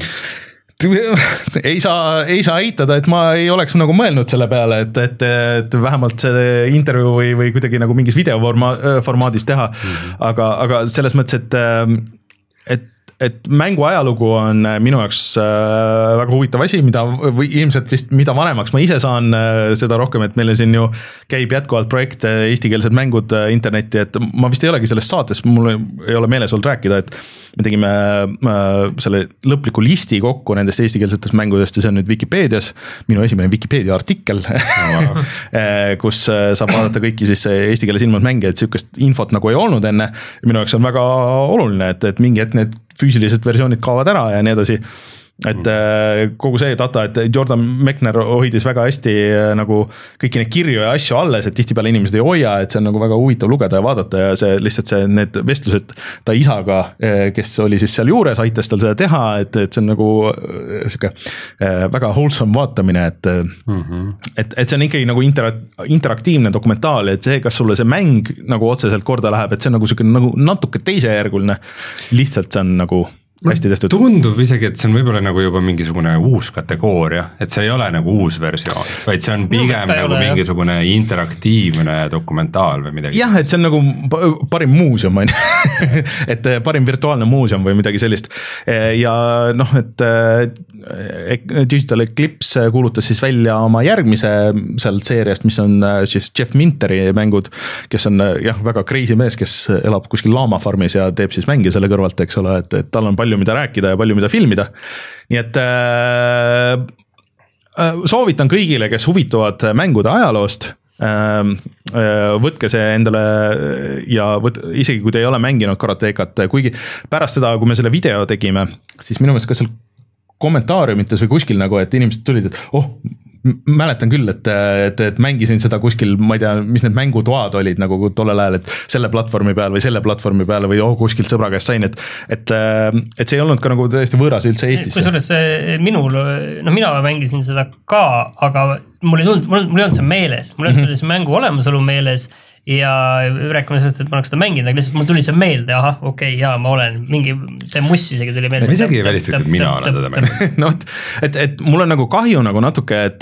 Speaker 1: ei saa, ei saa eitada, et ma ei oleks nagu mõelnud selle peale, et, et, et vähemalt see intervjuu või, või kuidagi nagu mingis videoformaadis teha, mm-hmm. aga, aga selles mõttes, et, et et mängu ajalugu on minu jaoks väga huvitav asi, mida või ilmselt vist mida vanemaks ma ise saan seda rohkem, et meile siin ju käib jätkuvalt projekt eestikeelsed mängud internetti, et ma vist ei olegi sellest saates, mul ei ole meeles olnud rääkida, et me tegime selle lõpliku listi kokku nendest eestikeelsetest mängudest ja see on nüüd Wikipeedias, minu esimene Wikipeedia artikkel, oh. kus saab vaadata kõiki siis eesti keeles ilmunud mänge, et sihukest infot nagu ei olnud enne, minu jaoks on väga oluline, et, et mingi hetk need füüsilised versioonid kaovad ära ja nii edasi. Et kogu see data, et Jordan Mechner hoidis väga hästi nagu kõiki neid kirju ja asju alles, et tihtipeale inimesed ei hoia, et see on nagu väga huvitav lugeda ja vaadata ja see lihtsalt see, need vestlused ta isaga, kes oli siis seal juures, aitas tal seda teha, et, et see on nagu siuke väga wholesome vaatamine, et, mm-hmm. et, et see on ikkagi nagu intera- interaktiivne dokumentaal, et see, kas sulle see mäng nagu otseselt korda läheb, et see on nagu siuke nagu natuke teisejärguline, lihtsalt see on nagu hästi tehtud.
Speaker 2: Tundub isegi, et see on võib-olla nagu juba mingisugune uus kategooria, et see ei ole nagu uus versioon, vaid see on pigem no, nagu ole, mingisugune jah. interaktiivne dokumentaal või midagi.
Speaker 1: Jah, et see on nagu parim muuseum, et parim virtuaalne muuseum või midagi sellist. Ja noh, et Digital Eclipse kuulutas siis välja oma järgmise sealt seeriast, mis on siis Jeff Minteri mängud, kes on jah, väga crazy mees, kes elab kuskil laamafarmis ja teeb siis mänge selle kõrvalt, eks ole, et, et tal on palju mida rääkida ja palju mida filmida. Nii et äh, soovitan kõigile, kes huvituvad mängude ajaloost, äh, võtke see endale ja võt, isegi kui te ei ole mänginud Karatekat, kuigi pärast seda, kui me selle video tegime, siis minu meelest ka seal kommentaariumites või kuskil nagu, et inimesed tulid, et oh, mäletan küll, et, et, et mängisin seda kuskil, ma ei tea, mis need mängutoad olid nagu tollel ajal, et selle platvormi peal või selle platvormi peal või oh, kuskilt sõbra käest sain, et, et, et see ei olnud ka nagu tõesti võõras üldse Eestis.
Speaker 3: Kusjuures minul, no mina mängisin seda ka, aga mul ei tulnud, mul ei olnud see meeles, mul ei olnud mm-hmm. mängu olemasolu meeles ja rääkime sellest, et ma oleks seda mänginud, aga lihtsalt mul tuli see meelde, aha, okei, okay, jaa, ma olen mingi, see muss isegi tuli meelde.
Speaker 2: Ma isegi ei välistaks, et mina olen teda mänginud.
Speaker 1: No, et, et mul on nagu kahju nagu natuke, et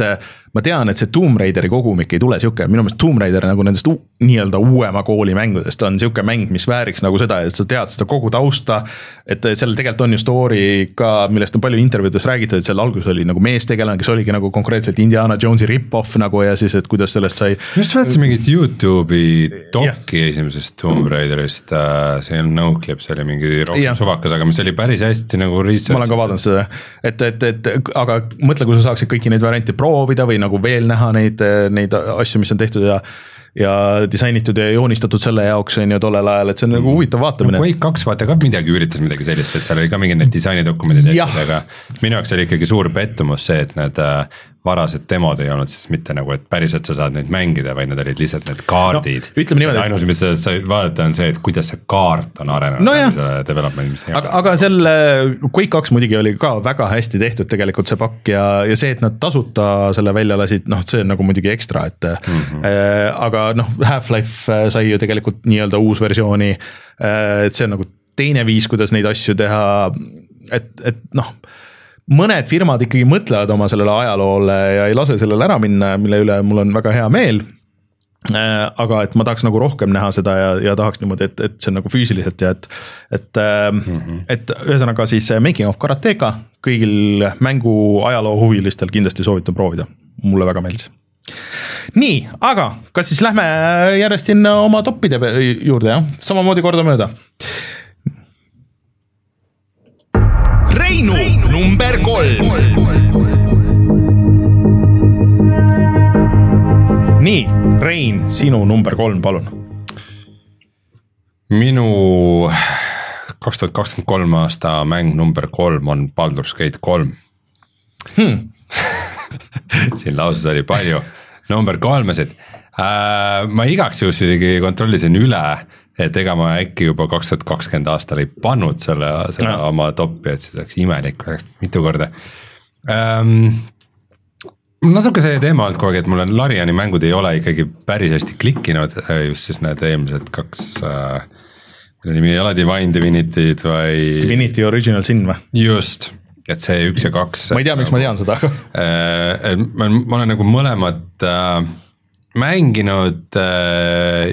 Speaker 1: ma tean, et see Tomb Raideri kogumik ei tule siuke, minu meelest Tomb Raider nagu nendest u- nii-öelda uuema kooli mängudest on siuke mäng, mis vääriks nagu seda, et sa tead seda kogu tausta, et seal tegelikult on ju story ka, millest on palju intervjuudes räägitud, et seal alguses oli nagu meestegelane, kes oligi nagu konkreetselt Indiana Jonesi rip-off nagu ja siis, et kuidas sellest sai.
Speaker 2: Just vaatasin mingit YouTube'i doki yeah. esimesest Tomb Raiderist, see on no-clip, see oli mingi rohkem yeah. suvakas, aga mis oli päris hästi nagu research.
Speaker 1: Ma olen ka vaadanud seda, et, et, et aga mõtle, kui sa saaksid kõiki neid variante proovida või nagu veel näha neid, neid asju, mis on tehtud ja, ja disainitud ja joonistatud selle jaoks on ju tollel ajal, et see on nagu huvitav vaatamine.
Speaker 2: No, Quake kaks vaata ka midagi üritas midagi sellist, et seal oli ka mingi need disainidokumendid, aga minu jaoks oli ikkagi suur pettumus see, et need varased demod ei olnud siis mitte nagu, et päriselt sa saad neid mängida, vaid need olid lihtsalt need kaardid.
Speaker 1: No, ütleme niimoodi.
Speaker 2: Ainus, mis sa said vaadata on see, et kuidas see kaart on arenenud.
Speaker 1: No aga, aga selle Quake kaks muidugi oli ka väga hästi tehtud tegelikult see pakk ja, ja see, et nad tasuta selle välja lasid, noh, see on nagu muidugi ekstra, et mm-hmm. äh, aga noh, Half-Life sai ju tegelikult nii-öelda uus versiooni, äh, et see on nagu teine viis, kuidas neid asju teha, et, et noh, mõned firmad ikkagi mõtlevad oma sellele ajaloole ja ei lase sellele ära minna, mille üle mul on väga hea meel, aga et ma tahaks nagu rohkem näha seda ja, ja tahaks niimoodi, et, et see on nagu füüsiliselt ja et, et, mm-hmm. et ühesõnaga siis Making of Karateka kõigil mängu ajaloo huvilistel kindlasti soovitan proovida, mulle väga meeldis. Nii, aga kas siis lähme järjest sinna oma toppide juurde, jah? Samamoodi korda mööda.
Speaker 5: Reinu, Reinu number kolm.
Speaker 1: Nii, Rein, sinu number kolm, palun.
Speaker 2: Minu kaks tuhat kakskümmend kolm aasta mäng number kolm on Baldur's Gate kolm. Hmm. Siin lauses oli palju number kolmesid. Äh, ma igaks juhus isegi kontrollisin üle, et ega ma äkki juba kaks tuhat kakskümmend aastal ei pannud selle, selle no. oma topi, et siis oleks imelik, oleks mitu korda. Ähm, natuke see teema olnud kogu aeg, et mul on Lariani mängud ei ole ikkagi päris hästi klikkinud, just siis need eelmised kaks, äh, mille nimi ei ole Divine Divinity'd või...
Speaker 1: Divinity Original Sin või?
Speaker 2: Just, et see üks ja kaks.
Speaker 1: Ma ei tea, miks ma tean seda.
Speaker 2: Äh, ma, ma olen nagu mõlemad... Äh, mänginud äh,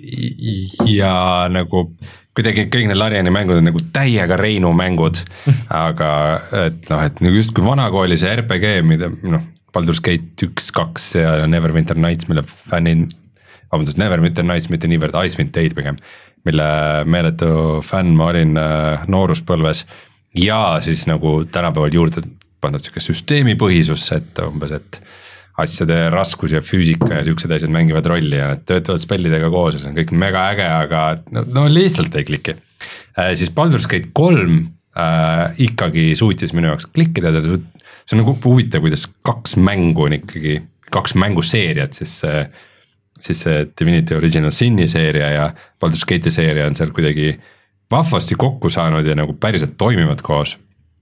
Speaker 2: ja nagu kuidagi kõik need Lariani mängud on nagu täiega Reinu mängud, aga et noh, et nagu just kui vanakooli see R P G, mida noh, Baldur's Gate üks, kaks ja Neverwinter Nights, mille fännin, vabandust, Neverwinter Nights, mitte niivõrd Icewind Dale pigem, mille meeletu fänn ma olin äh, nooruspõlves ja siis nagu tänapäeval juurde pandud siuke süsteemipõhisus, et umbes, et asjade raskus ja füüsika ja siuksed asjad mängivad rolli ja töötavad spellidega koos ja see on kõik mega äge, aga no, no lihtsalt ei kliki. Äh, siis Baldur's Gate kolm äh, ikkagi suutis minu jaoks klikkida, see on nagu huvitav, kuidas kaks mängu on ikkagi, kaks mänguseeriat, siis, siis see Divinity Original Sin'i seeria ja Baldur's Gate'i seeria on seal kuidagi vahvasti kokku saanud ja nagu päriselt toimivad koos.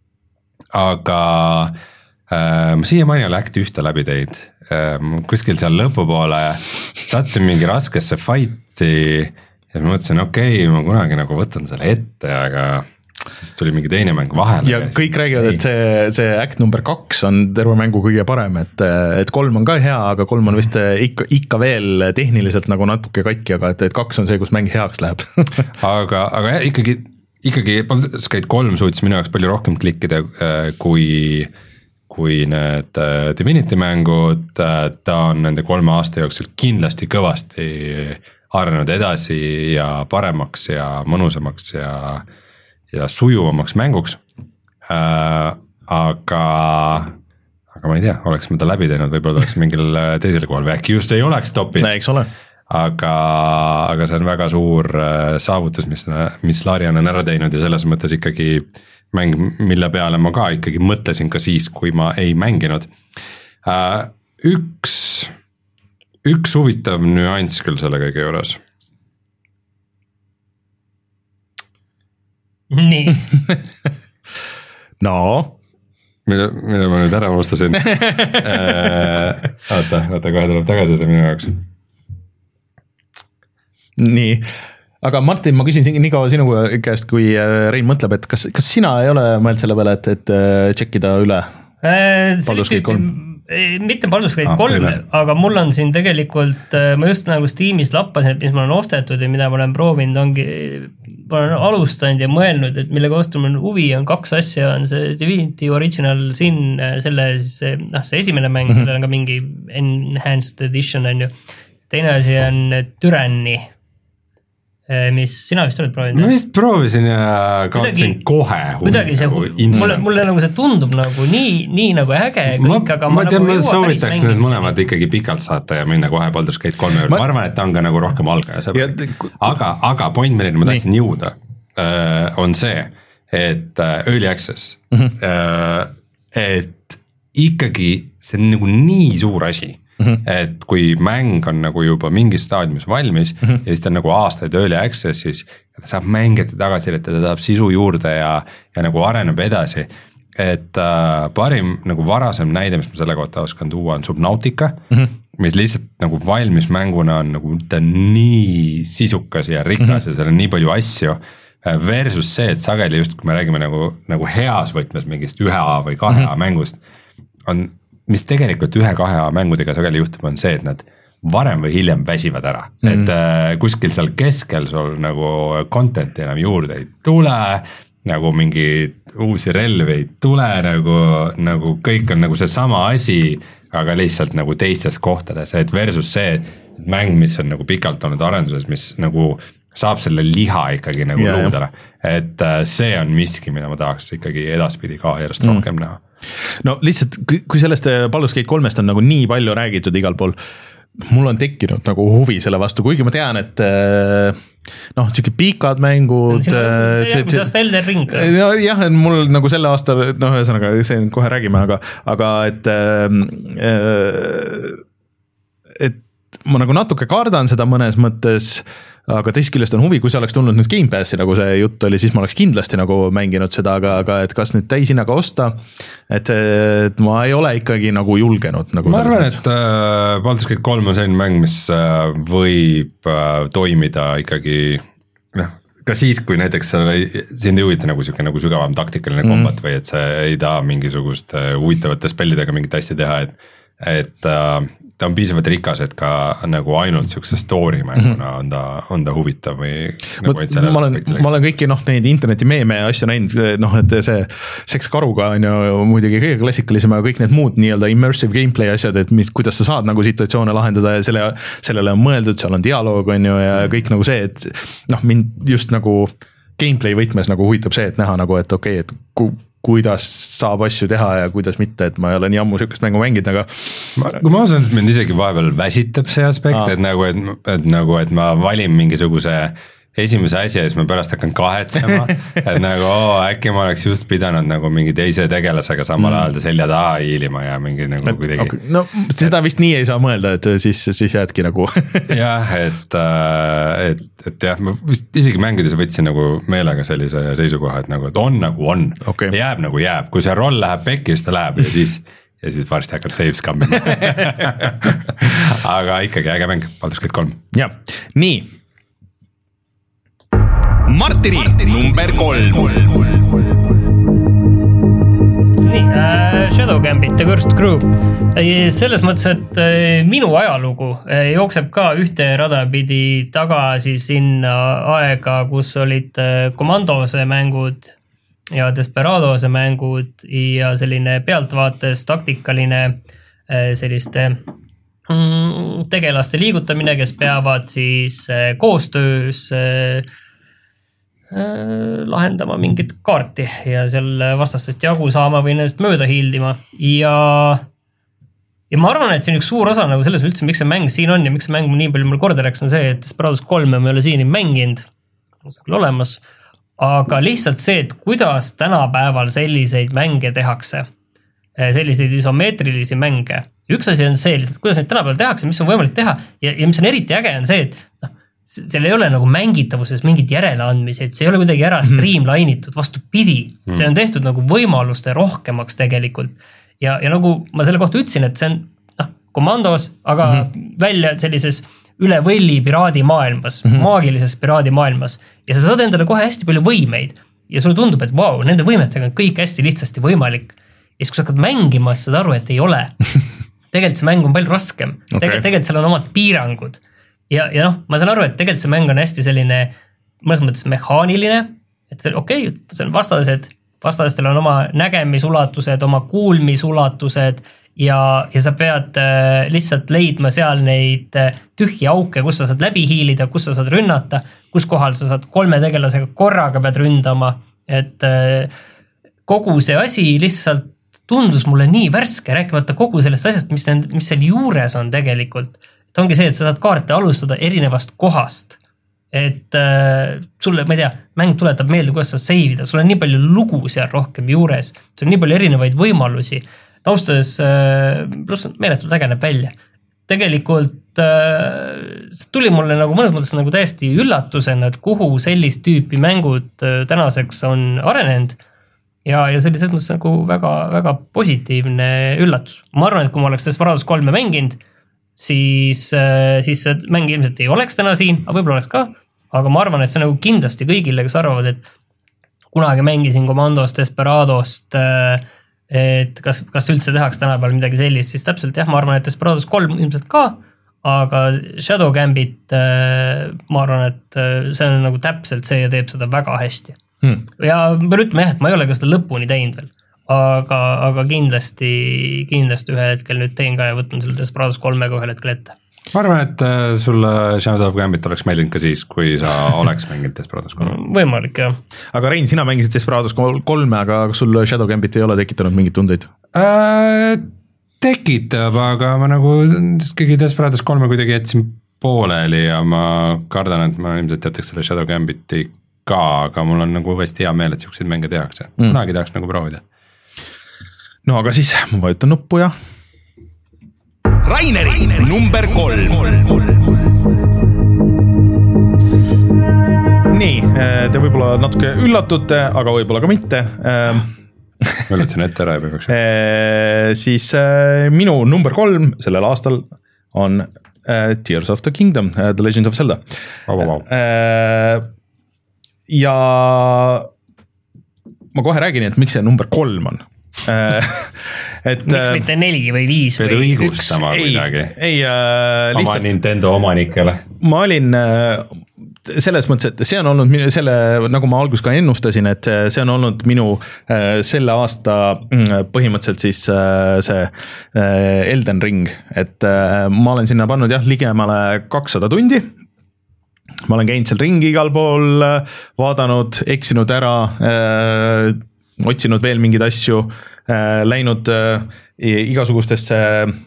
Speaker 2: Aga ma siiamaani olen äkki ühte läbi teid, kuskil seal lõpupoole satsin mingi raskesse fighti ja ma mõtlesin, okei okay,, ma kunagi nagu võtan selle ette, aga siis tuli mingi teine mäng vahele.
Speaker 1: Ja kõik räägivad, et see, see act number kaks on terve mängu kõige parem, et, et kolm on ka hea, aga kolm on vist ikka, ikka veel tehniliselt nagu natuke katki, aga et, et kaks on see, kus mäng heaks läheb.
Speaker 2: aga, aga jah, ikkagi, ikkagi Baldur's Gate kolm suutis minu jaoks palju rohkem klikkida kui kui need Divinity mängud, ta on nende kolme aasta jooksul kindlasti kõvasti arenenud edasi ja paremaks ja mõnusamaks ja, ja sujuvamaks mänguks. Äh, aga, aga ma ei tea, oleks ma ta läbi teinud, võib-olla oleks mingil teisel kohal või äkki just ei oleks topis.
Speaker 1: Näe, eks ole.
Speaker 2: Aga, aga see on väga suur saavutus, mis, mis Larian on ära teinud ja selles mõttes ikkagi mäng, mille peale ma ka ikkagi mõtlesin ka siis, kui ma ei mänginud. Üks, üks huvitav nüanss küll selle kõige juures.
Speaker 3: Nii.
Speaker 1: No.
Speaker 2: Mida, mida ma nüüd ära unustasin. Oota, oota, kohe tuleb tagasi see minu jaoks.
Speaker 1: Nii. Aga Martin, ma küsin nii kaua sinu käest, kui Rein mõtleb, et kas, kas sina ei ole mõeld selle peale, et, et tšekkida üle?
Speaker 3: Sellist, mitte Baldur's Gate kolm, aga mul on siin tegelikult, ma just nagu Steamis lappasin, et mis ma olen ostetud ja mida ma olen proovinud, ongi, ma olen alustanud ja mõelnud, et millega ostama on huvi, on kaks asja, on see Divinity Original Sin, selle see, noh, see esimene mäng, mm-hmm. sellel on ka mingi enhanced edition on ju. Teine asi on Tyranny, mis sina vist oled proovinud?
Speaker 2: Ma vist proovisin ja kaotsin kohe.
Speaker 3: Midagi see, mulle, mulle nagu see tundub nagu nii, nii nagu äge kõik, aga ma, ma, tean,
Speaker 2: nagu ma soovitaks need mõlemad ikkagi pikalt saata ja minna kohe Baldur's Gate kolme juurde. Ma... ma arvan, et ta on ka nagu rohkem algaja sõber. Aga, aga point, milleni ma tahtsin jõuda, on see, et Early Access, mm-hmm. et ikkagi see on nagu nii suur asi, mm-hmm. et kui mäng on nagu juba mingis staadiumis valmis, mm-hmm. ja siis ta on nagu aastaid Early Accessis, ta saab mängida tagasi, ta saab sisu juurde ja, ja nagu areneb edasi, et äh, parim nagu varasem näide, mis ma selle kohta oskan tuua, on Subnautica, mm-hmm. mis lihtsalt nagu valmis mänguna on nagu ta nii sisukas ja rikas, mm-hmm. ja seal on nii palju asju, versus see, et sageli just kui me räägime nagu, nagu heas võtmes mingist ühe A või kahe A mm-hmm. mängust, on, mis tegelikult ühe-kahe A mängudega sageli juhtub, on see, et nad varem või hiljem väsivad ära, mm-hmm. et äh, kuskil seal keskel sul nagu content'i enam juurde ei tule, nagu mingi uusi relvi ei tule, nagu, nagu kõik on nagu see sama asi, aga lihtsalt nagu teistes kohtades, et versus see mäng, mis on nagu pikalt olnud arenduses, mis nagu saab selle liha ikkagi nagu yeah, luudele, et see on miski, mida ma tahaks ikkagi edaspidi ka järjest mm. rohkem näha.
Speaker 1: No lihtsalt, kui sellest Baldur's Gate kolmest on nagu nii palju räägitud igal pool, mul on tekkinud nagu huvi selle vastu, kuigi ma tean, et noh, siuke pikad mängud.
Speaker 3: See on järgmise aasta Elden Ring.
Speaker 1: No, jah, mul nagu selle aasta, noh, ühesõnaga, see kohe räägime, aga, aga et, et ma nagu natuke kardan seda mõnes mõttes, aga teist küljest on huvi, kui see oleks tulnud nüüd Game Passi, nagu see jutt oli, siis ma oleks kindlasti nagu mänginud seda, aga, aga et kas nüüd täisinaga osta, et, et ma ei ole ikkagi nagu julgenud. Nagu
Speaker 2: ma arvan, et äh, Baldur's Gate kolm on selline mäng, mis äh, võib äh, toimida ikkagi, noh, ka siis, kui näiteks sind ei huvita nagu, nagu sügavam taktikaline mm. kombat või et sa ei taha mingisugust äh, huvitavate spellidega mingit asja teha, et, et äh, ta on piisavalt rikas, et ka nagu ainult siukse story mänguna on ta, on ta huvitav või nagu
Speaker 1: Võt, ma, olen, ma olen kõiki noh, neid interneti meeme ja asju näinud, noh, et see seks karuga on ju muidugi kõige klassikalisem, aga kõik need muud nii-öelda immersive gameplay asjad, et mis, kuidas sa saad nagu situatsioone lahendada ja selle, sellele on mõeldud, seal on dialoog on ju ja kõik nagu see, et noh, mind just nagu gameplay võtmes nagu huvitab see, et näha nagu, et okei okay,, et ku, kuidas saab asju teha ja kuidas mitte, et ma ei ole nii ammu sükast mängu mängid, aga
Speaker 2: ma, kui ma usun, et mind isegi vahepeal väsitab see aspekt, et nagu, et, et nagu, et ma valin mingisuguse esimese asja ja siis ma pärast hakkan kahetsema, et nagu oo, äkki ma oleks just pidanud nagu mingi teise tegelasega samal mm. ajal ta selja taha hiilima ja mingi nagu et, kuidagi
Speaker 1: okay. No seda vist nii ei saa mõelda, et siis, siis jäädki nagu
Speaker 2: jah, et, et, et jah, ma vist isegi mängides võtsin nagu meelega sellise seisukoha, et nagu, et on nagu on okay. Jääb nagu jääb, kui see roll läheb pekki, siis ta läheb ja siis ja siis varsti hakkad save scammima aga ikkagi äge mäng, Baldur's Gate kolm.
Speaker 1: Ja, nii
Speaker 5: Martini, Martini number kolm.
Speaker 3: Nii, äh, Shadow Gambit ja Cursed Crew. Selles mõttes, et äh, minu ajalugu äh, jookseb ka ühte rada pidi tagasi sinna aega, kus olid äh, Commandose mängud ja Desperadose mängud ja selline pealtvaates taktikaline äh, selliste mm, tegelaste liigutamine, kes peavad siis äh, koostöös äh, lahendama mingit kaarti ja seal vastastest jagu saama või nendest mööda hiildima ja ja ma arvan, et see on üks suur osa nagu selles üldse, miks see mäng siin on ja miks see mäng nii palju mul korda rääks on see, et Desperados kolme ma ei ole siiani mänginud, on see küll olemas, aga lihtsalt see, et kuidas tänapäeval selliseid mänge tehakse, selliseid isomeetrilisi mänge, üks asi on see lihtsalt, kuidas neid tänapäeval tehakse, mis on võimalik teha ja, ja mis on eriti äge on see, et noh, seal ei ole nagu mängitavuses mingit järeleandmisi, et see ei ole kuidagi ära streamline'itud, vastupidi, see on tehtud nagu võimaluste rohkemaks tegelikult ja, ja nagu ma selle kohta ütlesin, et see on noh, Commandos, aga mm-hmm. välja sellises üle võlli piraadi maailmas, mm-hmm. maagilises piraadi maailmas ja sa saad endale kohe hästi palju võimeid ja sulle tundub, et vau, wow, nende võimetega on kõik hästi lihtsasti võimalik ja siis kui sa hakkad mängima, siis saad aru, et ei ole tegelikult see mäng on palju raskem okay., tegelikult, tegelikult seal on omad piirangud ja, ja noh, ma saan aru, et tegelikult see mäng on hästi selline mõnes mõttes mehaaniline, et see okei okay,, see on vastased, vastastel on oma nägemisulatused, oma kuulmisulatused ja, ja sa pead äh, lihtsalt leidma seal neid äh, tühji auke, kus sa saad läbi hiilida, kus sa saad rünnata, kus kohal sa saad kolme tegelasega korraga pead ründama, et äh, kogu see asi lihtsalt tundus mulle nii värske, rääkimata kogu sellest asjast, mis, mis seal juures on tegelikult. Et ongi see, et sa saad kaarte alustada erinevast kohast. Et äh, sulle, ma ei tea, mäng tuletab meelde, kuidas sa seivida, sul on nii palju lugu seal rohkem juures, sul on nii palju erinevaid võimalusi. Taustades äh, pluss meeletult ägeneb välja. Tegelikult äh, tuli mulle nagu mõnes mõttes nagu täiesti üllatusena, et kuhu sellist tüüpi mängud äh, tänaseks on arenenud ja, ja sellises mõttes nagu väga, väga positiivne üllatus. Ma arvan, et kui ma oleks Desperados kolme mänginud, siis, äh, siis see mäng ilmselt ei oleks täna siin, aga võib-olla oleks ka, aga ma arvan, et see nagu kindlasti kõigile, kes arvavad, et kunagi mängisin Commandos, Desperadost äh, et kas, kas üldse tehaks tänapäeval midagi sellist, siis täpselt jah, ma arvan, et Desperados kolm ilmselt ka, aga Shadow Gambit, ma arvan, et see on nagu täpselt see ja teeb seda väga hästi. Hmm. Ja ma ütleme jah, et ma ei ole ka seda lõpuni teinud veel, aga, aga kindlasti, kindlasti ühe hetkel nüüd tein ka ja võtan selle Desperados kolmega ühel hetkel ette.
Speaker 2: Ma arvan, et sulle Shadow of Gambit oleks meeldinud ka siis, kui sa oleks mänginud Desperados kolme.
Speaker 3: Võimalik, jah.
Speaker 1: Aga Rein, sina mängisid Desperados kolme, aga sul Shadow Gambit ei ole tekitanud mingit tundeid?
Speaker 2: Äh, tekitab, aga ma nagu kõigi Desperados kolme kuidagi jätsin pooleli ja ma kardan, et ma ilmselt jätaks selle Shadow Gambiti ka, aga mul on nagu hästi hea meel, et selliseid mänge tehakse. Mm. Kunagi tahaks nagu proovida. No aga siis ma vajutan nuppu ja
Speaker 5: Raineri, Raineri number kolm.
Speaker 1: Nii, te võib-olla natuke üllatute, aga võib-olla ka mitte.
Speaker 2: Ma ületasin ette ära ja peaks.
Speaker 1: Siis minu number kolm sellel aastal on Tears of the Kingdom, The Legend of Zelda.
Speaker 2: Wow, wow.
Speaker 1: Ja ma kohe räägin, et miks see number kolm on.
Speaker 3: et, miks mitte neli või viis
Speaker 2: või üks? Ei,
Speaker 1: ei äh,
Speaker 2: lihtsalt, oma Nintendo omanikele.
Speaker 1: Ma olin äh, selles mõttes, et see on olnud minu, selle, nagu ma algus ka ennustasin, et see on olnud minu äh, selle aasta põhimõtteliselt siis äh, see äh, Elden Ring, et äh, ma olen sinna pannud jah, ligemale kakssada tundi. Ma olen käinud seal ringi igal pool, vaadanud, eksinud ära, äh, otsinud veel mingeid asju, äh, läinud äh, igasugustesse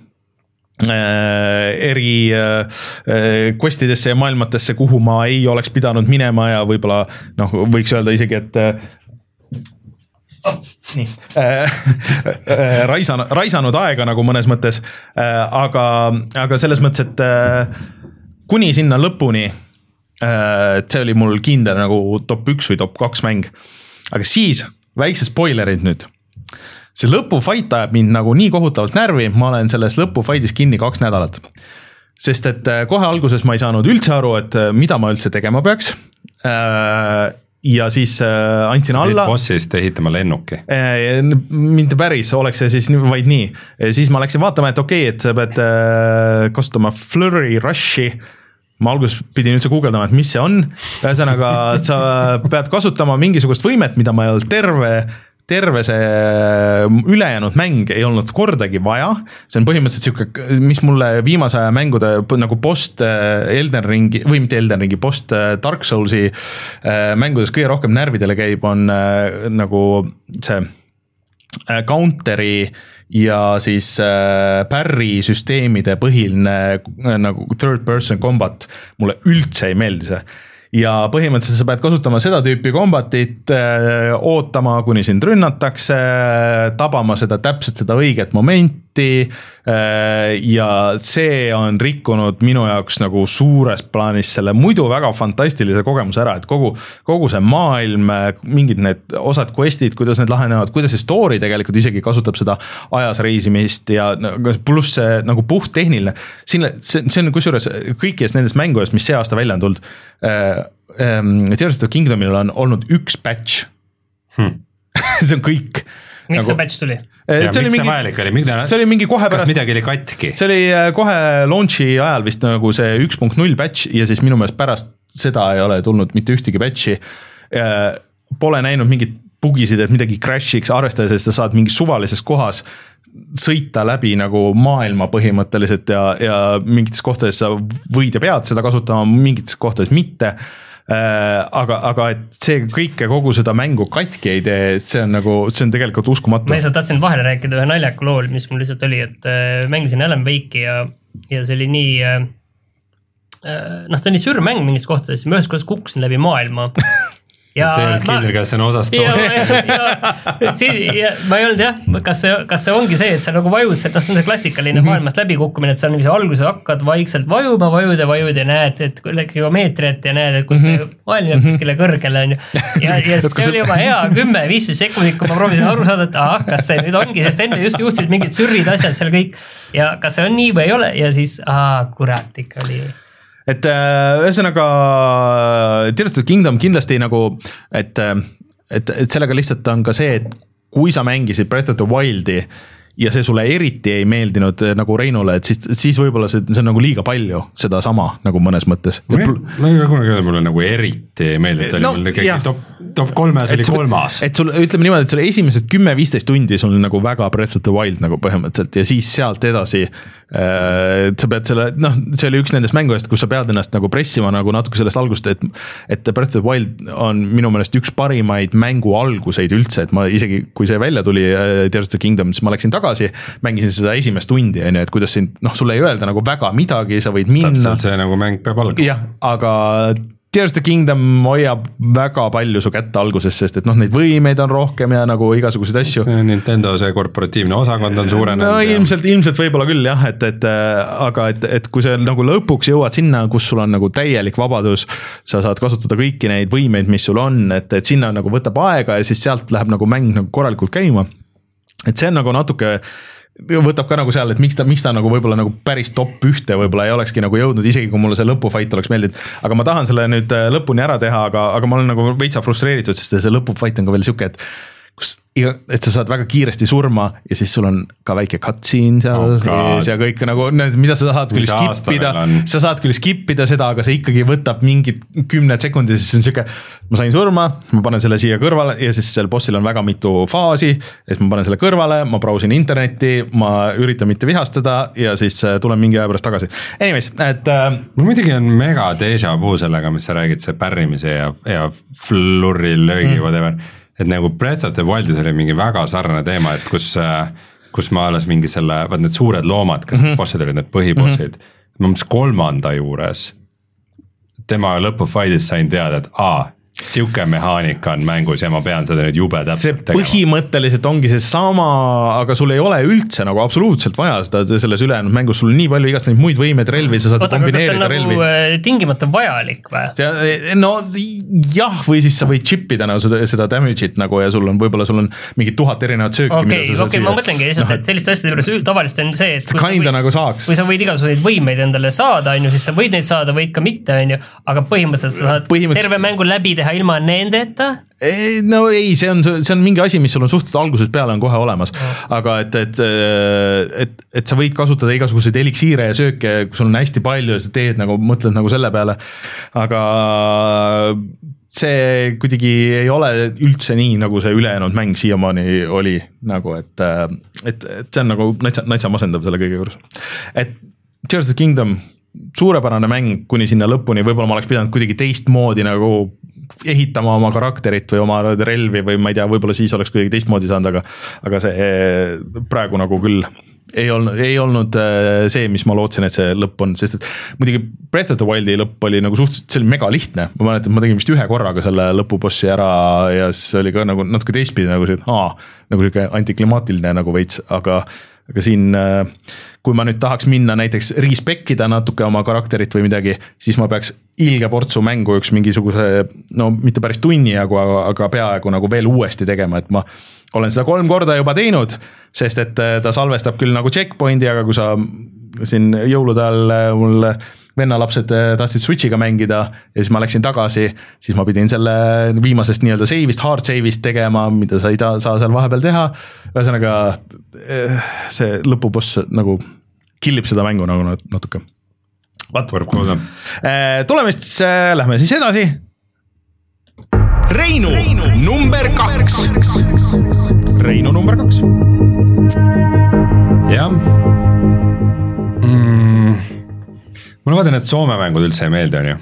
Speaker 1: äh, eri äh, questidesse ja maailmatesse, kuhu ma ei oleks pidanud minema ja võib-olla noh, võiks öelda isegi, et äh, oh, nii, äh, äh, raisan, raisanud aega nagu mõnes mõttes, äh, aga, aga selles mõttes, et äh, kuni sinna lõpuni, äh, et see oli mul kindel nagu top üks või top kaks mäng, aga siis väikse spoilerid nüüd. See lõpufight ajab mind nagu nii kohutavalt närvi, ma olen selles lõpufightis kinni kaks nädalat. Sest et kohe alguses ma ei saanud üldse aru, et mida ma üldse tegema peaks. Ja siis andsin alla.
Speaker 2: Bossist ehitama lennuki.
Speaker 1: Mitte päris, oleks see siis vaid nii. Siis ma läksin vaatama, et okei, okay, et sa pead kasutama Flurry Rushi. Ma alguses pidin üldse guugeldama, et mis see on. Ühesõnaga, sa pead kasutama mingisugust võimet, mida ma ei olnud terve, terve see ülejäänud mäng ei olnud kordagi vaja. See on põhimõtteliselt siuke, mis mulle viimase aja mängude nagu post Elden Ringi, või mitte Elden Ringi, post Dark Soulsi mängudes kõige rohkem närvidele käib, on nagu see counteri ja siis äh, parry süsteemide põhiline äh, nagu third person combat, mulle üldse ei meeldi see. Ja põhimõtteliselt sa pead kasutama seda tüüpi kombatit, äh, ootama, kuni sind rünnatakse, tabama seda täpselt seda õiget momenti äh, ja see on rikkunud minu jaoks nagu suures plaanis selle muidu väga fantastilise kogemuse ära, et kogu, kogu see maailm, mingid need osad questid, kuidas need lahenevad, kuidas see story tegelikult isegi kasutab seda ajas reisimist ja pluss see nagu puht tehniline. Siin, see, see on kusjuures kõikidest nendest mängudest, mis see aasta välja on tulnud, äh, Tears of the Kingdomil on olnud üks patch. Hmm. See on kõik.
Speaker 3: miks nagu, see patch tuli?
Speaker 2: Ja, see, oli mingi, vajalik oli? Mida,
Speaker 1: see oli mingi kohe pärast,
Speaker 2: midagi oli katki?
Speaker 1: See oli kohe launchi ajal vist nagu see üks punkt null patch ja siis minu meelest pärast seda ei ole tulnud mitte ühtegi patchi. Pole näinud mingit bugisid, et midagi crashiks, arvestades, et sa saad mingi suvalises kohas sõita läbi nagu maailma põhimõtteliselt ja, ja mingites kohtades sa võid ja pead seda kasutama, mingites kohtades mitte. Aga, aga et see kõike kogu seda mängu katki ei tee, see on nagu, see on tegelikult uskumatu.
Speaker 3: Ma lihtsalt tahtsin vahele rääkida ühe naljaku lool, mis mul lihtsalt oli, et mängisin Alan Wake'i ja, ja see oli nii, noh, see on nii sürmäng mingis kohtades, ma ühes kohas kukkusin läbi maailma. Ja
Speaker 2: see ei olnud kindel, kas see on osast
Speaker 3: ja, ja, ja, ja, ma ei olnud jah, kas see, kas see ongi see, et sa nagu vajud, no see on see klassikaline mm -hmm. maailmast läbikukkumine, et sa on alguses hakkad vaikselt vajuma, vajud ja vajud ja näed, et geomeetriat ja näed, et kus mm -hmm. see maailm jääb kuskile kõrgele on ju. ja, ja see oli juba hea kümme, viis sekundit, kui ma proovisin aru saada, et ah, kas see nüüd ongi, sest enne just juhtusid mingid sürrid asjad seal kõik ja kas see on nii või ei ole ja siis ah, kurat ikka oli
Speaker 1: et ühesõnaga Tears of the Kingdom kindlasti nagu, et, et, et sellega lihtsalt on ka see, et kui sa mängisid Breath of the Wildi ja see sulle eriti ei meeldinud nagu Reinule, et siis, siis võib-olla see, see on nagu liiga palju seda sama nagu mõnes mõttes.
Speaker 2: Ma ei ole kunagi öelda, mulle nagu eriti ei meeldinud, ta oli no, mul ikkagi top, top kolmes oli kolmas.
Speaker 1: Et sul, ütleme niimoodi, et sul esimesed kümme viisteist tundi sul nagu väga Breath of the Wild nagu põhimõtteliselt ja siis sealt edasi äh, sa pead selle, noh, see oli üks nendest mängudest, kus sa pead ennast nagu pressima nagu natuke sellest algust, et, et Breath of the Wild on minu meelest üks parimaid mängu alguseid üldse, et ma isegi, kui see välja tuli äh, Tears of the Kingdom, siis ma läksin tagasi mängisin seda esimest tundi, et kuidas siin, noh, sulle ei öelda nagu väga midagi, sa võid minna.
Speaker 2: Täpselt see nagu mäng peab algama.
Speaker 1: Jah, aga Tears of the Kingdom hoiab väga palju su kätte alguses, sest et noh, neid võimeid on rohkem ja nagu igasuguseid asju.
Speaker 2: Nintendo see korporatiivne osakond on suurenenud.
Speaker 1: No ilmselt, ilmselt võib-olla küll jah, et, et aga et, et kui sa nagu lõpuks jõuad sinna, kus sul on nagu täielik vabadus, sa saad kasutada kõiki neid võimeid, mis sul on, et, et sinna nagu võtab aega ja siis sealt läheb nagu mäng nagu korralikult käima. Et see on nagu natuke, võtab ka nagu seal, et miks ta, miks ta nagu võib-olla nagu päris top ühte võib-olla ei olekski nagu jõudnud, isegi kui mulle see lõpufight oleks meeldinud, aga ma tahan selle nüüd lõpuni ära teha, aga, aga ma olen nagu veitsa frustreeritud, sest see lõpufight on ka veel siuke, et kus, et sa saad väga kiiresti surma ja siis sul on ka väike cutscene seal oh ja kõik nagu, mida sa saad küll skipida, sa saad küll skipida seda, aga see ikkagi võtab mingid kümned sekundid, siis on siuke, ma sain surma, ma panen selle siia kõrvale ja siis seal bossil on väga mitu faasi, et ma panen selle kõrvale, ma brausin internetti, ma üritan mitte vihastada ja siis tulen mingi aja pärast tagasi. Anyways, et äh,
Speaker 2: mul muidugi on mega déjà vu sellega, mis sa räägid, see pärrimise ja, ja flurri löögi mm. whatever. Et nagu Breath of the Wildis oli mingi väga sarnane teema, et kus, kus ma alles mingi selle, vaat need suured loomad, kes mm -hmm. bossid olid need põhibossid, mm -hmm. ma mõtles kolmanda juures, tema lõpufight'is sain teada, et aa, siuke mehaanika on mängus ja ma pean seda nüüd jube täpselt
Speaker 1: tegema. Põhimõtteliselt ongi see sama, aga sul ei ole üldse nagu absoluutselt vaja seda selles ülejäänud mängus, sul on nii palju igast neid muid võimeid relvi, sa saad Oota, kombineerida relvi.
Speaker 3: Oota, kas see on nagu tingimata vajalik või?
Speaker 1: No jah, või siis sa võid chipida nagu seda, seda damage'it nagu ja sul on, võib-olla sul on mingi tuhat erinevat sööki.
Speaker 3: Okei, okay, okay, ma mõtlengi lihtsalt, et sellist asjade juures tavaliselt on see, et
Speaker 1: kui sa, võid, nagu saaks.
Speaker 3: kui sa võid igasuguseid võimeid endale saada, on ju, siis sa võid neid saada, võid ka mitte, on ju, aga põhimõtteliselt sa saad põhimõtteliselt... terve mängu läbi teha ilma nendeta?
Speaker 1: No ei, see on, see on mingi asi, mis sul on suhteliselt algusest peale on kohe olemas, aga et, et, et, et sa võid kasutada igasuguseid eliksiire ja sööke, kui sul on hästi palju ja sa teed nagu, mõtled nagu selle peale, aga see kuidagi ei ole üldse nii, nagu see ülejäänud mäng siiamaani oli, nagu et, et, et see on nagu natsa, natsa masendav selle kõige juures. Et Tears of the Kingdom, suurepärane mäng kuni sinna lõpuni, võib-olla ma oleks pidanud kuidagi teistmoodi nagu ehitama oma karakterit või oma relvi või ma ei tea, võib-olla siis oleks kuidagi teistmoodi saanud, aga, aga see praegu nagu küll ei olnud, ei olnud see, mis ma lootsin, et see lõpp on, sest et muidugi Breath of the Wildi lõpp oli nagu suhteliselt, see oli mega lihtne, ma mäletan, ma tegin vist ühe korraga selle lõpubossi ära ja see oli ka nagu natuke teistpidi nagu see, aa, nagu siuke antiklimaatiline nagu veits, aga aga siin, kui ma nüüd tahaks minna näiteks respekida natuke oma karakterit või midagi, siis ma peaks ilge portsu mängu üks mingisuguse, no mitte päris tunni jagu, aga peaaegu nagu veel uuesti tegema, et ma olen seda kolm korda juba teinud, sest et ta salvestab küll nagu checkpointi, aga kui sa siin jõulude all mul vennalapsed tahtsid Switchiga mängida ja siis ma läksin tagasi, siis ma pidin selle viimasest nii-öelda save'ist, hard save'ist tegema, mida sa ei ta, saa seal vahepeal teha. Ühesõnaga see lõpuboss nagu killib seda mängu nagu natuke. Tuleme siis, lähme siis edasi.
Speaker 5: Reinu, Reinu number kaks.
Speaker 1: Reinu number kaks.
Speaker 2: Jah. Mm, mulle vaatan, et Soome mängud üldse ei meeldi, on ju.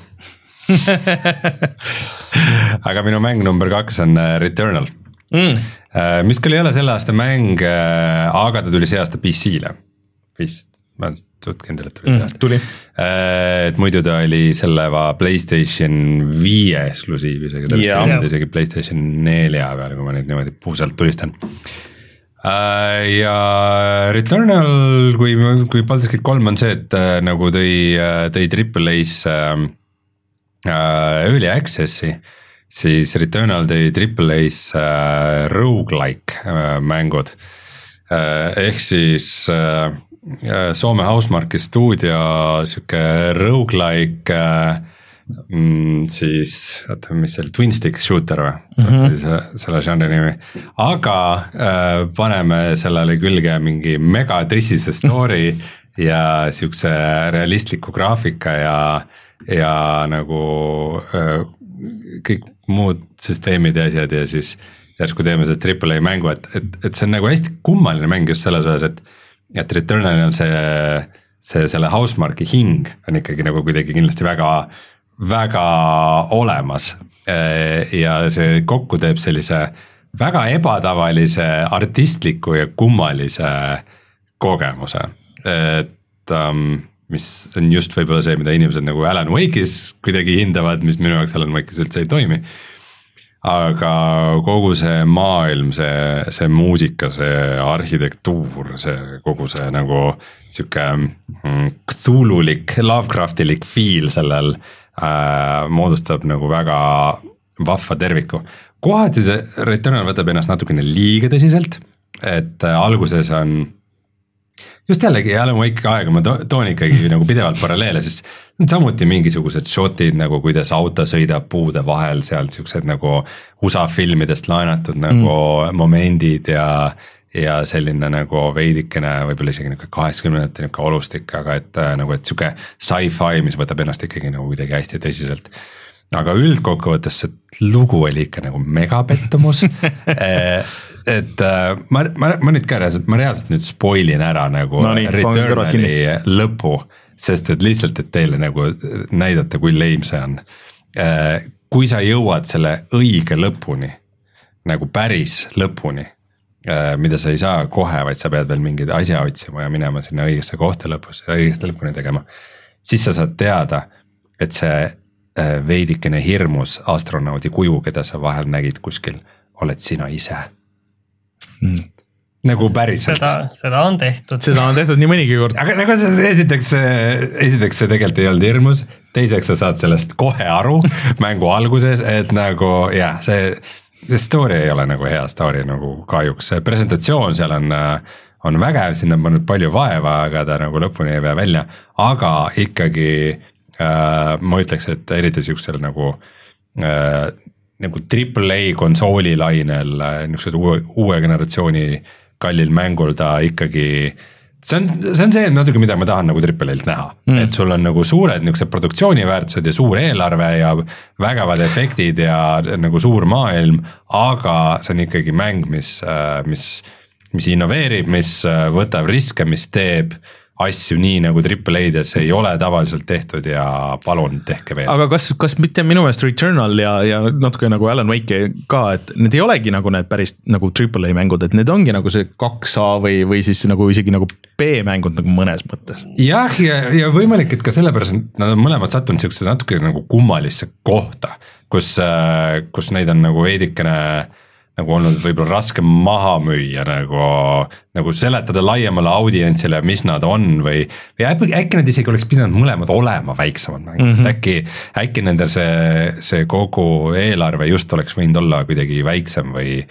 Speaker 2: Aga minu mäng number kaks on Returnal. Mm. Mis küll ei ole selle aasta mäng, aga ta tuli see aasta P C-le. Vist, ma suht kindel, et tuli see aasta.
Speaker 1: Mm, tuli.
Speaker 2: Et muidu ta oli selle va PlayStation viie eksklusiiv isegi, ta yeah. oli isegi PlayStation nelja peale, kui ma neid niimoodi puusalt tulistan. Ja Returnal, kui, kui Baldur's Gate kolm on see, et nagu tõi, tõi Triple A's uh, Early Access'i, siis Returnal tõi Triple A's uh, roguelike uh, mängud. Uh, ehk siis uh, Soome Housemarque stuudio siuke roguelike uh, mm, siis, oota, mis see oli, Twin Stick Shooter või? Mm-hmm. See, selle žanri nimi. Aga äh, paneme sellele külge mingi mega tõsise story ja siukse realistliku graafika ja, ja nagu äh, kõik muud süsteemid ja asjad ja siis järsku teeme see triple A mängu, et, et, et see on nagu hästi kummaline mäng just selles osas, et et Returnal on see, see selle Housemarque'i hing on ikkagi nagu kuidagi kindlasti väga, väga olemas ja see kokku teeb sellise väga ebatavalise artistliku ja kummalise kogemuse, et um, mis on just võib-olla see, mida inimesed nagu Alan Wake'is kuidagi hindavad, mis minu jaoks Alan Wake'is üldse ei toimi. Aga kogu see maailm, see, see muusika, see arhitektuur, see kogu see nagu siuke Cthulhulik, Lovecraftilik feel sellel äh, moodustab nagu väga vahva terviku. Kohati Returnal võtab ennast natukene liiga tõsiselt, et äh, alguses on just jällegi Alan Wake aega ma toon ikkagi nagu pidevalt paralleele, sest on samuti mingisugused shotid nagu kuidas auto sõidab puude vahel, seal siuksed nagu U S A filmidest laenatud nagu mm. momendid ja, ja selline nagu veidikene võib-olla isegi nagu kaheksakümnendate nagu olustik, aga et nagu, et siuke sci-fi, mis võtab ennast ikkagi nagu kuidagi hästi tõsiselt. Aga üldkokkuvõttes see lugu oli ikka nagu megapettumus. Et ma, ma, ma nüüd ka reaalselt, ma reaalselt nüüd spoilin ära nagu no nii, Returnali lõpu, sest et lihtsalt, et teile nagu näidata, kui lame see on. Kui sa jõuad selle õige lõpuni, nagu päris lõpuni, mida sa ei saa kohe, vaid sa pead veel mingid asja otsima ja minema sinna õigesse kohta lõpus, õigeste lõpuni tegema, siis sa saad teada, et see veidikene hirmus astronaudi kuju, keda sa vahel nägid kuskil, oled sina ise. Mm. Nagu päriselt.
Speaker 3: Seda, seda on tehtud.
Speaker 1: Seda on tehtud nii mõnigi kord.
Speaker 2: Aga nagu see esiteks, esiteks see tegelikult ei olnud hirmus, teiseks sa saad sellest kohe aru mängu alguses, et nagu jah, see, see story ei ole nagu hea story nagu kahjuks. Presentatsioon seal on, on vägev, sinna on pannud palju vaeva, aga ta nagu lõpuni ei pea välja, aga ikkagi äh, ma ütleks, et eriti siuksel nagu äh, nagu triple A konsooli lainel niisugused uue, uue generatsiooni kallil mängul ta ikkagi, see on, see on see natuke, mida ma tahan nagu triple A'lt näha, mm. et sul on nagu suured niisugused produktsiooniväärtused ja suur eelarve ja vägevad efektid ja nagu suur maailm, aga see on ikkagi mäng, mis, mis, mis innoveerib, mis võtab riske, mis teeb asju nii nagu triple A-des ei ole tavaliselt tehtud ja palun tehke veel.
Speaker 1: Aga kas, kas mitte minu meelest Returnal ja, ja natuke nagu Alan Wake ka, et need ei olegi nagu need päris nagu triple A mängud, et need ongi nagu see kaks A või, või siis nagu isegi nagu B-mängud nagu mõnes mõttes.
Speaker 2: Jah, ja, ja võimalik, et ka sellepärast nad on mõlemad sattunud siukse natuke nagu kummalisse kohta, kus, kus neid on nagu veidikene nagu olnud võib-olla raske maha müüa, nagu, nagu seletada laiemale audientsile, mis nad on või, või äkki, äkki nad isegi oleks pidanud mõlemad olema väiksemad mängud, mm -hmm. äkki, äkki nende see, see kogu eelarve just oleks võinud olla kuidagi väiksem või,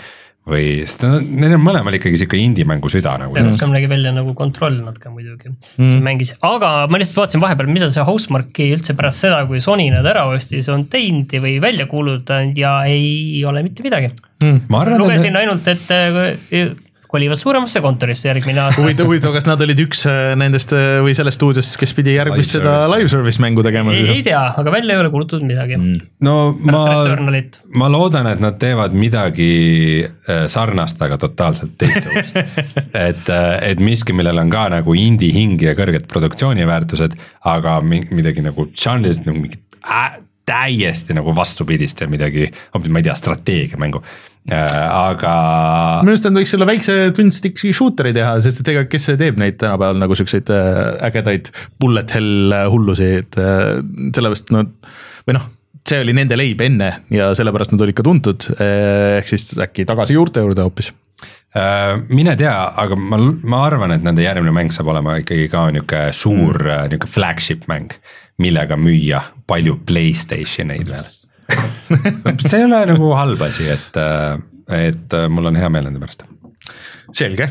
Speaker 2: või, sest neil on mõlemal ikkagi siuke indie-mängu süda nagu.
Speaker 3: see rohkem nägi välja nagu kontroll natuke muidugi mm. mängis, aga ma lihtsalt vaatasin vahepeal, mida see Housemarque üldse pärast seda, kui Sony nad ära ostis, on teinud või välja kuulutanud ja ei ole mitte midagi mm. lugesin et... ainult, et kolivad suuremasse kontorisse järgmine aasta.
Speaker 1: Huvitav, huvitav, kas nad olid üks nendest või sellest stuudiost, kes pidi järgmist live seda live service mängu tegema?
Speaker 3: Ei, ei tea, aga välja ei ole kulutatud midagi mm.
Speaker 2: no ma, ma loodan, et nad teevad midagi sarnast, aga totaalselt teistsugust et, et miski, millel on ka nagu indie hing ja kõrged produktsiooniväärtused, aga midagi nagu žanriliselt nagu mingi äh, täiesti nagu vastupidist ja midagi, ma ei tea, strateegia mängu aga
Speaker 1: minu arust võiks selle väikse twin stick'i shooteri teha, sest et ega kes see teeb neid tänapäeval nagu siukseid ägedaid bullet hell hullusi, et sellepärast no, või noh, see oli nende leib enne ja sellepärast nad olid ka tuntud, ehk siis äkki tagasi juurte juurde hoopis.
Speaker 2: Mine tea, aga ma, ma arvan, et nende järgmine mäng saab olema ikkagi ka niuke suur mm. niuke flagship mäng, millega müüa palju PlayStationeid veel see ei ole nagu halb asi, et, et mul on hea meel nende pärast.
Speaker 1: Selge.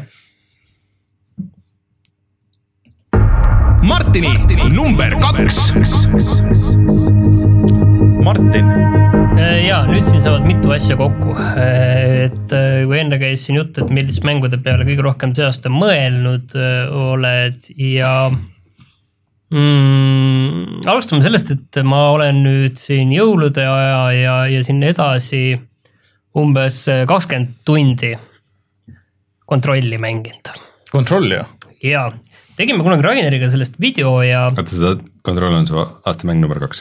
Speaker 5: Martini, Martini number kaks.
Speaker 1: Martin.
Speaker 3: Jaa, nüüd siin saavad mitu asja kokku, et kui enne käis siin jutt, et millist mängude peale kõige rohkem see aasta mõelnud oled ja Mm, alustame sellest, et ma olen nüüd siin jõulude aja ja, ja siin edasi umbes kakskümmend tundi kontrolli mänginud.
Speaker 1: Kontrolli, jah?
Speaker 3: Jaa, tegime kunagi Raineriga sellest video ja...
Speaker 2: Oota, seda kontroll on su aastamäng number kaks?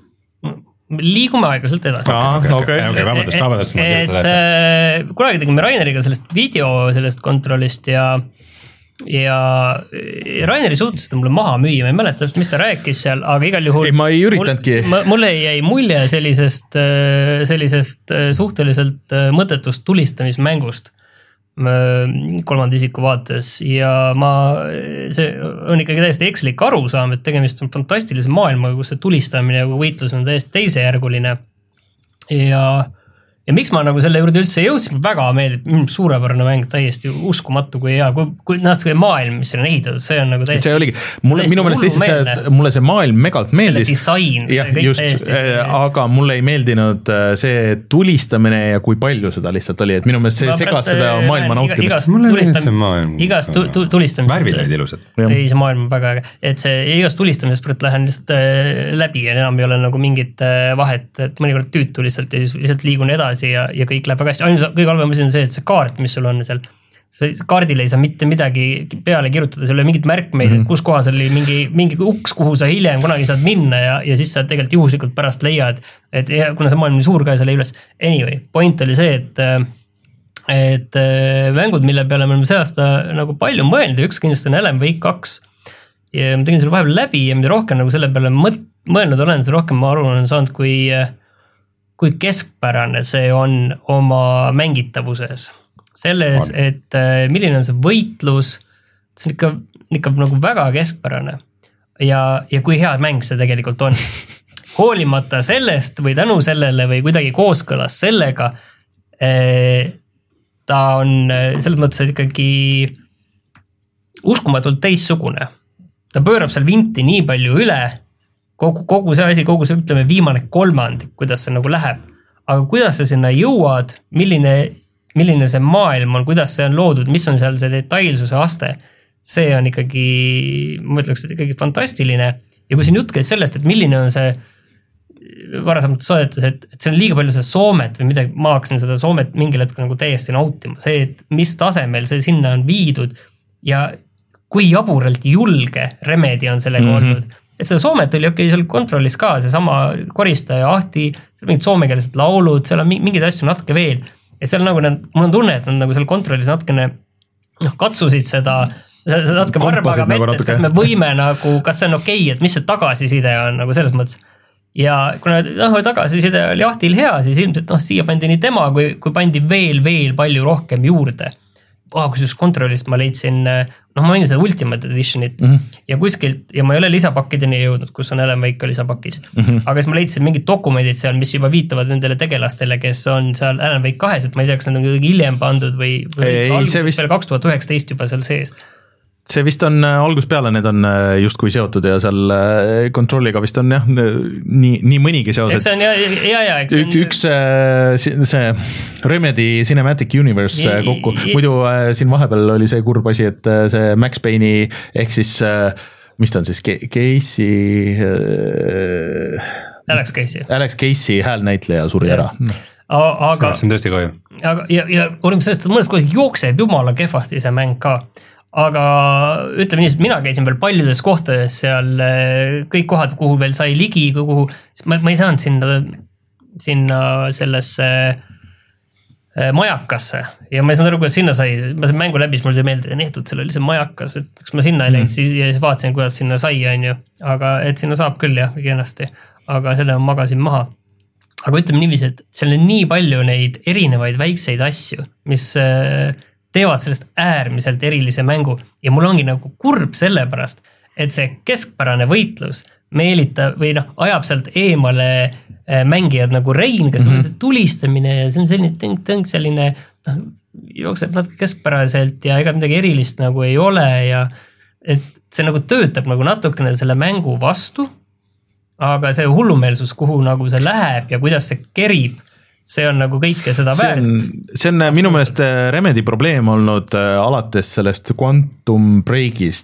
Speaker 3: Liigume aeglaselt edasi.
Speaker 2: Okei, okei, okei, vabandust, vabandust.
Speaker 3: Et kunagi tegime Raineriga sellest video sellest kontrollist ja... ja Rainer ei suutnud seda mulle maha müüa, ma ei mäleta, mis ta rääkis seal, aga igal juhul
Speaker 1: ei, ma ei üritanudki
Speaker 3: mul, mulle jäi mulje sellisest sellisest suhteliselt mõttetust tulistamismängust kolmanda isiku vaates ja ma, see on ikkagi täiesti ekslik arusaam, et tegemist on fantastilise maailmaga, kus see tulistamine ja võitlus on täiesti teisejärguline ja ja miks ma nagu selle juurde üldse jõudsin, väga meeldib, suurepärane mäng, täiesti uskumatu kui hea, kui, kui natuke maailm, mis on ehitatud, see on nagu täiesti
Speaker 1: see oligi, mulle, minu meelest lihtsalt see, et mulle see maailm megalt meeldis
Speaker 3: disain,
Speaker 1: ja, just, täiesti, aga mulle ei meeldinud see tulistamine ja kui palju seda lihtsalt oli, et minu meelest see segas seda maailma nautimist
Speaker 2: mulle meeldis see maailm
Speaker 3: igast tu, tu, tulistamist
Speaker 2: värvid olid ilusad
Speaker 3: ei, see maailm on väga äge, et see igast tulistamist praegu lähen lihtsalt läbi ja enam ei ole nagu mingit vahet, et mõnikord tüütu lihtsalt ja siis lihtsalt liigun edasi ja, ja kõik läheb väga hästi. Ainus kõige halvem asi on see, et see kaart, mis sul on seal, see kaardile ei saa mitte midagi peale kirjutada, seal ei ole mingit märkmeid, mm-hmm. kus kohas oli mingi, mingi uks, kuhu sa hiljem kunagi saad minna ja, ja siis sa tegelikult juhuslikult pärast leiad, et ja, kuna see maailm on suur ka ja seal ei üles. Anyway, point oli see, et, et mängud, mille peale me oleme see aasta nagu palju mõelda, üks kindlasti on Alan Wake kaks ja ma tegin selle vahepeal läbi ja mida rohkem nagu selle peale mõt, mõelnud olen, see rohkem ma arvan olen saanud, kui kui keskpärane see on oma mängitavuses. Selles, on. Et milline on see võitlus, see on ikka, ikka nagu väga keskpärane ja, ja kui hea mäng see tegelikult on. Hoolimata sellest või tänu sellele või kuidagi kooskõlas sellega, ta on selles mõttes ikkagi uskumatult teissugune. Ta pöörab seal vinti nii palju üle, Kogu, kogu see asi, kogu see ütleme viimane kolmandik, kuidas see nagu läheb. Aga kuidas sa sinna jõuad, milline, milline see maailm on, kuidas see on loodud, mis on seal see detailsuse aste, see on ikkagi, ma ütleks, et ikkagi fantastiline. Ja kui siin jutt käis sellest, et milline on see varasemalt saadetes, et, et see on liiga palju see Soomet või midagi, ma hakkasin seda Soomet mingil hetkel nagu täiesti nautima. See, et mis tasemel see sinna on viidud ja kui jaburalt julge Remedi on sellega mm-hmm. olnud. Et seda Soomet oli okei seal kontrollis ka, see sama koristaja ahti, seal mingid soomekeelsed laulud, seal on mingid asju natuke veel. Ja seal nagu nad, mul on tunne, et nad nagu seal kontrollis natukene noh, katsusid seda, seda natuke varbaga vett, nagu et kas me võime nagu, kas see on okei, et mis see tagasiside on nagu selles mõttes. Ja kuna noh, tagasiside oli ahtil hea, siis ilmselt noh, siia pandi nii tema, kui, kui pandi veel, veel palju rohkem juurde. ah, kus just kontrollist ma leidsin, noh ma võin seda Ultimate Editionit mm -hmm. ja kuskilt, ja ma ei ole lisapakkideni jõudnud, kus on Alan Wake lisapakis, mm -hmm. aga siis ma leidsin mingid dokumendid seal, mis juba viitavad nendele tegelastele, kes on seal Alan Wake kahes, et ma ei tea, kas nad on kuidagi hiljem pandud või, või ei, alguses vist... peale kaks tuhat üheksateist juba seal sees.
Speaker 1: See vist on algus peale, need on justkui seotud ja seal kontrolliga vist on jah, nii, nii mõnigi seos.
Speaker 3: Eks see on ja, ja, ja eks
Speaker 1: üks, üks see Remedy Cinematic Universe ja, kokku, ja, muidu siin vahepeal oli see kurb asi, et see Max Payne'i ehk siis, mis ta on siis, Casey
Speaker 3: Alex Casey
Speaker 1: Alex Casey häälnäitleja suri ja. ära.
Speaker 3: Aga,
Speaker 2: see on tõesti kahju.
Speaker 3: Aga, ja, ja olime sellest, et mõnes kohas jookseb jumala kehvasti see mäng ka. Aga ütleme nii, et mina käisin veel paljudes kohtades seal, kõik kohad, kuhu veel sai ligi, kuhu, ma, ma ei saanud sinna, sinna sellesse majakasse ja ma ei saanud aru, kuidas sinna sai, ma sain mängu läbi, siis mul see meelde, neetud, seal oli see majakas, et eks ma sinna ei läinud, siis ja siis vaatasin, kuidas sinna sai, on ju, aga et sinna saab küll jah, kenasti, aga selle ma magasin maha. Aga ütleme niiviisi, et seal on nii palju neid erinevaid väikseid asju, mis teevad sellest äärmiselt erilise mängu ja mul ongi nagu kurb selle pärast, et see keskpärane võitlus meelitab või noh, ajab sealt eemale mängijad nagu Rein, kes mm -hmm. on see tulistamine ja see on selline tõng-tõng selline, noh, jookseb natuke keskpäraselt ja ega midagi erilist nagu ei ole ja et see nagu töötab nagu natukene selle mängu vastu, aga see hullumeelsus, kuhu nagu see läheb ja kuidas see kerib, see on nagu kõike seda
Speaker 1: see on,
Speaker 3: väärt.
Speaker 1: See on minu meelest Remedy probleem olnud alates sellest Quantum Breakist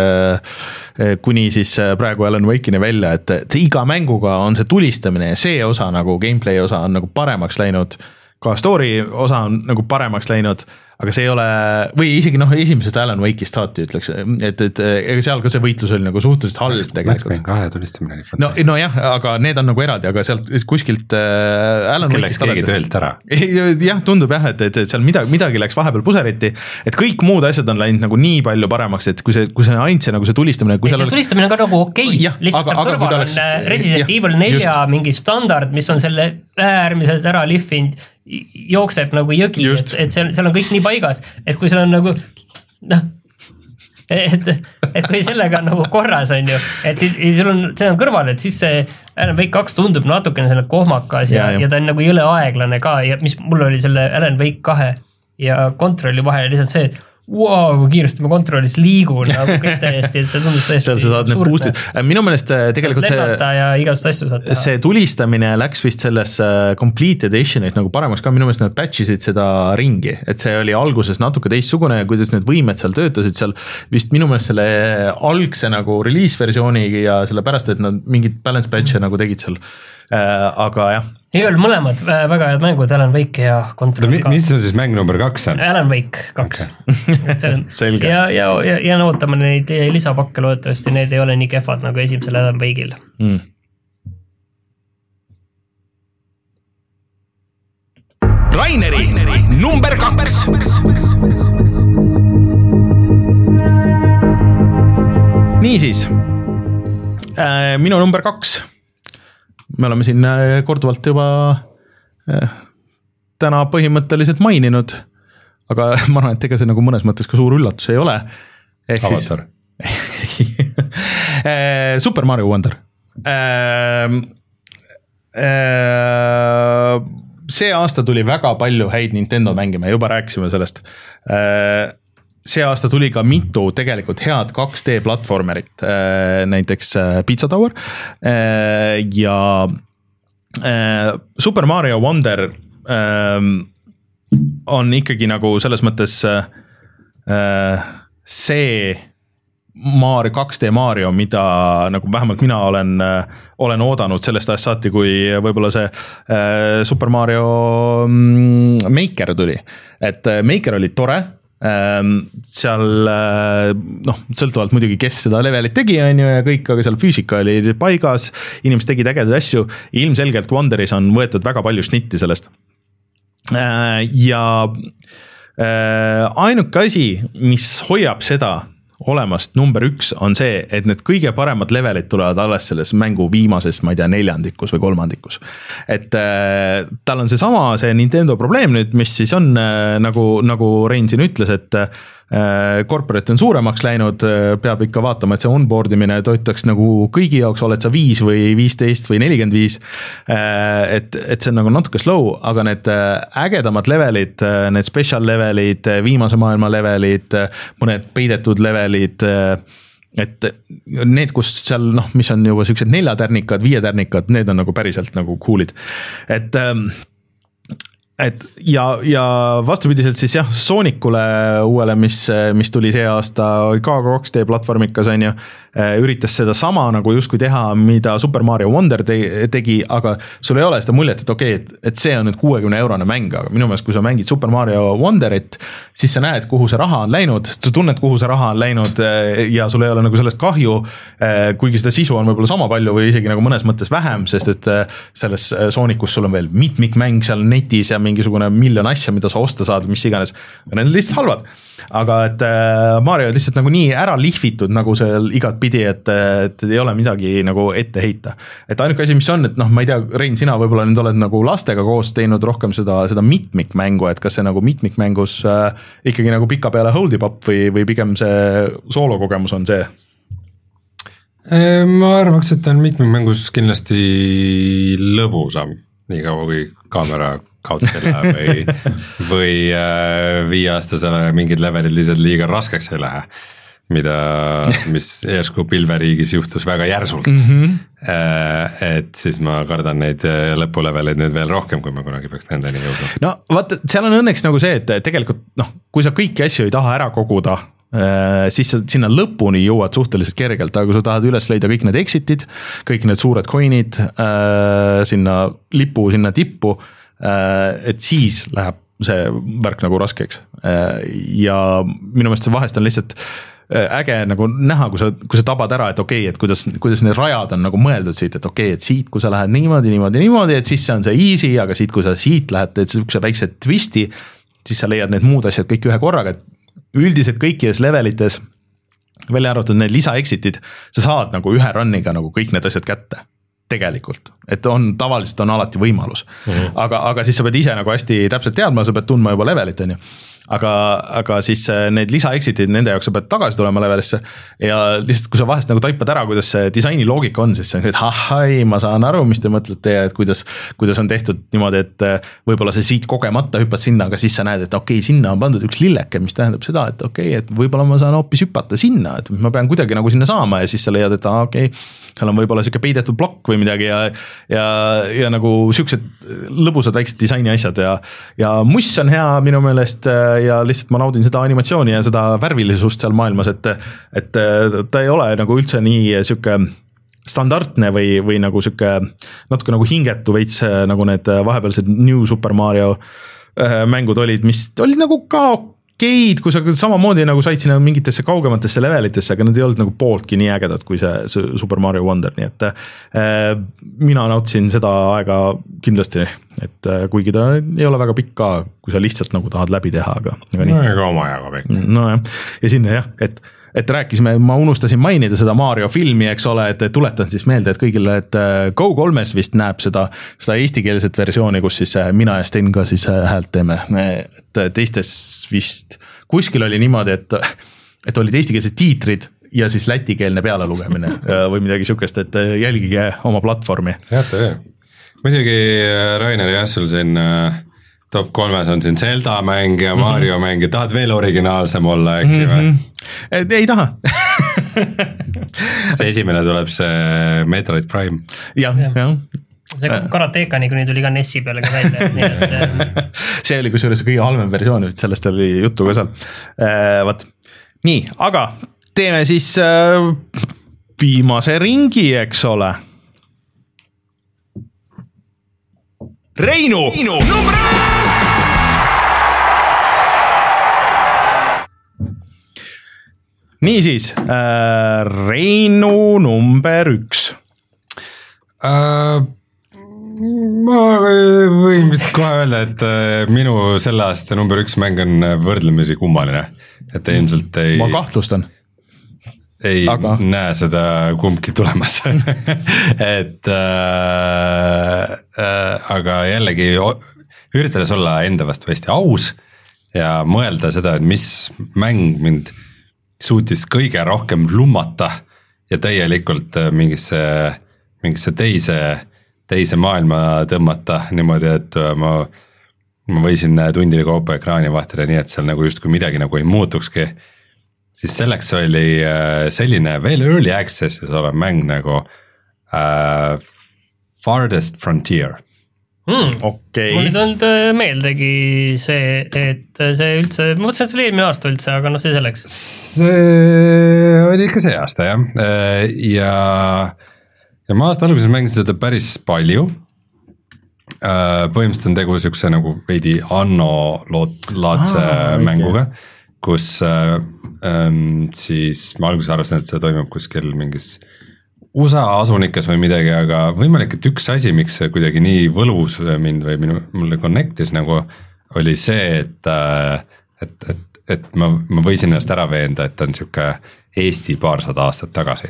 Speaker 1: kuni siis praegu Alan Wake'ini välja, et, et iga mänguga on see tulistamine ja see osa nagu gameplay osa on nagu paremaks läinud, ka story osa on nagu paremaks läinud, aga see ei ole, või isegi noh, esimesest Alan Wake'ist saati ütleks, et, et ega seal ka see võitlus oli nagu suhteliselt halb tegelikult.
Speaker 2: Max Payne kahe tulistamine oli
Speaker 1: no, no jah, aga need on nagu eraldi, aga sealt kuskilt äh, Alan
Speaker 2: Wake'ist keegi töölt ära.
Speaker 1: Jah, tundub jah, et, et, et seal midagi, midagi läks vahepeal puseriti, et kõik muud asjad on läinud nagu nii palju paremaks, et kui see, kui see ainult see, nagu see tulistamine kui
Speaker 3: see
Speaker 1: seal
Speaker 3: tulistamine on ka nagu okei okay., lihtsalt seal kõrval on oleks, Resident jah, Evil nelja just. Mingi standard, mis on selle äärmiselt ära lihvinud, jookseb nagu jõgi, et, et seal, seal on kõik nii paigas, et kui seal on nagu noh, et, et kui sellega on nagu korras on ju, et siis, siis on, see on kõrval, et siis see Alan Wake kaks tundub natukene selle kohmakas ja, ja, ja ta on nagu jõle aeglane ka ja mis mul oli selle Alan Wake kahe ja kontrolli vahel lihtsalt see, et wow, kui kiiresti ma kontrollis liigun nagu kõik täiesti, et see tundus täiesti
Speaker 1: seal sa saad need boostid, minu meelest tegelikult see
Speaker 3: ja igast asju saad teha.
Speaker 1: See tulistamine läks vist selles complete edition'it nagu paremaks ka, minu meelest nad patchisid seda ringi, et see oli alguses natuke teistsugune ja kuidas need võimed seal töötasid seal vist minu meelest selle algse nagu release versiooni ja selle pärast, et nad mingid balance patch'e nagu tegid seal, aga jah.
Speaker 3: Ei ole mõlemad väga head mängud, Alan Wake ja Control
Speaker 2: ka. Mis on siis mäng number kaks on?
Speaker 3: Alan Wake kaks. Okay.
Speaker 1: Selge.
Speaker 3: Ja, ja, ja, ja ootame neid lisapakke loodetavasti, need ei ole nii kehvad nagu esimesel Alan Wake'il. Mm.
Speaker 5: Raineri, Raineri number kaks.
Speaker 1: Niisiis, äh, minu number kaks. Me oleme siin korduvalt juba äh, täna põhimõtteliselt maininud, aga ma arvan, et ega see nagu mõnes mõttes ka suur üllatus ei ole.
Speaker 2: Avatar.
Speaker 1: Super Mario Wonder. Äh, äh, see aasta tuli väga palju häid Nintendo mänge, me juba rääkisime sellest. Äh, see aasta tuli ka mitu tegelikult head kaks D platvormerit, näiteks Pizza Tower ja Super Mario Wonder on ikkagi nagu selles mõttes see Mario, kaks D Mario, mida nagu vähemalt mina olen, olen oodanud sellest ajast saati, kui võib-olla see Super Mario Maker tuli, et Maker oli tore. Seal noh, sõltuvalt muidugi, kes seda levelit tegi on ju ja kõik, aga seal füüsika oli paigas, inimesed tegid ägedaid asju, ilmselgelt Wonderis on võetud väga palju šnitti sellest ja ainuke asi, mis hoiab seda olemast number üks on see, et need kõige paremad levelid tulevad alles selles mängu viimases, ma ei tea, neljandikus või kolmandikus. Et äh, tal on see sama, see Nintendo probleem nüüd, mis siis on äh, nagu, nagu Rein siin ütles, et äh, corporate on suuremaks läinud, peab ikka vaatama, et see onboard imine toitaks nagu kõigi jaoks, oled sa viis või viisteist või nelikümmend viis, et, et see on nagu natuke slow, aga need ägedamad levelid, need special levelid, viimase maailma levelid, mõned peidetud levelid, et need, kus seal, noh, mis on juba sellised neljatärnikad, viietärnikad, need on nagu päriselt nagu cool'id, et et ja, ja vastupidiselt siis jah, Sonicule uuele, mis, mis tuli see aasta ka kaks D platvormikas on ju, üritas seda sama nagu justkui teha, mida Super Mario Wonder te- tegi, aga sul ei ole seda muljet, et okei, okay, et, et see on nüüd kuuekümne eurone mäng, aga minu meelest, kui sa mängid Super Mario Wonderit, siis sa näed, kuhu see raha on läinud, sa tunned, kuhu see raha on läinud ja sul ei ole nagu sellest kahju, kuigi seda sisu on võib-olla sama palju või isegi nagu mõnes mõttes vähem, sest et selles Sonicus sul on veel mitmikmäng seal netis ja mingisugune miljon asja, mida sa osta saad, mis iganes, need on lihtsalt halvad. Aga et Mario lihtsalt nagu nii ära lihvitud nagu seal igat pidi, et, et ei ole midagi nagu ette heita. Et ainuke asi, mis on, et noh, ma ei tea, Rein, sina võib-olla nüüd oled nagu lastega koos teinud rohkem seda, seda mitmikmängu, et kas see nagu mitmikmängus äh, ikkagi nagu pika peale hold up või, või pigem see soolokogemus on see?
Speaker 2: Ma arvaks, et on mitmikmängus kindlasti lõbusam, nii kaua kui kaamera kaudkella või, või äh, viieaastasele mingid levelid lihtsalt liiga raskeks ei lähe, mida, mis järsku pilveriigis juhtus väga järsult mm. -hmm. Äh, et siis ma kardan neid lõpuleveleid nüüd veel rohkem, kui ma kunagi peaks nendeni jõudma.
Speaker 1: No vaata, seal on õnneks nagu see, et tegelikult noh, kui sa kõiki asju ei taha ära koguda, siis sa sinna lõpuni jõuad suhteliselt kergelt, aga kui sa tahad üles leida kõik need exit'id, kõik need suured coin'id, sinna lipu, sinna tippu, et siis läheb see värk nagu raskeks ja minu meelest see vahest on lihtsalt äge nagu näha, kui sa, kui sa tabad ära, et okei okay,, et kuidas, kuidas need rajad on nagu mõeldud siit, et okei okay,, et siit, kui sa lähed niimoodi, niimoodi, niimoodi, et siis see on see easy, aga siit, kui sa siit lähed, et see väikse twisti, siis sa leiad need muud asjad kõik ühe korraga, et üldiselt kõikides levelites, välja arvatud need lisa-exitid, sa saad nagu ühe run'iga nagu kõik need asjad kätte. Tegelikult, et on tavaliselt on alati võimalus, mm-hmm. aga, aga siis sa pead ise nagu hästi täpselt teadma, sa pead tundma juba levelit, on ju. Aga, aga siis need lisa-exitid, nende jaoks sa pead tagasi tulema levelisse ja lihtsalt, kui sa vahest nagu taipad ära, kuidas see disaini loogika on, siis see on, et ahai, ma saan aru, mis te mõtlete ja et kuidas, kuidas on tehtud niimoodi, et võib-olla see siit kogemata hüppad sinna, aga siis sa näed, et okei, sinna on pandud üks lilleke, mis tähendab seda, et okei, et võib-olla ma saan hoopis hüpata sinna, et ma pean kuidagi nagu sinna saama ja siis sa leiad, et ah, okei, seal on võib-olla siuke peidetud plokk või midagi ja, ja, ja nagu siuksed lõbusad väiksed disaini asjad ja, ja muss on hea minu meelest ja lihtsalt ma naudin seda animatsiooni ja seda värvilisust seal maailmas, et, et ta ei ole nagu üldse nii siuke standardne või, või nagu siuke natuke nagu hingetu veits nagu need vahepealsed New Super Mario mängud olid, mis olid nagu ka okeid, kui sa samamoodi nagu said sinna mingitesse kaugematesse levelitesse, aga nad ei olnud nagu pooltki nii ägedad kui see, see Super Mario Wonder, nii et äh, mina nautisin seda aega kindlasti, et äh, kuigi ta ei ole väga pikk ka, kui sa lihtsalt nagu tahad läbi teha, aga
Speaker 2: no, nii. Ega oma ajaga pikk.
Speaker 1: No jah, ja sinna jah, et et rääkisime, ma unustasin mainida seda Mario filmi, eks ole, et tuletan siis meelde, et kõigile, et Go kolmes vist näeb seda, seda eestikeelset versiooni, kus siis mina ja Sten ka siis häält teeme, et teistes vist kuskil oli niimoodi, et, et olid eestikeelsed tiitrid ja siis lätikeelne pealelugemine või midagi sihukest, et jälgige oma platvormi.
Speaker 2: Jätte, muidugi Rainer Jassul siin top kolmes on siin Zelda mäng ja Mario mm -hmm. mäng ja tahad veel originaalsem olla äkki või? Mm
Speaker 1: -hmm. Ei taha.
Speaker 2: See esimene tuleb see Metroid Prime.
Speaker 1: Jah, jah.
Speaker 3: See Karateka kuni tuli ka Nessi peale ka välja. Nii, et,
Speaker 1: see oli kusjuures kõige halvem versioon, sellest oli juttu ka seal. Vaat. Nii, aga teeme siis viimase ringi, eks ole.
Speaker 5: Reinu, Reinu number üks!
Speaker 1: Niisiis, äh, Reinu number üks.
Speaker 2: Äh, ma võin vist kohe öelda, et minu selle aasta number üks mäng on võrdlemisi kummaline. Et ilmselt ei...
Speaker 1: Ma kahtlustan.
Speaker 2: ei aga. näe seda kumbki tulemas et äh, äh, aga jällegi üritades olla enda vastu hästi aus ja mõelda seda, et mis mäng mind suutis kõige rohkem lummata ja täielikult mingisse, mingisse teise, teise maailma tõmmata niimoodi, et ma, ma võisin tundide kaupa ekraani vahetada nii, et seal nagu justkui midagi nagu ei muutukski. Siis selleks oli selline veel early access'is olev mäng nagu uh, Farthest Frontier.
Speaker 3: Mm. Okay. Mul nüüd olnud meeldegi see, et see üldse, ma mõtlesin, et see oli eelmine aasta üldse, aga noh, see selleks.
Speaker 2: See oli ikka see aasta, jah. Ja, ja ma aasta alguses mängisin seda päris palju. Põhimõtteliselt on tegu siukse nagu veidi Anno laadse ah, mänguga, kus ähm, siis ma alguses arvasin, et see toimub kuskil mingis U S A asunikes või midagi, aga võimalik, et üks asi, miks see kuidagi nii võlus mind või minu, mulle connectis nagu oli see, et, et, et, et ma, ma võisin ennast ära veenda, et on siuke Eesti paarsada aastat tagasi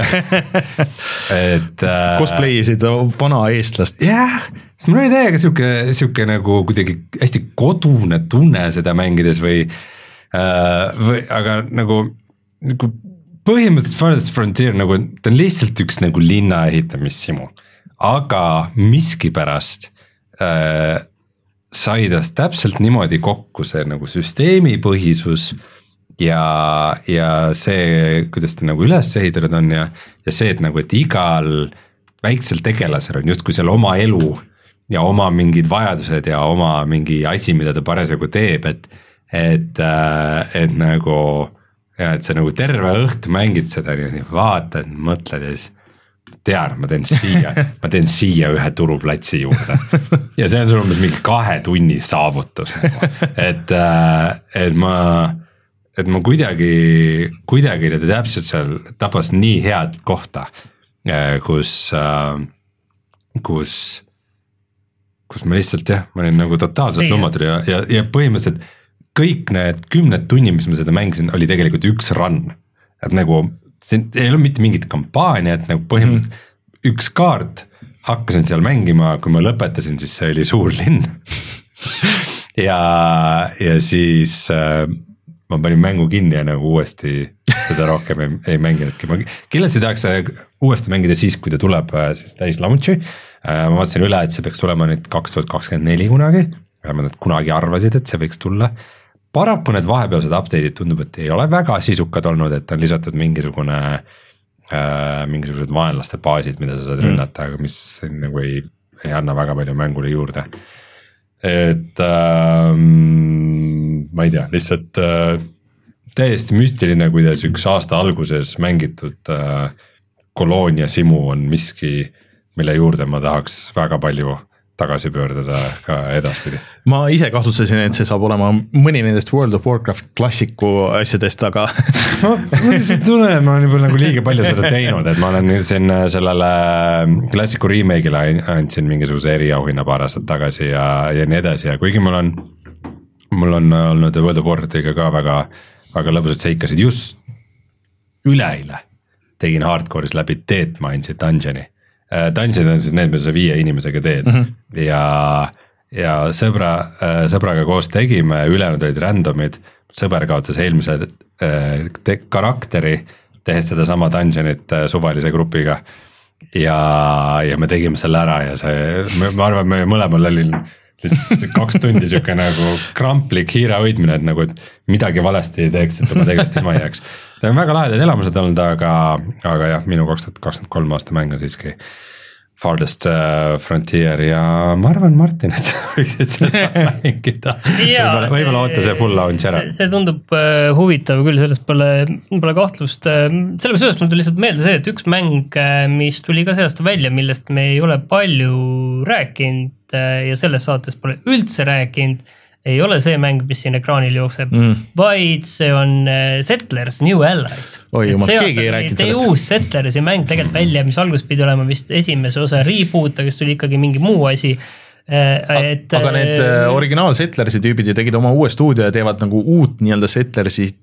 Speaker 2: et
Speaker 1: cosplayisid vana eestlast.
Speaker 2: jah, sest mul oli täiega siuke, siuke nagu kuidagi hästi kodune tunne seda mängides või, või aga nagu, nagu põhimõtteliselt Farthest Frontier nagu, ta on lihtsalt üks nagu linna ehitamissimu, aga miskipärast äh, sai tast täpselt niimoodi kokku see nagu süsteemipõhisus ja, ja see, kuidas ta nagu üles ehitatud on ja, ja see, et nagu, et igal väiksel tegelasel on justkui seal oma elu ja oma mingid vajadused ja oma mingi asi, mida ta parasjagu teeb, et, et, äh, et nagu ja et sa nagu terve õhtu mängid seda, vaatad, mõtled ja siis tean, ma teen siia, ma teen siia ühe turuplatsi juurde ja see on sul umbes mingi kahe tunni saavutus nagu. et, et ma, et ma kuidagi, kuidagi ta täpselt seal tabas nii head kohta, kus, kus, kus ma lihtsalt jah, ma olin nagu totaalselt lummatud ja, ja, ja põhimõtteliselt kõik need kümned tunni, mis ma seda mängisin, oli tegelikult üks run. Et nagu, see ei ole mitte mingit kampaania, et nagu põhimõtteliselt mm. üks kaart hakkasin seal mängima, kui ma lõpetasin, siis see oli suur linn ja, ja siis äh, ma panin mängu kinni ja nagu uuesti seda rohkem ei, ei mänginudki. Ma kindlasti tahaks uuesti mängida siis, kui ta tuleb siis täis launchi. Äh, ma vaatasin üle, et see peaks tulema nüüd kaks tuhat kakskümmend neli kunagi. Nad kunagi arvasid, et see võiks tulla. Paraku need vahepealsed update'id tundub, et ei ole väga sisukad olnud, et on lisatud mingisugune äh, mingisugused vaenlaste baasid, mida sa saad mm. rünnata, aga mis nagu ei, ei anna väga palju mängule juurde. Et äh, ma ei tea, lihtsalt äh, täiesti müstiline, kuidas üks aasta alguses mängitud äh, koloonia simu on miski, mille juurde ma tahaks väga palju tagasi pöörduda ka edaspidi.
Speaker 1: Ma ise kahtlustasin, et see saab olema mõni nendest World of Warcraft klassiku asjadest, aga
Speaker 2: ma lihtsalt tunnen, et ma olen juba nagu liiga palju seda teinud, et ma olen siin sellele klassiku remake'ile andsin mingisuguse eriauhinna paar aastat tagasi ja, ja nii edasi ja kuigi mul on, mul on olnud World of Warcraftiga ka väga, väga lõbusad seikasid, just üleeile tegin hardcore'is läbi Deathmines'i dungeoni. Dungeonid on siis need, mida sa viie inimesega teed mm -hmm. ja, ja sõbra, sõbraga koos tegime, ülejäänud olid randomid, sõber kaotas eelmise te, karakteri, tehes seda sama dungeonit suvalise grupiga ja, ja me tegime selle ära ja see, ma arvan, me mõlemal oli lihtsalt kaks tundi siuke nagu kramplik hiire hoidmine, et nagu et midagi valesti ei teeks, et ma tegelikult ilma jääks. See on väga lahedad elamused olnud, aga, aga jah, minu kaks tuhat kakskümmend kolm aasta mäng on siiski Farthest Frontier ja ma arvan, Martin, et sa võiksid seda mängida. Võibolla, võibolla oota see full launch ära.
Speaker 3: See, see tundub uh, huvitav küll, sellest pole, pole kahtlust. Sellega sööst mul tuli lihtsalt meelde see, et üks mäng, mis tuli ka see aasta välja, millest me ei ole palju rääkinud ja selles saates pole üldse rääkinud, ei ole see mäng, mis siin ekraanil jookseb, mm. vaid see on Settlers New Allies.
Speaker 1: Oi, jumal, keegi ei rääkinud
Speaker 3: sellest. See uus Settlersi mäng tegelikult välja, mis algus pidi olema vist esimese osa reboot, aga tuli ikkagi mingi muu asi. Et,
Speaker 1: aga need originaal Settlersi tüübid ju tegid oma uue stuudio ja teevad nagu uut nii-öelda Settlersi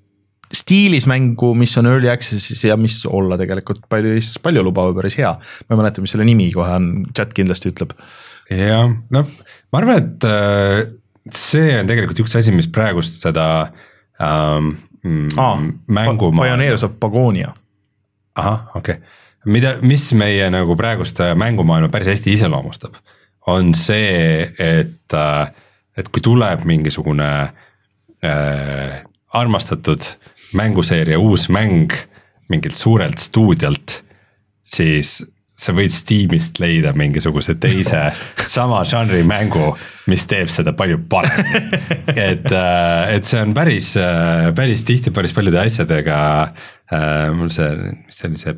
Speaker 1: stiilis mängu, mis on early access'is ja mis olla tegelikult palju, palju lubava päris hea. Ma ei mäleta, mis selle nimi kohe on, chat kindlasti ütleb.
Speaker 2: Ja, no ma arvan, et äh, see on tegelikult üks asi, mis praegust seda ähm,
Speaker 1: ah,
Speaker 2: mängu
Speaker 1: pa- Pioneers of Pagonia.
Speaker 2: Aha, okei okay. Mida, mis meie nagu praegust mängumaailma päris hästi iseloomustab, on see, et, et kui tuleb mingisugune äh, armastatud mänguseeria uus mäng mingilt suurelt stuudialt, siis sa võid Steamist leida mingisuguse teise sama žanri mängu, mis teeb seda palju parem. et, et see on päris, päris tihti päris paljude asjadega, mul see, mis see oli see,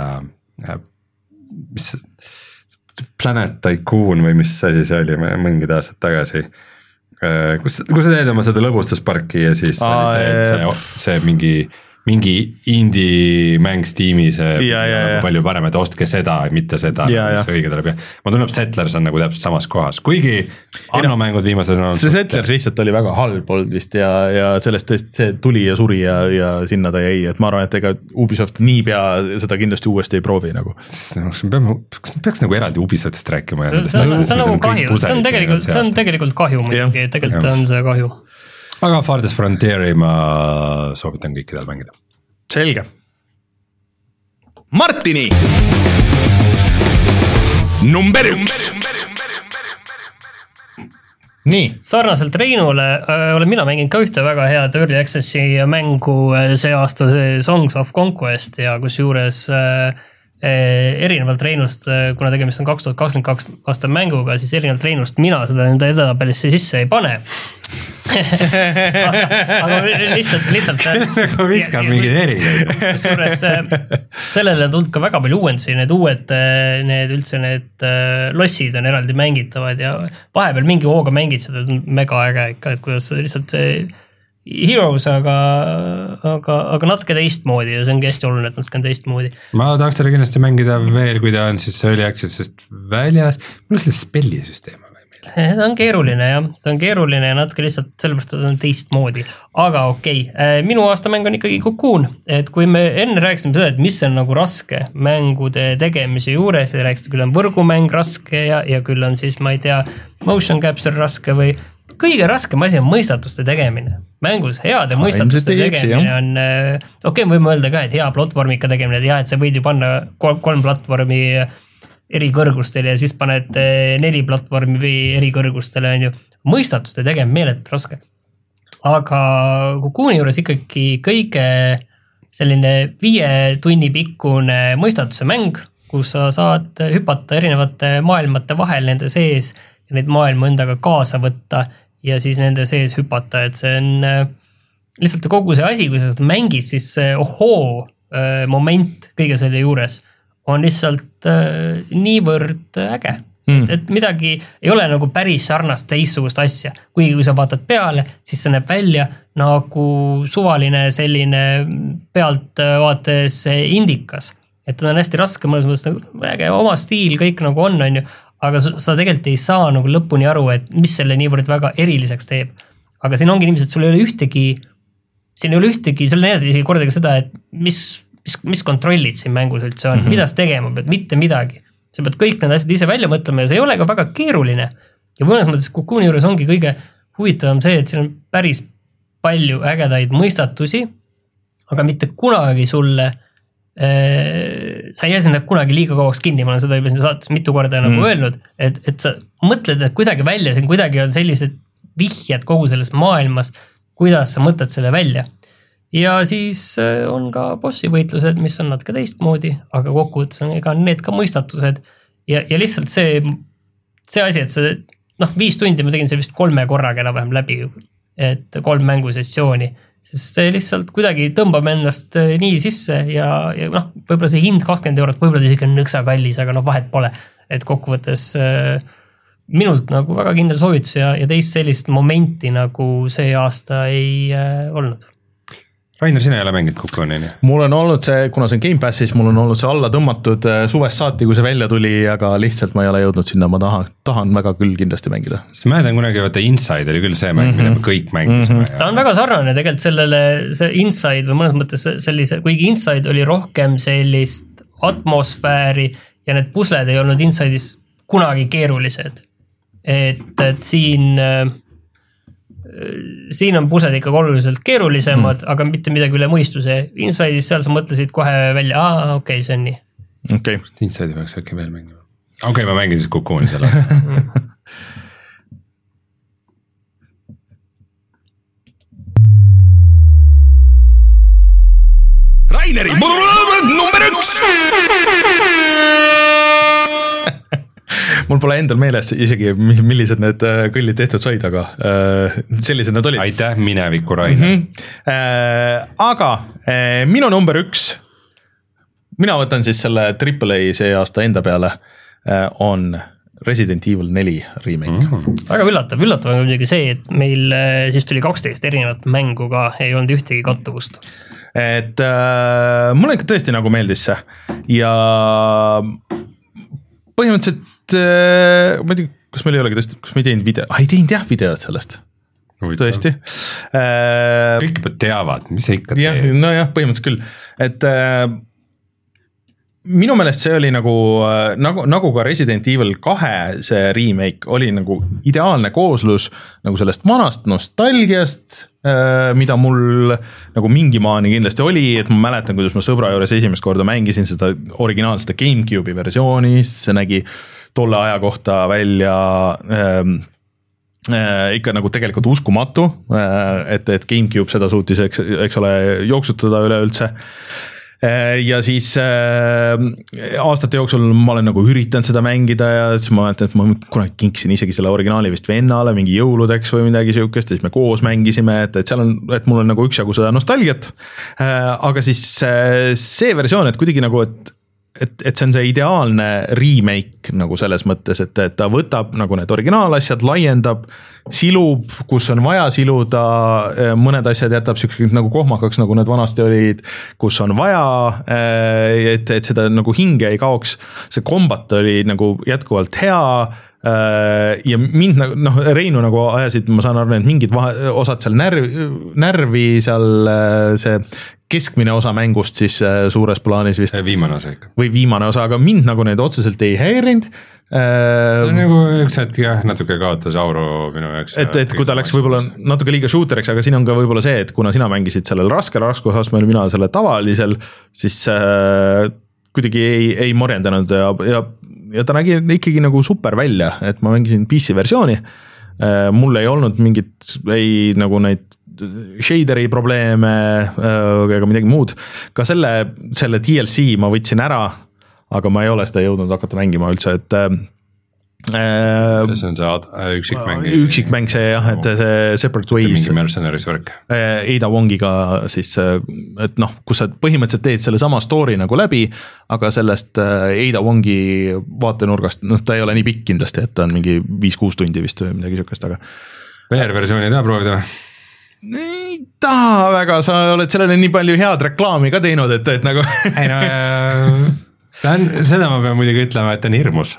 Speaker 2: mis Planet Tycoon või mis asi see oli mingid aastad tagasi, kus, kus sa teed oma seda lõbustusparki ja siis Aa, oli see, see, see mingi mingi indie mäng Steamis ja, ja, ja. palju parem, et ostke seda, mitte seda, mis õige tuleb ja ma tunnen, et Settlers on nagu täpselt samas kohas, kuigi Anno mängud viimased on
Speaker 1: see Settlers lihtsalt oli väga halb olnud vist ja, ja sellest tõesti see tuli ja suri ja, ja sinna ta jäi, et ma arvan, et ega Ubisoft niipea seda kindlasti uuesti ei proovi nagu.
Speaker 2: Kas me peame, peaks nagu eraldi Ubisoftist rääkima ja
Speaker 3: see, see, see on nagu kahju, see on tegelikult, see on tegelikult kahju muidugi, tegelikult on see kahju.
Speaker 2: Aga Farthest Frontieri ma soovitan kõikidel mängida.
Speaker 1: Selge.
Speaker 5: Martini number üks.
Speaker 1: Nii.
Speaker 3: Sarnaselt Reinule äh, olen mina mänginud ka ühte väga head Early Accessi mängu see aasta, see Songs of Conquest ja kus juures äh, erinevalt Reinust, kuna tegemist on kaks tuhat kakskümmend kaks aasta mänguga, siis erinevalt Reinust mina seda enda edetabelisse sisse ei pane. aga, aga lihtsalt, lihtsalt
Speaker 2: nagu viskan mingid erineid.
Speaker 3: Kusjuures sellele tund ka väga palju uuendusi, need uued, need üldse need lossid on eraldi mängitavad ja vahepeal mingi hooga mängid seda mega äge ikka, et kuidas lihtsalt see Heroes, aga, aga, aga natuke teistmoodi ja see ongi hästi oluline, et natuke on teistmoodi.
Speaker 2: Ma tahaks teda kindlasti mängida veel, kui ta on siis Early Accessist väljas. Mul on see spellisüsteem aga ei meelde.
Speaker 3: See on keeruline jah, see on keeruline ja natuke lihtsalt sellepärast, et ta on teistmoodi. Aga okei, okay. Minu aastamäng on ikkagi Cocoon, et kui me enne rääkisime seda, et mis on nagu raske mängude tegemise juures ja rääkisime, küll on võrgumäng raske ja, ja küll on siis, ma ei tea, motion capture raske või kõige raskem asi on mõistatuste tegemine. Mängus heade no, mõistatuste tegemine on, okei, okay, võime öelda ka, et hea platvormika tegemine, et jah, et sa võid ju panna kolm platvormi eri kõrgustele ja siis paned neli platvormi või eri kõrgustele, on ju. Mõistatuste tegemine meeletult raske. Aga Cocooni juures ikkagi kõige selline viie tunni pikkune mõistatuse mäng, kus sa saad hüpata erinevate maailmate vahel nende sees ja neid maailma endaga kaasa võtta ja siis nende sees hüpata, et see on lihtsalt kogu see asi, kui sa seda mängid, siis see ohoo moment kõige selle juures on lihtsalt niivõrd äge. Mm. Et, et midagi ei ole nagu päris sarnast teistsugust asja, kuigi kui sa vaatad peale, siis see näeb välja nagu suvaline selline pealt vaates indikas. Et ta on hästi raske, mõnes mõttes nagu äge oma stiil, kõik nagu on, on ju, aga sa tegelikult ei saa nagu lõpuni aru, et mis selle niivõrd väga eriliseks teeb. Aga siin ongi niimoodi, et sul ei ole ühtegi, siin ei ole ühtegi, sul näedab isegi kordagi seda, et mis, mis, mis kontrollid siin mängus üldse on, mm-hmm. mida sa tegema pead, mitte midagi. Sa pead kõik need asjad ise välja mõtlema ja see ei ole ka väga keeruline. Ja mõnes mõttes Cocooni juures ongi kõige huvitavam see, et siin on päris palju ägedaid mõistatusi, aga mitte kunagi sulle sa ei jää sinna kunagi liiga kauaks kinni, ma olen seda juba siin saates mitu korda mm. nagu öelnud, et, et sa mõtled, et kuidagi välja, siin kuidagi on sellised vihjad kogu selles maailmas, kuidas sa mõtled selle välja. Ja siis on ka bossi võitlused, mis on natuke teistmoodi, aga kokkuvõttes on ega need ka mõistatused ja, ja lihtsalt see, see asi, et see, noh, viis tundi ma tegin see vist kolme korraga enam-vähem läbi, et kolm mängusessiooni, sest see lihtsalt kuidagi tõmbab ennast nii sisse ja, ja noh, võib-olla see hind kakskümmend eurot, võib-olla isegi on nõksa kallis, aga noh, vahet pole, et kokkuvõttes äh, minult nagu väga kindel soovitus ja, ja teist sellist momenti nagu see aasta ei äh, olnud.
Speaker 2: Rainer, sina ei ole mänginud Cocooni?
Speaker 1: Mul on olnud see, kuna see on Game Passis, mul on olnud see alla tõmmatud suvest saati, kui see välja tuli, aga lihtsalt ma ei ole jõudnud sinna, ma tahan, tahan väga küll kindlasti mängida.
Speaker 2: Sest ma mäletan kunagi, vaata Inside oli küll see mäng, mm -hmm. mida me kõik mängisime. Mm -hmm.
Speaker 3: Ta on väga sarnane tegelikult sellele, see Inside või mõnes mõttes sellise, kuigi Inside oli rohkem sellist atmosfääri ja need pusled ei olnud Inside'is kunagi keerulised. Et, et siin... siin on pused ikka oluliselt keerulisemad, mm. aga mitte midagi üle mõistuse. Inside'is seal sa mõtlesid kohe välja, aa, okei, okay, see on nii.
Speaker 1: Okay.
Speaker 2: Inside'i peaks äkki veel mängima. Okei, okay, ma mängin siis Cocooni selle.
Speaker 5: Raineri number üks!
Speaker 1: Mul pole endal meelest isegi, millised need kõllid tehtud said, aga sellised need olid.
Speaker 2: Aitäh, mineviku Rainer. Mm
Speaker 1: -hmm. Aga minu number üks, mina võtan siis selle Triple A see aasta enda peale, on Resident Evil neli remake. Mm
Speaker 3: -hmm. Väga üllatav, üllatav on muidugi see, et meil siis tuli kaksteist erinevat mängu ka, ei olnud ühtegi kattuvust.
Speaker 1: Et äh, mulle ikka tõesti nagu meeldis see ja põhimõtteliselt ma ei tea, kas meil ei olegi tõesti, kas me ei teinud video, ah, ei teinud jah videot sellest, Huvitav. tõesti.
Speaker 2: Kõik juba teavad, mis see ikka
Speaker 1: teeb. No jah, põhimõtteliselt küll, et äh, minu meelest see oli nagu, nagu, nagu ka Resident Evil kahe see remake oli nagu ideaalne kooslus nagu sellest vanast nostalgiast, äh, mida mul nagu mingi maani kindlasti oli, et ma mäletan, kuidas ma sõbra juures esimest korda mängisin seda originaalsete GameCube'i versiooni, see nägi tolle aja kohta välja ähm, äh, ikka nagu tegelikult uskumatu, äh, et, et GameCube seda suutis, eks, eks ole, jooksutada üleüldse. Äh, ja siis äh, aastate jooksul ma olen nagu üritanud seda mängida ja siis ma mäletan, et ma kunagi kinksin isegi selle originaali vist vennale mingi jõuludeks või midagi siukest ja siis me koos mängisime, et, et seal on, et mul on nagu üksjagu seda nostalgiat. Äh, aga siis äh, see versioon, et kuidagi nagu, et et, et see on see ideaalne remake nagu selles mõttes, et, et ta võtab nagu need originaalasjad, laiendab, silub, kus on vaja siluda, mõned asjad jätab siukseks nagu kohmakaks, nagu need vanasti olid, kus on vaja, et, et seda nagu hinge ei kaoks. See kombat oli nagu jätkuvalt hea ja mind nagu, noh, Reinu nagu ajasid, ma saan aru, et mingid vahe, osad seal närvi, närvi seal see keskmine osa mängust siis suures plaanis vist.
Speaker 2: Viimane osa ikka.
Speaker 1: Või viimane osa, aga mind nagu need otseselt ei häirinud.
Speaker 2: Ta on nagu üks hetk jah, natuke kaotas auru minu jaoks.
Speaker 1: Et, et kui ta läks võib-olla natuke liiga shooteriks, aga siin on ka võib-olla see, et kuna sina mängisid sellel raskel raskusastmel, mina selle tavalisel, siis äh, kuidagi ei, ei morjendanud ja, ja, ja ta nägi ikkagi nagu super välja, et ma mängisin P C versiooni. Äh, mul ei olnud mingit, ei nagu neid shaderi probleeme ega midagi muud. Ka selle, selle D L C ma võtsin ära, aga ma ei ole seda jõudnud hakata mängima üldse, et äh,
Speaker 2: see on see üksikmäng.
Speaker 1: Üksikmäng see jah, et see Separate Ways.
Speaker 2: Mingi Mercenaries work.
Speaker 1: Ada Wongiga siis, et noh, kus sa põhimõtteliselt teed selle sama story nagu läbi, aga sellest Ada Wongi vaatenurgast, noh ta ei ole nii pikk kindlasti, et ta on mingi viis-kuus tundi vist või midagi siukest, aga
Speaker 2: P R-versiooni ei taha proovida või?
Speaker 1: Ei taha väga, sa oled sellele nii palju head reklaami ka teinud, et, et nagu
Speaker 2: ei no, ta on, seda ma pean muidugi ütlema, et ta on hirmus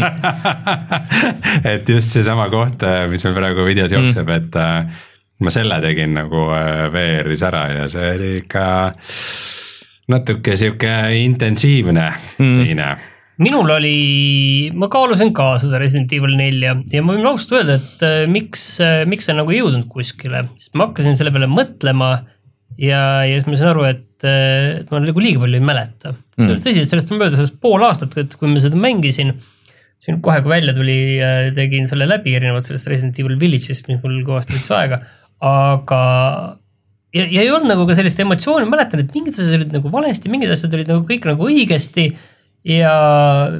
Speaker 2: mm. et just see sama koht, mis meil praegu videos jookseb, mm. et ma selle tegin nagu V R-is ära ja see oli ikka natuke siuke intensiivne mm. teine.
Speaker 3: Minul oli, ma kaalusin ka seda Resident Evil nelja ja ma võin ausalt öelda, et miks, miks see nagu ei jõudnud kuskile, sest ma hakkasin selle peale mõtlema ja, ja siis ma sain aru, et, et ma nagu liiga palju ei mäleta. Mm. Tõsi, et sellest on mööda sellest pool aastat, et kui ma seda mängisin, siin kohe kui välja tuli, tegin selle läbi erinevalt sellest Resident Evil Village'ist, mis mul kõvasti võttis aega, aga ja, ja ei olnud nagu ka sellist emotsiooni, ma mäletan, et mingid asjad olid nagu valesti, mingid asjad olid nagu kõik nagu õigesti ja,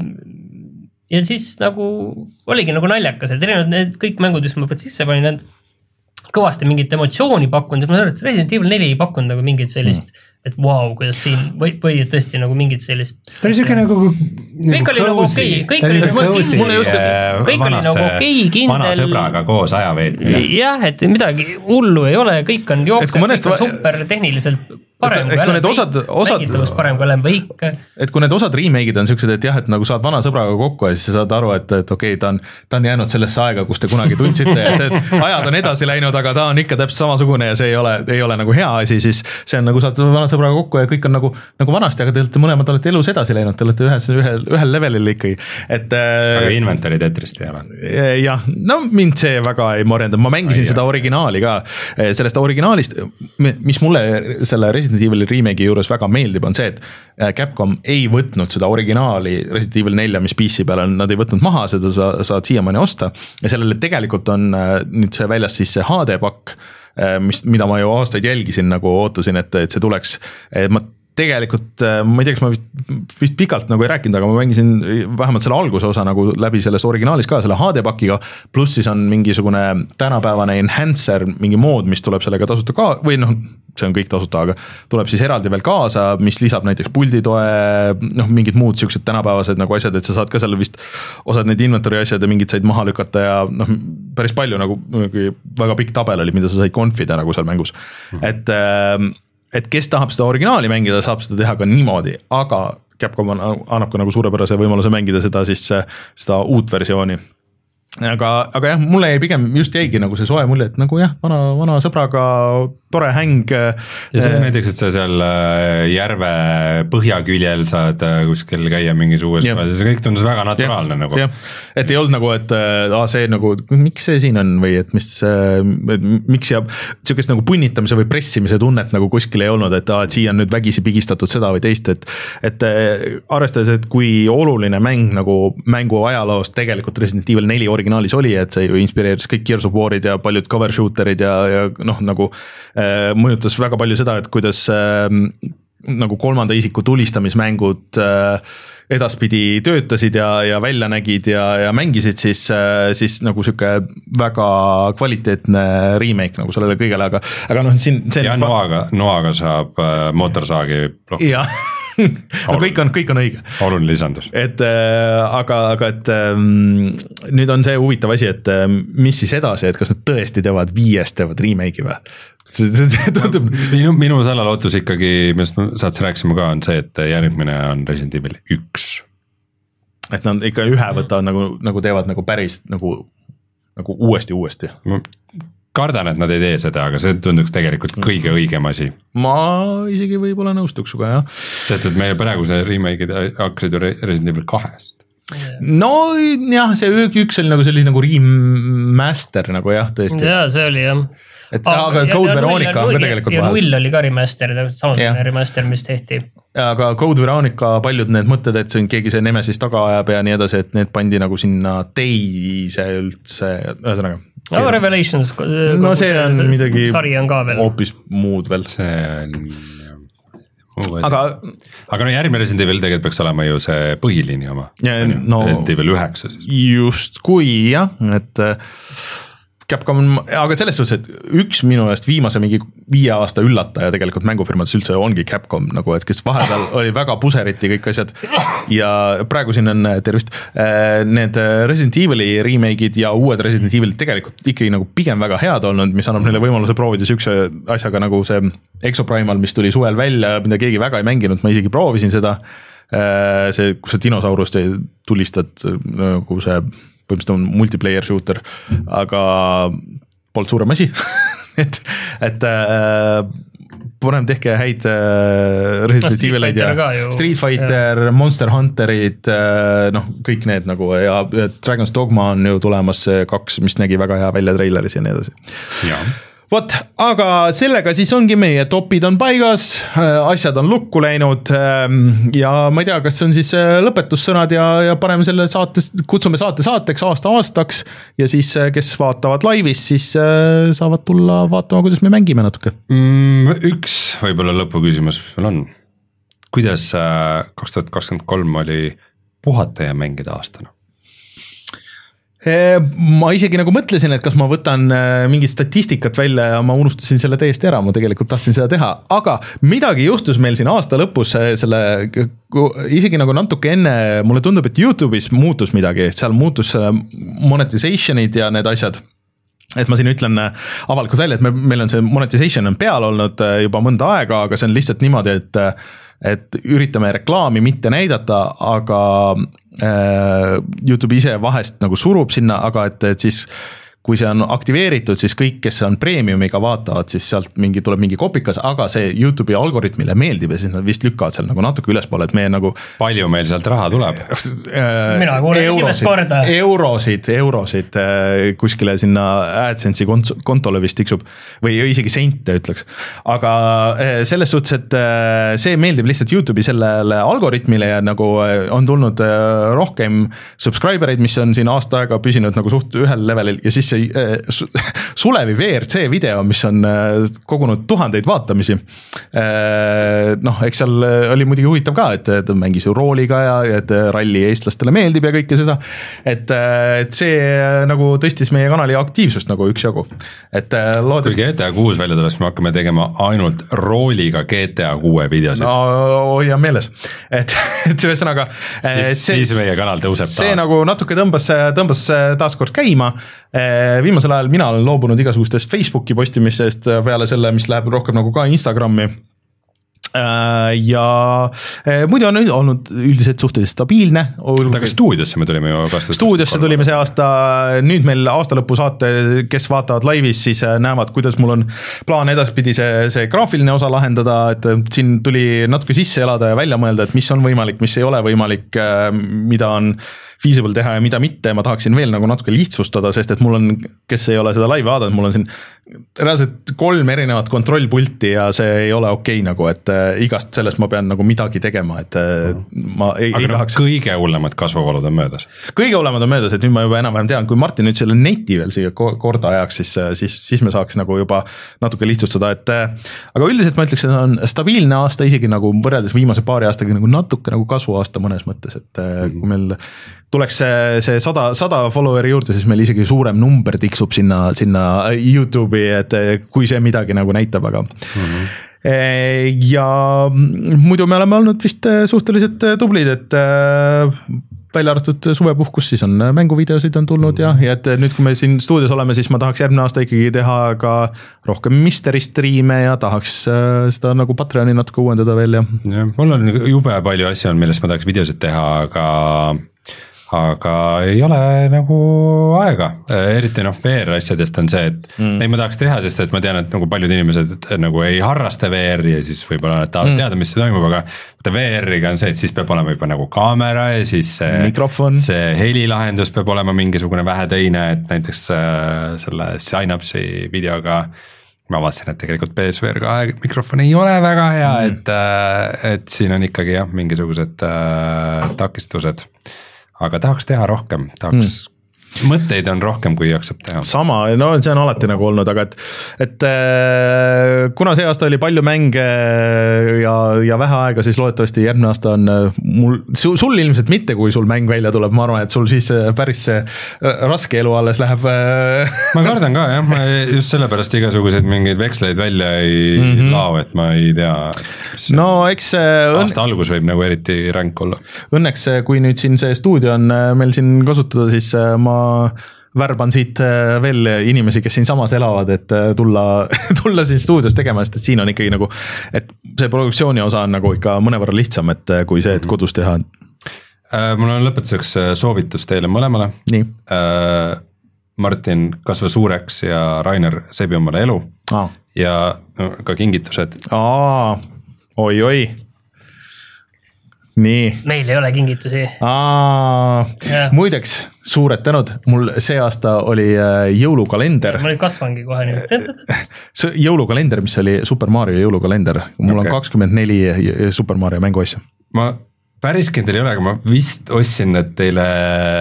Speaker 3: ja siis nagu oligi nagu naljakas, et erinevad need kõik mängud, mis ma sisse panin, need kõvasti mingit emotsiooni pakkunud, ma arvan, et Resident Evil neli ei pakkunud nagu mingit sellist mm. et vau, wow, kuidas siin või, või tõesti nagu mingit sellist
Speaker 6: ta oli siuke nagu
Speaker 3: kõik oli nagu okei, kõik oli nagu kindel kõik oli nagu okei, kindel
Speaker 2: vana sõbraga koos ajaveetmine
Speaker 3: jah, et midagi hullu ei ole, kõik on jookseb, kõik on super tehniliselt parem kui Alan Wake, mängitavus parem kui Alan Wake.
Speaker 1: Et kui need osad remake'id on siuksed, et jah, et nagu saad vana sõbraga kokku ja siis sa saad aru, et, et okei, okay, ta on, ta on jäänud sellesse aega, kus te kunagi tundsite ja see ajad on edasi läinud, aga ta on ikka täpselt samasugune ja see ei ole, ei ole nagu hea asi, siis see on nagu saad vana sõbraga kokku ja kõik on nagu, nagu vanasti, aga te olete mõlemad olete elus edasi läinud, te olete ühes, ühel, ühel levelil ikkagi. Et,
Speaker 2: aga inventory Tetrist ei ole.
Speaker 1: Jah, no mind see väga ei morjendanud, ma mängisin Ai, seda originaali ka, sellest originaalist, mis mulle selle Resident Evil remake'i juures väga meeldib, on see, et Capcom ei võtnud seda originaali Resident Evil neli, mis P C peal on, nad ei võtnud maha, seda sa saad siiamaani osta ja sellele tegelikult on nüüd see väljas siis see H D-pakk, mis, mida ma ju aastaid jälgisin, nagu ootasin, et, et see tuleks, ma tegelikult, ma ei tea, kas ma vist, vist pikalt nagu ei rääkinud, aga ma mängisin vähemalt selle alguse osa nagu läbi selles originaalis ka, selle H D-pakiga, pluss siis on mingisugune tänapäevane enhancer, mingi mood, mis tuleb sellega tasuta ka, või noh, see on kõik tasuta, aga tuleb siis eraldi veel kaasa, mis lisab näiteks pulditoe, noh, mingid muud siuksed tänapäevased nagu asjad, et sa saad ka selle vist osad need inventory asjad ja mingid said maha lükata ja noh, päris palju nagu väga pikk tabel oli, mida sa said konfida nagu seal mängus, mm. et et kes tahab seda originaali mängida, saab seda teha ka niimoodi, aga Capcom annab ka nagu suurepärase võimaluse mängida seda siis seda uut versiooni. Aga, aga jah, mulle jäi pigem just jäigi nagu see soe mulje, et nagu jah, vana, vana sõbraga tore häng.
Speaker 2: Ja see näiteks, et sa seal järve põhjaküljel saad kuskil käia mingis uues kohas, see kõik tundus väga naturaalne. Ja, nagu.
Speaker 1: Ja. Et ei olnud nagu, et ah, see nagu, miks see siin on või et mis, et miks ja siukest nagu punnitamise või pressimise tunnet nagu kuskil ei olnud, et, ah, et siia on nüüd vägisi pigistatud seda või teist, et, et arvestades, et kui oluline mäng nagu mängu ajaloost tegelikult Resident Evil neli originaalis oli, et see ju inspireeris kõik Gears of War'id ja paljud cover shooterid ja, ja noh, nagu äh, mõjutas väga palju seda, et kuidas äh, nagu kolmanda isiku tulistamismängud äh, edaspidi töötasid ja, ja välja nägid ja, ja mängisid, siis, äh, siis nagu siuke väga kvaliteetne remake nagu sellele kõigele, aga, aga noh, siin see
Speaker 2: ja Noaga, Noaga saab äh, mootorsaagi plokki.
Speaker 1: Jah no kõik on, kõik on õige.
Speaker 2: Oluline lisandus.
Speaker 1: Et äh, aga, aga et äh, nüüd on see huvitav asi, et äh, mis siis edasi, et kas nad tõesti teevad viiest teevad remake'i või? See, see, see tundub...
Speaker 2: Minu, minu selle lootus ikkagi, millest saad rääkisime ka, on see, et järgmine on Resident Evil üks.
Speaker 1: Et nad ikka ühe võtavad nagu, nagu teevad nagu päris nagu, nagu uuesti, uuesti.
Speaker 2: Ma kardan, et nad ei tee seda, aga see tunduks tegelikult kõige õigem asi.
Speaker 1: Ma isegi võib-olla nõustuks suga, jah.
Speaker 2: Sest, et meie praegu see remake'id hakkasid ju Resident Evil kahest.
Speaker 1: No jah, see üks oli nagu selline nagu remaster nagu jah, tõesti.
Speaker 3: Jaa, see oli jah.
Speaker 1: Et, ah, aga Code Veronica on ka tegelikult
Speaker 3: ja null oli ka remaster, samasugune remaster, mis tehti.
Speaker 1: Aga Code Veronica paljud need mõtted, et see on keegi see Nemesis taga ajab ja nii edasi, et need pandi nagu sinna teise üldse, ühesõnaga.
Speaker 3: No Revelations,
Speaker 1: no see on see, midagi
Speaker 3: sari on ka veel.
Speaker 1: Hoopis muud veel.
Speaker 2: See on... Aga, aga no järgmine Resident Evil tegelikult peaks olema ju see põhiliini oma.
Speaker 1: Ja, no,
Speaker 2: Resident Evil üheksa.
Speaker 1: Just kui jah, et... Capcom, aga selles suhtes, et üks minu eest viimase mingi viie aasta üllataja tegelikult mängufirmades üldse ongi Capcom, nagu et kes vahepeal oli väga puseriti kõik asjad ja praegu siin on tervist need Resident Evil'i remake'id ja uued Resident Evil'id tegelikult ikkagi nagu pigem väga head olnud, mis annab neile võimaluse proovida sükse asjaga nagu see Exoprimal, mis tuli suvel välja, mida keegi väga ei mänginud, ma isegi proovisin seda, see, kus sa dinosaurust tulistad nagu see põhimõtteliselt on multiplayer shooter, aga polnud suurem asi et, et äh, parem tehke häid äh, Resident Evil'id ja Street Fighter, ja. Monster Hunterid, äh, noh, kõik need nagu ja, ja Dragon's Dogma on ju tulemas kaks, mis nägi väga hea välja treileris ja nii edasi.
Speaker 2: Jaa.
Speaker 1: Vot, aga sellega siis ongi meie topid on paigas, asjad on lukku läinud ja ma ei tea, kas on siis lõpetussõnad ja, ja parem selle saates, kutsume saate saateks aasta aastaks ja siis kes vaatavad laivis, siis saavad tulla vaatama, kuidas me mängime natuke.
Speaker 2: Üks võib-olla lõpuküsimus veel on. Kuidas kaks tuhat kakskümmend kolm oli puhata ja mängida aastana?
Speaker 1: Ma isegi nagu mõtlesin, et kas ma võtan mingit statistikat välja ja ma unustasin selle täiesti ära, ma tegelikult tahtsin seda teha, aga midagi juhtus meil siin aasta lõpus selle, isegi nagu natuke enne, mulle tundub, et YouTube'is muutus midagi, seal muutus monetization'id ja need asjad. Et ma siin ütlen avalikult välja, et me, meil on see monetization on peal olnud juba mõnda aega, aga see on lihtsalt niimoodi, et et üritame reklaami mitte näidata, aga äh, YouTube ise vahest nagu surub sinna, aga et, et siis kui see on aktiveeritud, siis kõik, kes on premiumiga vaatavad, siis sealt mingi, tuleb mingi kopikas, aga see YouTube'i algoritmile meeldib ja siis nad vist lükkavad seal nagu natuke ülespoole, et meie nagu
Speaker 2: palju meil sealt raha tuleb?
Speaker 3: Mina kuulen esimest korda.
Speaker 1: Eurosid, eurosid kuskile sinna AdSense'i kontole vist tiksub või isegi sente ütleks. Aga selles suhtes, et see meeldib lihtsalt YouTube'i sellele algoritmile ja nagu on tulnud rohkem subscribereid, mis on siin aasta aega püsinud nagu suht ühel levelil ja siis Sulevi V R C video, mis on kogunud tuhandeid vaatamisi. Noh, eks seal oli muidugi huvitav ka, et ta mängis ju rooliga ja et ralli eestlastele meeldib ja kõike seda. Et, et see nagu tõstis meie kanali aktiivsust nagu üks jagu. Et loodib...
Speaker 2: Kui G T A kuus välja tuleb, me hakkame tegema ainult rooliga G T A kuue videosid.
Speaker 1: No, hoia meeles. Et, et ühesõnaga...
Speaker 2: Siis, see, siis meie kanal tõuseb taas.
Speaker 1: See nagu natuke tõmbas, tõmbas taas kord käima. Viimasel ajal mina olen loobunud igasugustest Facebooki postimistest peale selle, mis läheb rohkem nagu ka Instagrami. Ja muidu on olnud üldiselt suhteliselt stabiilne.
Speaker 2: Aga stuudiosse me tulime ju kasvõi.
Speaker 1: Stuudiosse tulime see aasta, nüüd meil aasta lõpu saate, kes vaatavad laivis, siis näevad, kuidas mul on plaan edaspidi see, see graafiline osa lahendada, et siin tuli natuke sisse elada ja välja mõelda, et mis on võimalik, mis ei ole võimalik, mida on feasible teha ja mida mitte, ma tahaksin veel nagu natuke lihtsustada, sest et mul on, kes ei ole seda laivi vaadanud, mul on siin reaalselt kolm erinevat kontrollpulti ja see ei ole okei okay, nagu, et igast sellest ma pean nagu midagi tegema, et ma ei, ei tahaks.
Speaker 2: Kõige hullemad kasvuvalud on möödas.
Speaker 1: Kõige hullemad on möödas, et nüüd ma juba enam-vähem tean, kui Martin nüüd selle neti veel siia korda ajaks, siis, siis, siis me saaks nagu juba natuke lihtsustada, et aga üldiselt ma ütleks, et on stabiilne aasta, isegi nagu võrreldes viimase paari aastaga nagu natuke nagu kasvuaasta mõnes mõttes, et mm. kui meil tuleks see, see sada, sada followeri juurde, siis meil isegi suurem number tiksub sinna, sinna YouTube'i, et kui see midagi nagu näitab, aga mm-hmm. ja muidu me oleme olnud vist suhteliselt tublid, et välja arvatud suvepuhkus, siis on mänguvideosid on tulnud mm-hmm. ja, ja et nüüd, kui me siin stuudios oleme, siis ma tahaks järgmine aasta ikkagi teha ka rohkem mystery streame ja tahaks seda nagu Patreoni natuke uuendada veel ja.
Speaker 2: ja mul on jube palju asju, millest ma tahaks videosid teha, aga aga ei ole nagu aega, eriti noh, V R asjadest on see, et mm. ei ma tahaks teha, sest et ma tean, et nagu paljud inimesed nagu ei harrasta V R-i ja siis võib-olla tahavad mm. teada, mis see toimub, aga V R-iga on see, et siis peab olema juba nagu kaamera ja siis see,
Speaker 1: mikrofon.
Speaker 2: See helilahendus peab olema mingisugune vähe teine, et näiteks selle Synapse'i videoga ma vaatasin, et tegelikult P S V R kahe mikrofon ei ole väga hea mm., et, et siin on ikkagi jah, mingisugused äh, takistused. Aga tahaks teha rohkem, tahaks mm. mõtteid on rohkem, kui jaksab teha.
Speaker 1: Sama, no see on alati nagu olnud, aga et, et kuna see aasta oli palju mänge ja, ja vähe aega, siis loodetavasti järgmine aasta on mul, sul ilmselt mitte, kui sul mäng välja tuleb, ma arvan, et sul siis päris raske elu alles läheb.
Speaker 2: Ma kardan ka jah, ma just sellepärast igasuguseid mingeid veksleid välja ei mm-hmm. lao, et ma ei tea.
Speaker 1: No eks
Speaker 2: aasta algus võib nagu eriti ränk olla.
Speaker 1: Õnneks, kui nüüd siin see stuudio on meil siin kasutada, siis ma värban siit veel inimesi, kes siin samas elavad, et tulla, tulla siin stuudios tegema, sest et siin on ikkagi nagu, et see produktsiooni osa on nagu ikka mõnevõrra lihtsam, et kui see, et kodus teha.
Speaker 2: Mul on lõpetuseks soovitus teile mõlemale.
Speaker 1: Nii.
Speaker 2: Martin kasva suureks ja Rainer sebi omale elu
Speaker 1: Aa.
Speaker 2: ja no, ka kingitused.
Speaker 1: Aa, oi, oi. Nii.
Speaker 3: Meil ei ole kingitusi.
Speaker 1: Aa, muideks, suured tänud, mul see aasta oli jõulukalender.
Speaker 3: Ma olin kasvangi kohe nüüd.
Speaker 1: See jõulukalender, mis oli Super Mario jõulukalender. Mul okay. on kakskümmend neli Super Mario mänguasja.
Speaker 2: Ma päris kindel ei ole, aga ma vist ostsin need teile äh,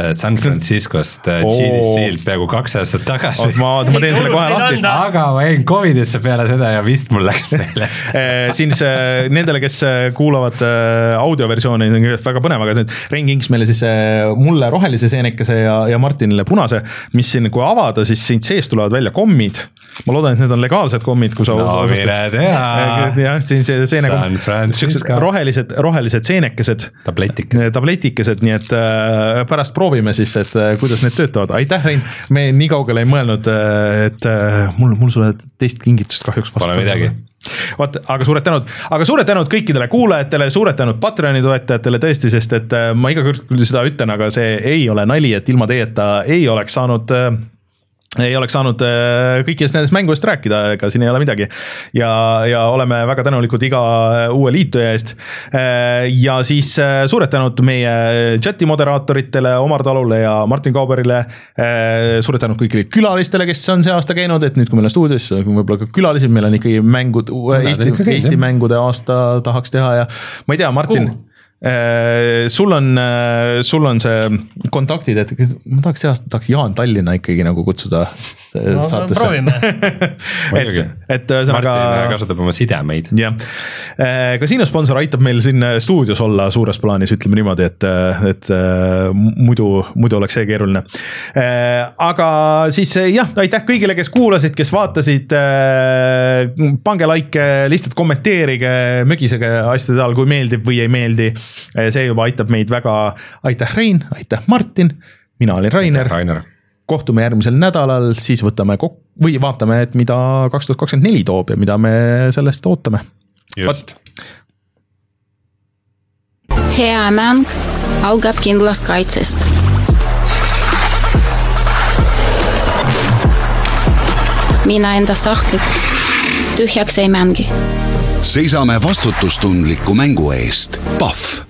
Speaker 2: San Franciscost G D C-lt peaaegu kaks aastat tagasi.
Speaker 1: Ma, ma teen selle kohe lahti.
Speaker 2: Aga ma jäin Covidisse peale seda ja vist mul läks meelest.
Speaker 1: Siis nendele, kes kuulavad audioversiooni, väga põnev, aga Rein Kings meile siis mulle rohelise seenekese ja, ja Martinile punase, mis siin, kui avada, siis siin sees tulevad välja kommid. Ma loodan, et need on legaalsed kommid, kui sa
Speaker 2: no mine tea.
Speaker 1: Jah, siin see seenekomm.
Speaker 2: San Francisco.
Speaker 1: Rohelised, rohelised seenekesed.
Speaker 2: Tabletikesed.
Speaker 1: Tabletikesed, nii et äh, pärast proovime siis, et äh, kuidas need töötavad. Aitäh, Rein. Me nii kaugele ei mõelnud, et äh, mul, mul sulle teist kingitust kahjuks vastu.
Speaker 2: Pole midagi.
Speaker 1: Vaat, aga suured tänud, aga suured tänud kõikidele kuulajatele, suured tänud Patreoni toetajatele tõesti, sest et äh, ma iga kord küll seda ütlen, aga see ei ole nali, et ilma teieta ei oleks saanud äh, ei oleks saanud kõikidest nendest mängudest rääkida, ega siin ei ole midagi ja, ja oleme väga tänulikud iga uue liituja eest ja siis suured tänud meie chati moderaatoritele, Omar Talule ja Martin Kauberile, suured tänud kõigile külalistele, kes on see aasta käinud, et nüüd kui meil on stuudios, võib-olla ka külalised, meil on ikkagi mängud, Eesti, Eesti mängude aasta tahaks teha ja ma ei tea, Martin cool. Sul on, sul on see kontaktid, et ma tahaks see aasta, tahaks Jaan Tallinna ikkagi nagu kutsuda
Speaker 3: no, saatesse. Proovime.
Speaker 1: et, et
Speaker 2: Martin aga, kasutab oma sidemeid.
Speaker 1: Jah. Kasiino sponsor aitab meil siin stuudios olla suures plaanis, ütleme niimoodi, et, et muidu, muidu oleks see keeruline. Aga siis jah, aitäh kõigile, kes kuulasid, kes vaatasid, pange like, lihtsalt kommenteerige, mögisege asjade all, kui meeldib või ei meeldi. See juba aitab meid väga, aitäh Rein, aitäh Martin, mina olin Rainer,
Speaker 2: Rainer.
Speaker 1: Kohtume järgmisel nädalal, siis võtame kok- või vaatame, et mida kaks tuhat kakskümmend neli toob ja mida me sellest ootame.
Speaker 2: Just.
Speaker 4: Hea mäng algab kindlast kaitsest. Mina enda sahtlit tühjaks ei mängi.
Speaker 5: Seisame vastutustundliku mängu eest. Pahv.